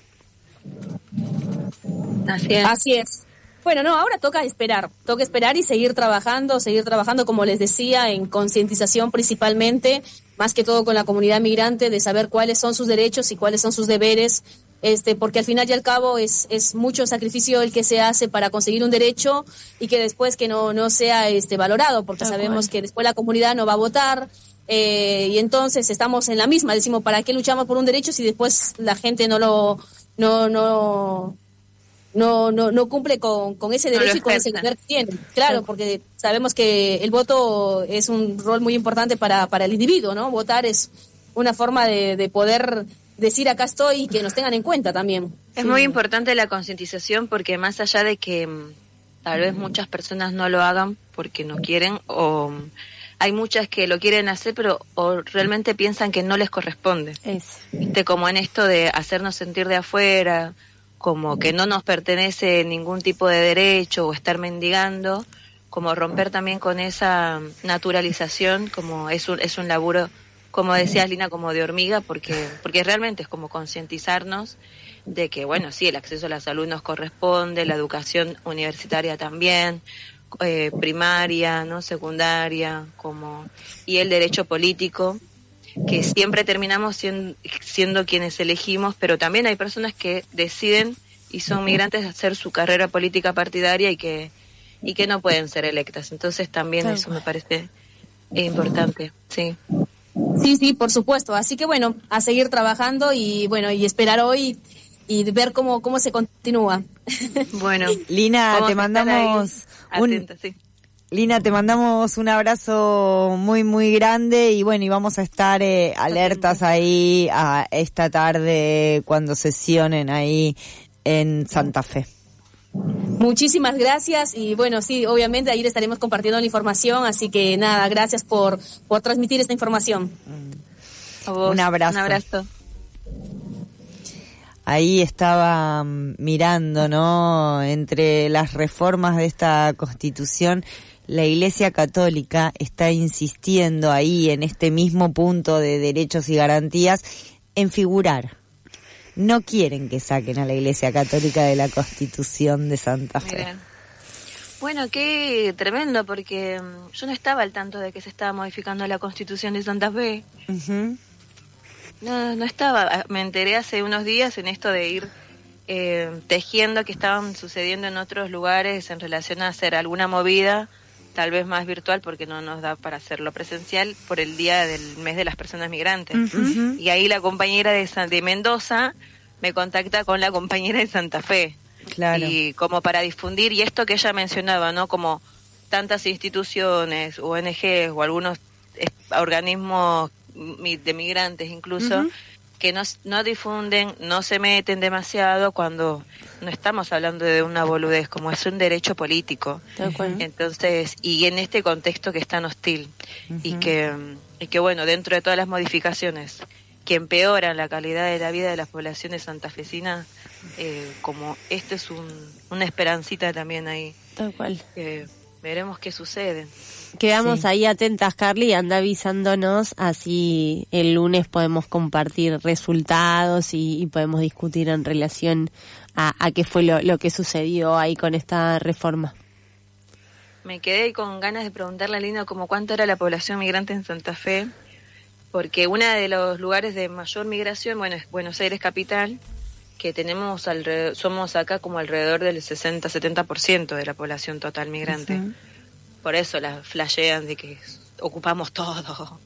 Speaker 21: Así es.
Speaker 25: Así es. Bueno, no, ahora toca esperar, toca esperar y seguir trabajando, seguir trabajando, como les decía, en concientización principalmente, más que todo con la comunidad migrante, de saber cuáles son sus derechos y cuáles son sus deberes, este, porque al final y al cabo es, es mucho sacrificio el que se hace para conseguir un derecho y que después que no, no sea este, valorado, porque sabemos que después la comunidad no va a votar, eh, y entonces estamos en la misma, decimos, ¿para qué luchamos por un derecho si después la gente no lo, no, no, no, no, no cumple con, con ese derecho no y con ese deber que tiene? Claro, sí. Porque sabemos que el voto es un rol muy importante para, para el individuo, ¿no? Votar es una forma de, de poder decir acá estoy y que nos tengan en cuenta también.
Speaker 21: Es sí. muy importante la concientización porque más allá de que tal vez muchas personas no lo hagan porque no quieren o hay muchas que lo quieren hacer pero o realmente piensan que no les corresponde.
Speaker 1: Es.
Speaker 21: ¿Viste? Como en esto de hacernos sentir de afuera, como que no nos pertenece ningún tipo de derecho o estar mendigando, como romper también con esa naturalización, como es un, es un laburo, como decías Lina, como de hormiga, porque porque realmente es como concientizarnos de que, bueno, sí, el acceso a la salud nos corresponde, la educación universitaria también, eh, primaria, no secundaria, como y el derecho político, que siempre terminamos siendo, siendo quienes elegimos, pero también hay personas que deciden y son migrantes hacer su carrera política partidaria y que y que no pueden ser electas. Entonces también claro. Eso me parece importante, sí.
Speaker 25: Sí, sí, por supuesto. Así que bueno, a seguir trabajando y bueno, y esperar hoy y ver cómo cómo se continúa.
Speaker 21: Bueno,
Speaker 4: Lina, te mandamos un
Speaker 21: Atenta, sí.
Speaker 4: Lina, te mandamos un abrazo muy, muy grande y bueno, y vamos a estar eh, alertas ahí a esta tarde cuando sesionen ahí en Santa Fe.
Speaker 25: Muchísimas gracias y bueno, sí, obviamente ahí le estaremos compartiendo la información, así que nada, gracias por, por transmitir esta información.
Speaker 21: Vos,
Speaker 4: un abrazo.
Speaker 21: Un abrazo.
Speaker 4: Ahí estaba mirando, ¿no? Entre las reformas de esta Constitución, la Iglesia Católica está insistiendo ahí en este mismo punto de derechos y garantías en figurar. No quieren que saquen a la Iglesia Católica de la Constitución de Santa Fe.
Speaker 21: Miren. Bueno, qué tremendo, porque um, yo no estaba al tanto de que se estaba modificando la Constitución de Santa Fe.
Speaker 4: Uh-huh.
Speaker 21: No, no estaba. Me enteré hace unos días en esto de ir eh, tejiendo que estaban sucediendo en otros lugares en relación a hacer alguna movida, tal vez más virtual, porque no nos da para hacerlo presencial, por el día del mes de las personas migrantes.
Speaker 4: Uh-huh.
Speaker 21: Y ahí la compañera de, San, de Mendoza me contacta con la compañera de Santa Fe.
Speaker 4: Claro.
Speaker 21: Y como para difundir, y esto que ella mencionaba, ¿no? Como tantas instituciones, O N Ges o algunos eh, organismos de migrantes incluso, uh-huh. que no, no difunden, no se meten demasiado cuando no estamos hablando de una boludez, como es un derecho político.
Speaker 1: Uh-huh.
Speaker 21: Entonces, y en este contexto que es tan hostil, uh-huh. y que y que bueno, dentro de todas las modificaciones que empeoran la calidad de la vida de las poblaciones santafesinas, eh, como esto es un, una esperancita también ahí.
Speaker 1: Tal cual.
Speaker 21: Eh, veremos qué sucede.
Speaker 1: Quedamos
Speaker 21: sí.
Speaker 1: ahí atentas, Carly, anda avisándonos, así el lunes podemos compartir resultados y, y podemos discutir en relación a, a qué fue lo, lo que sucedió ahí con esta reforma.
Speaker 21: Me quedé con ganas de preguntarle a Lina como cuánto era la población migrante en Santa Fe, porque uno de los lugares de mayor migración, bueno, es Buenos Aires capital, que tenemos alrededor, somos acá como alrededor del sesenta a setenta por ciento de la población total migrante. Uh-huh. Por eso la flashean de que ocupamos todo.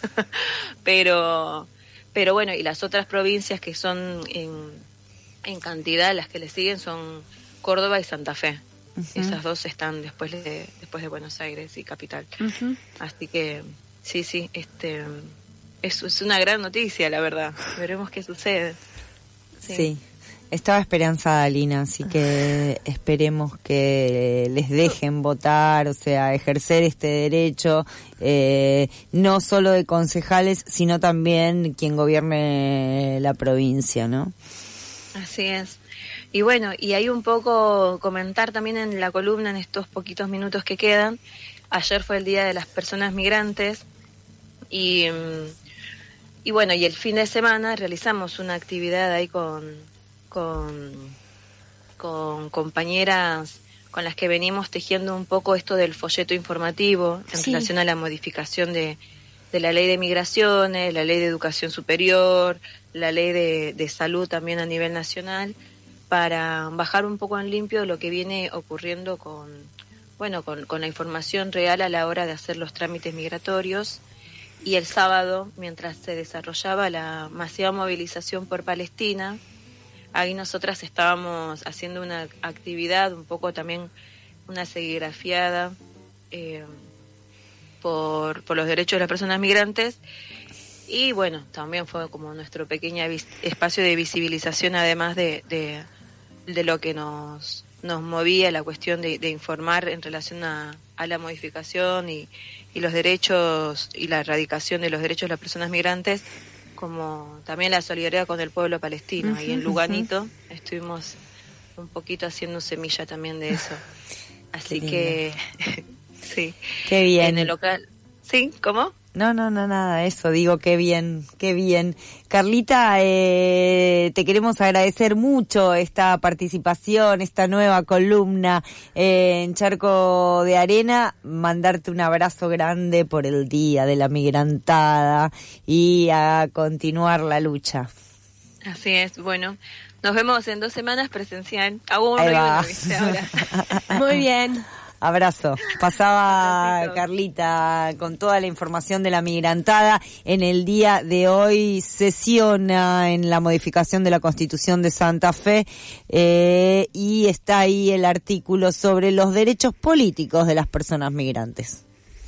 Speaker 21: pero pero bueno, y las otras provincias que son en, en cantidad, las que le siguen son Córdoba y Santa Fe. Uh-huh. Esas dos están después de después de Buenos Aires y capital. Uh-huh. Así que sí, sí, este es, es una gran noticia, la verdad. Veremos qué sucede.
Speaker 4: Sí. sí. Estaba esperanzada, Lina, así que esperemos que les dejen votar, o sea, ejercer este derecho, eh, no solo de concejales, sino también quien gobierne la provincia, ¿no?
Speaker 21: Así es. Y bueno, y hay un poco comentar también en la columna, en estos poquitos minutos que quedan. Ayer fue el Día de las Personas Migrantes y, y bueno, y el fin de semana realizamos una actividad ahí con... Con, con compañeras con las que venimos tejiendo un poco esto del folleto informativo en sí. relación a la modificación de, de la ley de migraciones, la ley de educación superior, la ley de, de salud también a nivel nacional, para bajar un poco en limpio lo que viene ocurriendo con, bueno, con, con la información real a la hora de hacer los trámites migratorios. Y el sábado, mientras se desarrollaba la masiva movilización por Palestina, ahí nosotras estábamos haciendo una actividad, un poco también una serigrafiada eh, por, por los derechos de las personas migrantes. Y bueno, también fue como nuestro pequeño vis- espacio de visibilización, además de, de, de lo que nos, nos movía, la cuestión de, de informar en relación a, a la modificación y, y los derechos y la erradicación de los derechos de las personas migrantes, como también la solidaridad con el pueblo palestino. Uh-huh, ahí en Luganito uh-huh. estuvimos un poquito haciendo semilla también de eso. Así que, sí.
Speaker 4: Qué bien.
Speaker 21: En el local, ¿sí? ¿Cómo?
Speaker 4: No, no, no, nada, eso, digo, qué bien, qué bien. Carlita, eh, te queremos agradecer mucho esta participación, esta nueva columna eh, en Charco de Arena, mandarte un abrazo grande por el Día de la Migrantada y a continuar la lucha.
Speaker 21: Así es, bueno, nos vemos en dos semanas presencial. Hago un
Speaker 4: Ahí
Speaker 21: reúno,
Speaker 4: va.
Speaker 21: ¿viste? Ahora.
Speaker 1: Muy bien.
Speaker 4: Abrazo. Pasaba Carlita con toda la información de la migrantada. En el día de hoy sesiona en la modificación de la Constitución de Santa Fe eh, y está ahí el artículo sobre los derechos políticos de las personas migrantes.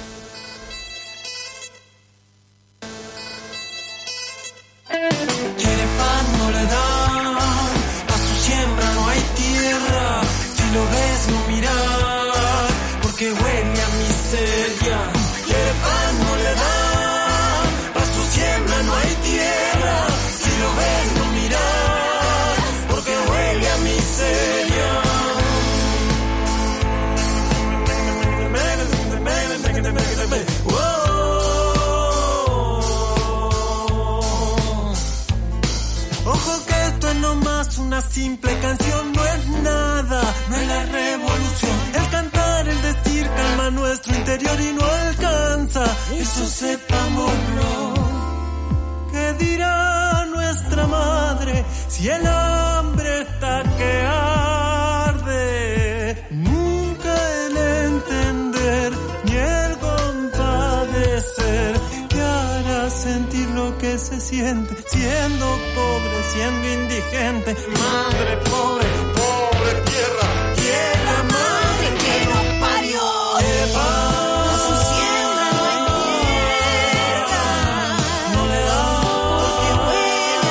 Speaker 7: Quiere pan, no le dan, a su siembra no hay tierra, si lo ves no miras, porque huele a miseria. Quiere pan, no le dan, a su siembra no hay tierra, si lo ves no miras, porque huele a miseria. Ojo que esto es nomás una simple canción, no es nada, no es la revolución. El cantar, el decir calma nuestro interior y no alcanza, eso sepámoslo. ¿Qué dirá nuestra madre si el hambre está que arde? Nunca el entender ni el compadecer te hará sentir lo que se siente siendo pobre, siendo indigente. Madre pobre, pobre tierra, tierra madre que nos parió. Quiere pan, a su siembra no hay tierra, no le da porque huele a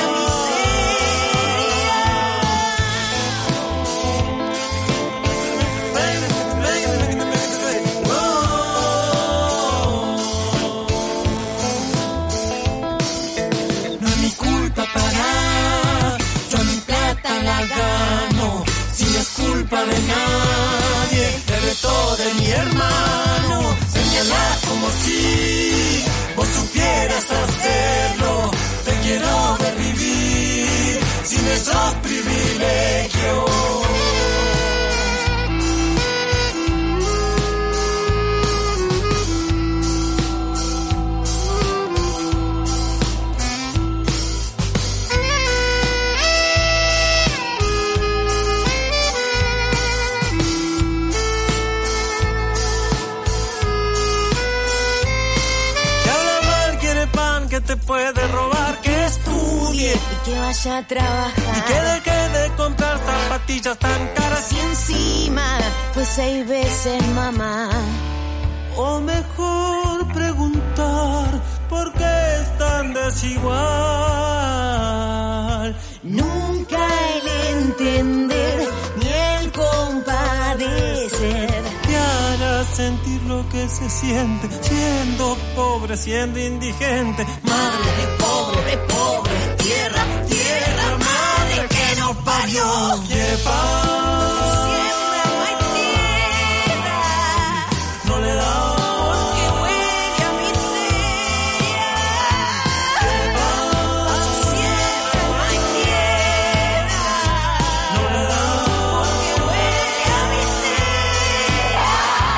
Speaker 7: miseria. No es mi culpa parar, yo mi plata la gano, si no es culpa de nadie, de todo de mi hermano. Señalar como si vos supieras hacerlo, te quiero ver vivir sin esos privilegios. Que te puede robar, que estudie
Speaker 2: y que vaya a trabajar
Speaker 7: y que deje de comprar zapatillas tan caras
Speaker 2: y encima fue seis veces mamá.
Speaker 7: O mejor preguntar por qué es tan desigual.
Speaker 2: Nunca el entender ni el compadecer
Speaker 7: te hará sentir lo que se siente siendo pobre, siendo indigente. Madre pobre, pobre tierra, tierra madre que nos parió. Quiere pan, siembra no hay tierra, no le da porque huele a miseria. Quiere pan, a su siembra no hay tierra, no le da porque huele a miseria.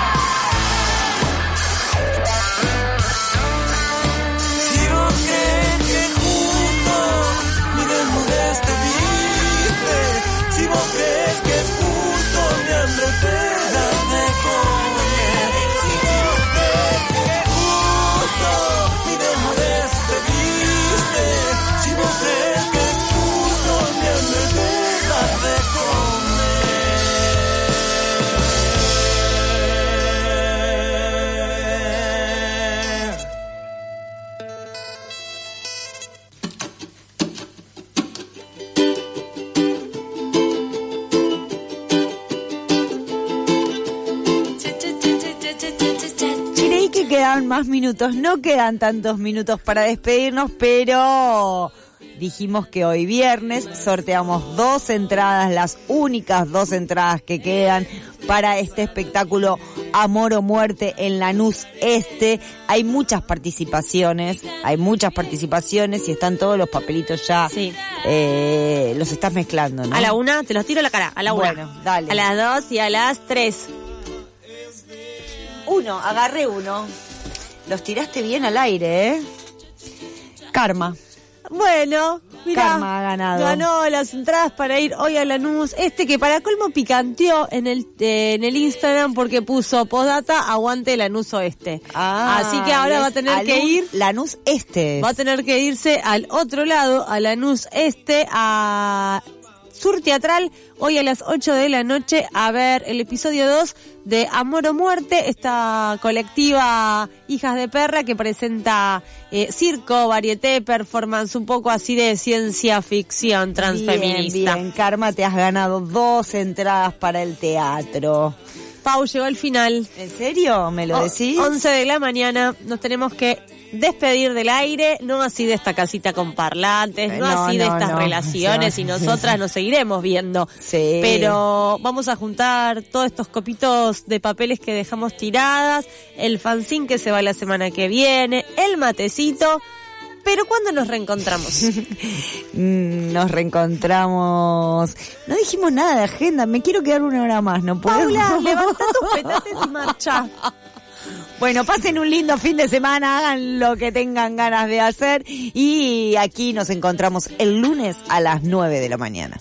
Speaker 7: Si vos crees que justo mi desnudez te viste, si vos crees que es justo mi hambre te das de comer, si vos crees que es justo mi desnudez te viste, si vos crees que es justo mi hambre te das de
Speaker 4: Creí que quedaban más minutos, no quedan tantos minutos para despedirnos, pero dijimos que hoy viernes sorteamos dos entradas, las únicas dos entradas que quedan para este espectáculo Amor o Muerte en Lanús Este. Hay muchas participaciones, hay muchas participaciones y están todos los papelitos ya.
Speaker 1: Sí.
Speaker 4: Eh, los estás mezclando, ¿no?
Speaker 1: A la una, te los tiro a la cara, a la una.
Speaker 4: Bueno, dale.
Speaker 1: A las dos y a las tres.
Speaker 4: Uno, agarré uno. Los tiraste bien al aire, ¿eh? Karma.
Speaker 1: Bueno, mirá,
Speaker 4: Karma ha ganado.
Speaker 1: Ganó las entradas para ir hoy a Lanús Este, que para colmo picanteó en el eh, en el Instagram porque puso postdata aguante Lanús Oeste.
Speaker 4: Ah,
Speaker 1: así que ahora va a tener que ir
Speaker 4: Lanús Este.
Speaker 1: Va a tener que irse al otro lado, a Lanús Este, a Sur Teatral, hoy a las ocho de la noche, a ver el episodio dos de Amor o Muerte, esta colectiva Hijas de Perra que presenta eh, circo, varieté, performance, un poco así de ciencia ficción transfeminista.
Speaker 4: Bien, bien, Karma, te has ganado dos entradas para el teatro.
Speaker 1: Pau, llegó el final.
Speaker 4: ¿En serio? ¿Me lo decís?
Speaker 1: once de la mañana, nos tenemos que despedir del aire, no así de esta casita con parlantes, no,
Speaker 4: no
Speaker 1: así
Speaker 4: no,
Speaker 1: de estas
Speaker 4: no.
Speaker 1: relaciones, y nosotras nos seguiremos viendo.
Speaker 4: Sí.
Speaker 1: Pero vamos a juntar todos estos copitos de papeles que dejamos tiradas, el fanzine que se va la semana que viene, el matecito. Pero ¿cuándo nos reencontramos?
Speaker 4: Nos reencontramos. No dijimos nada de agenda, me quiero quedar una hora más, ¿no puedo?
Speaker 1: Paula, levanta tus petates y marcha.
Speaker 4: Bueno, pasen un lindo fin de semana, hagan lo que tengan ganas de hacer y aquí nos encontramos el lunes a las nueve de la mañana.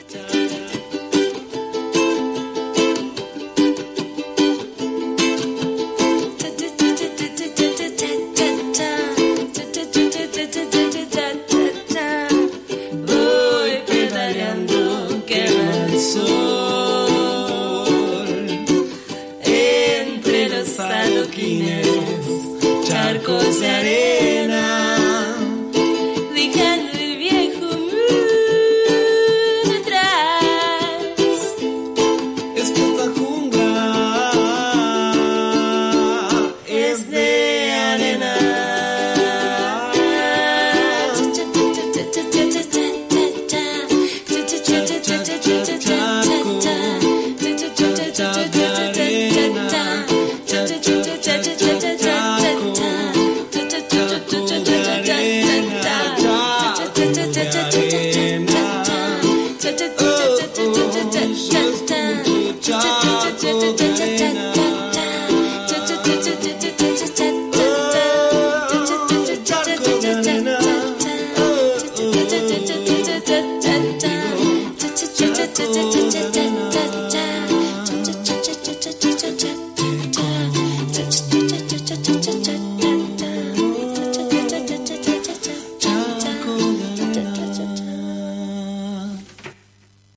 Speaker 7: Voy pedaleando, quema el sol entre los adoquines, charcos de arena, dejando el viejo mundo atrás. Es poca jungla, es de arena. Cha cha cha cha cha cha cha.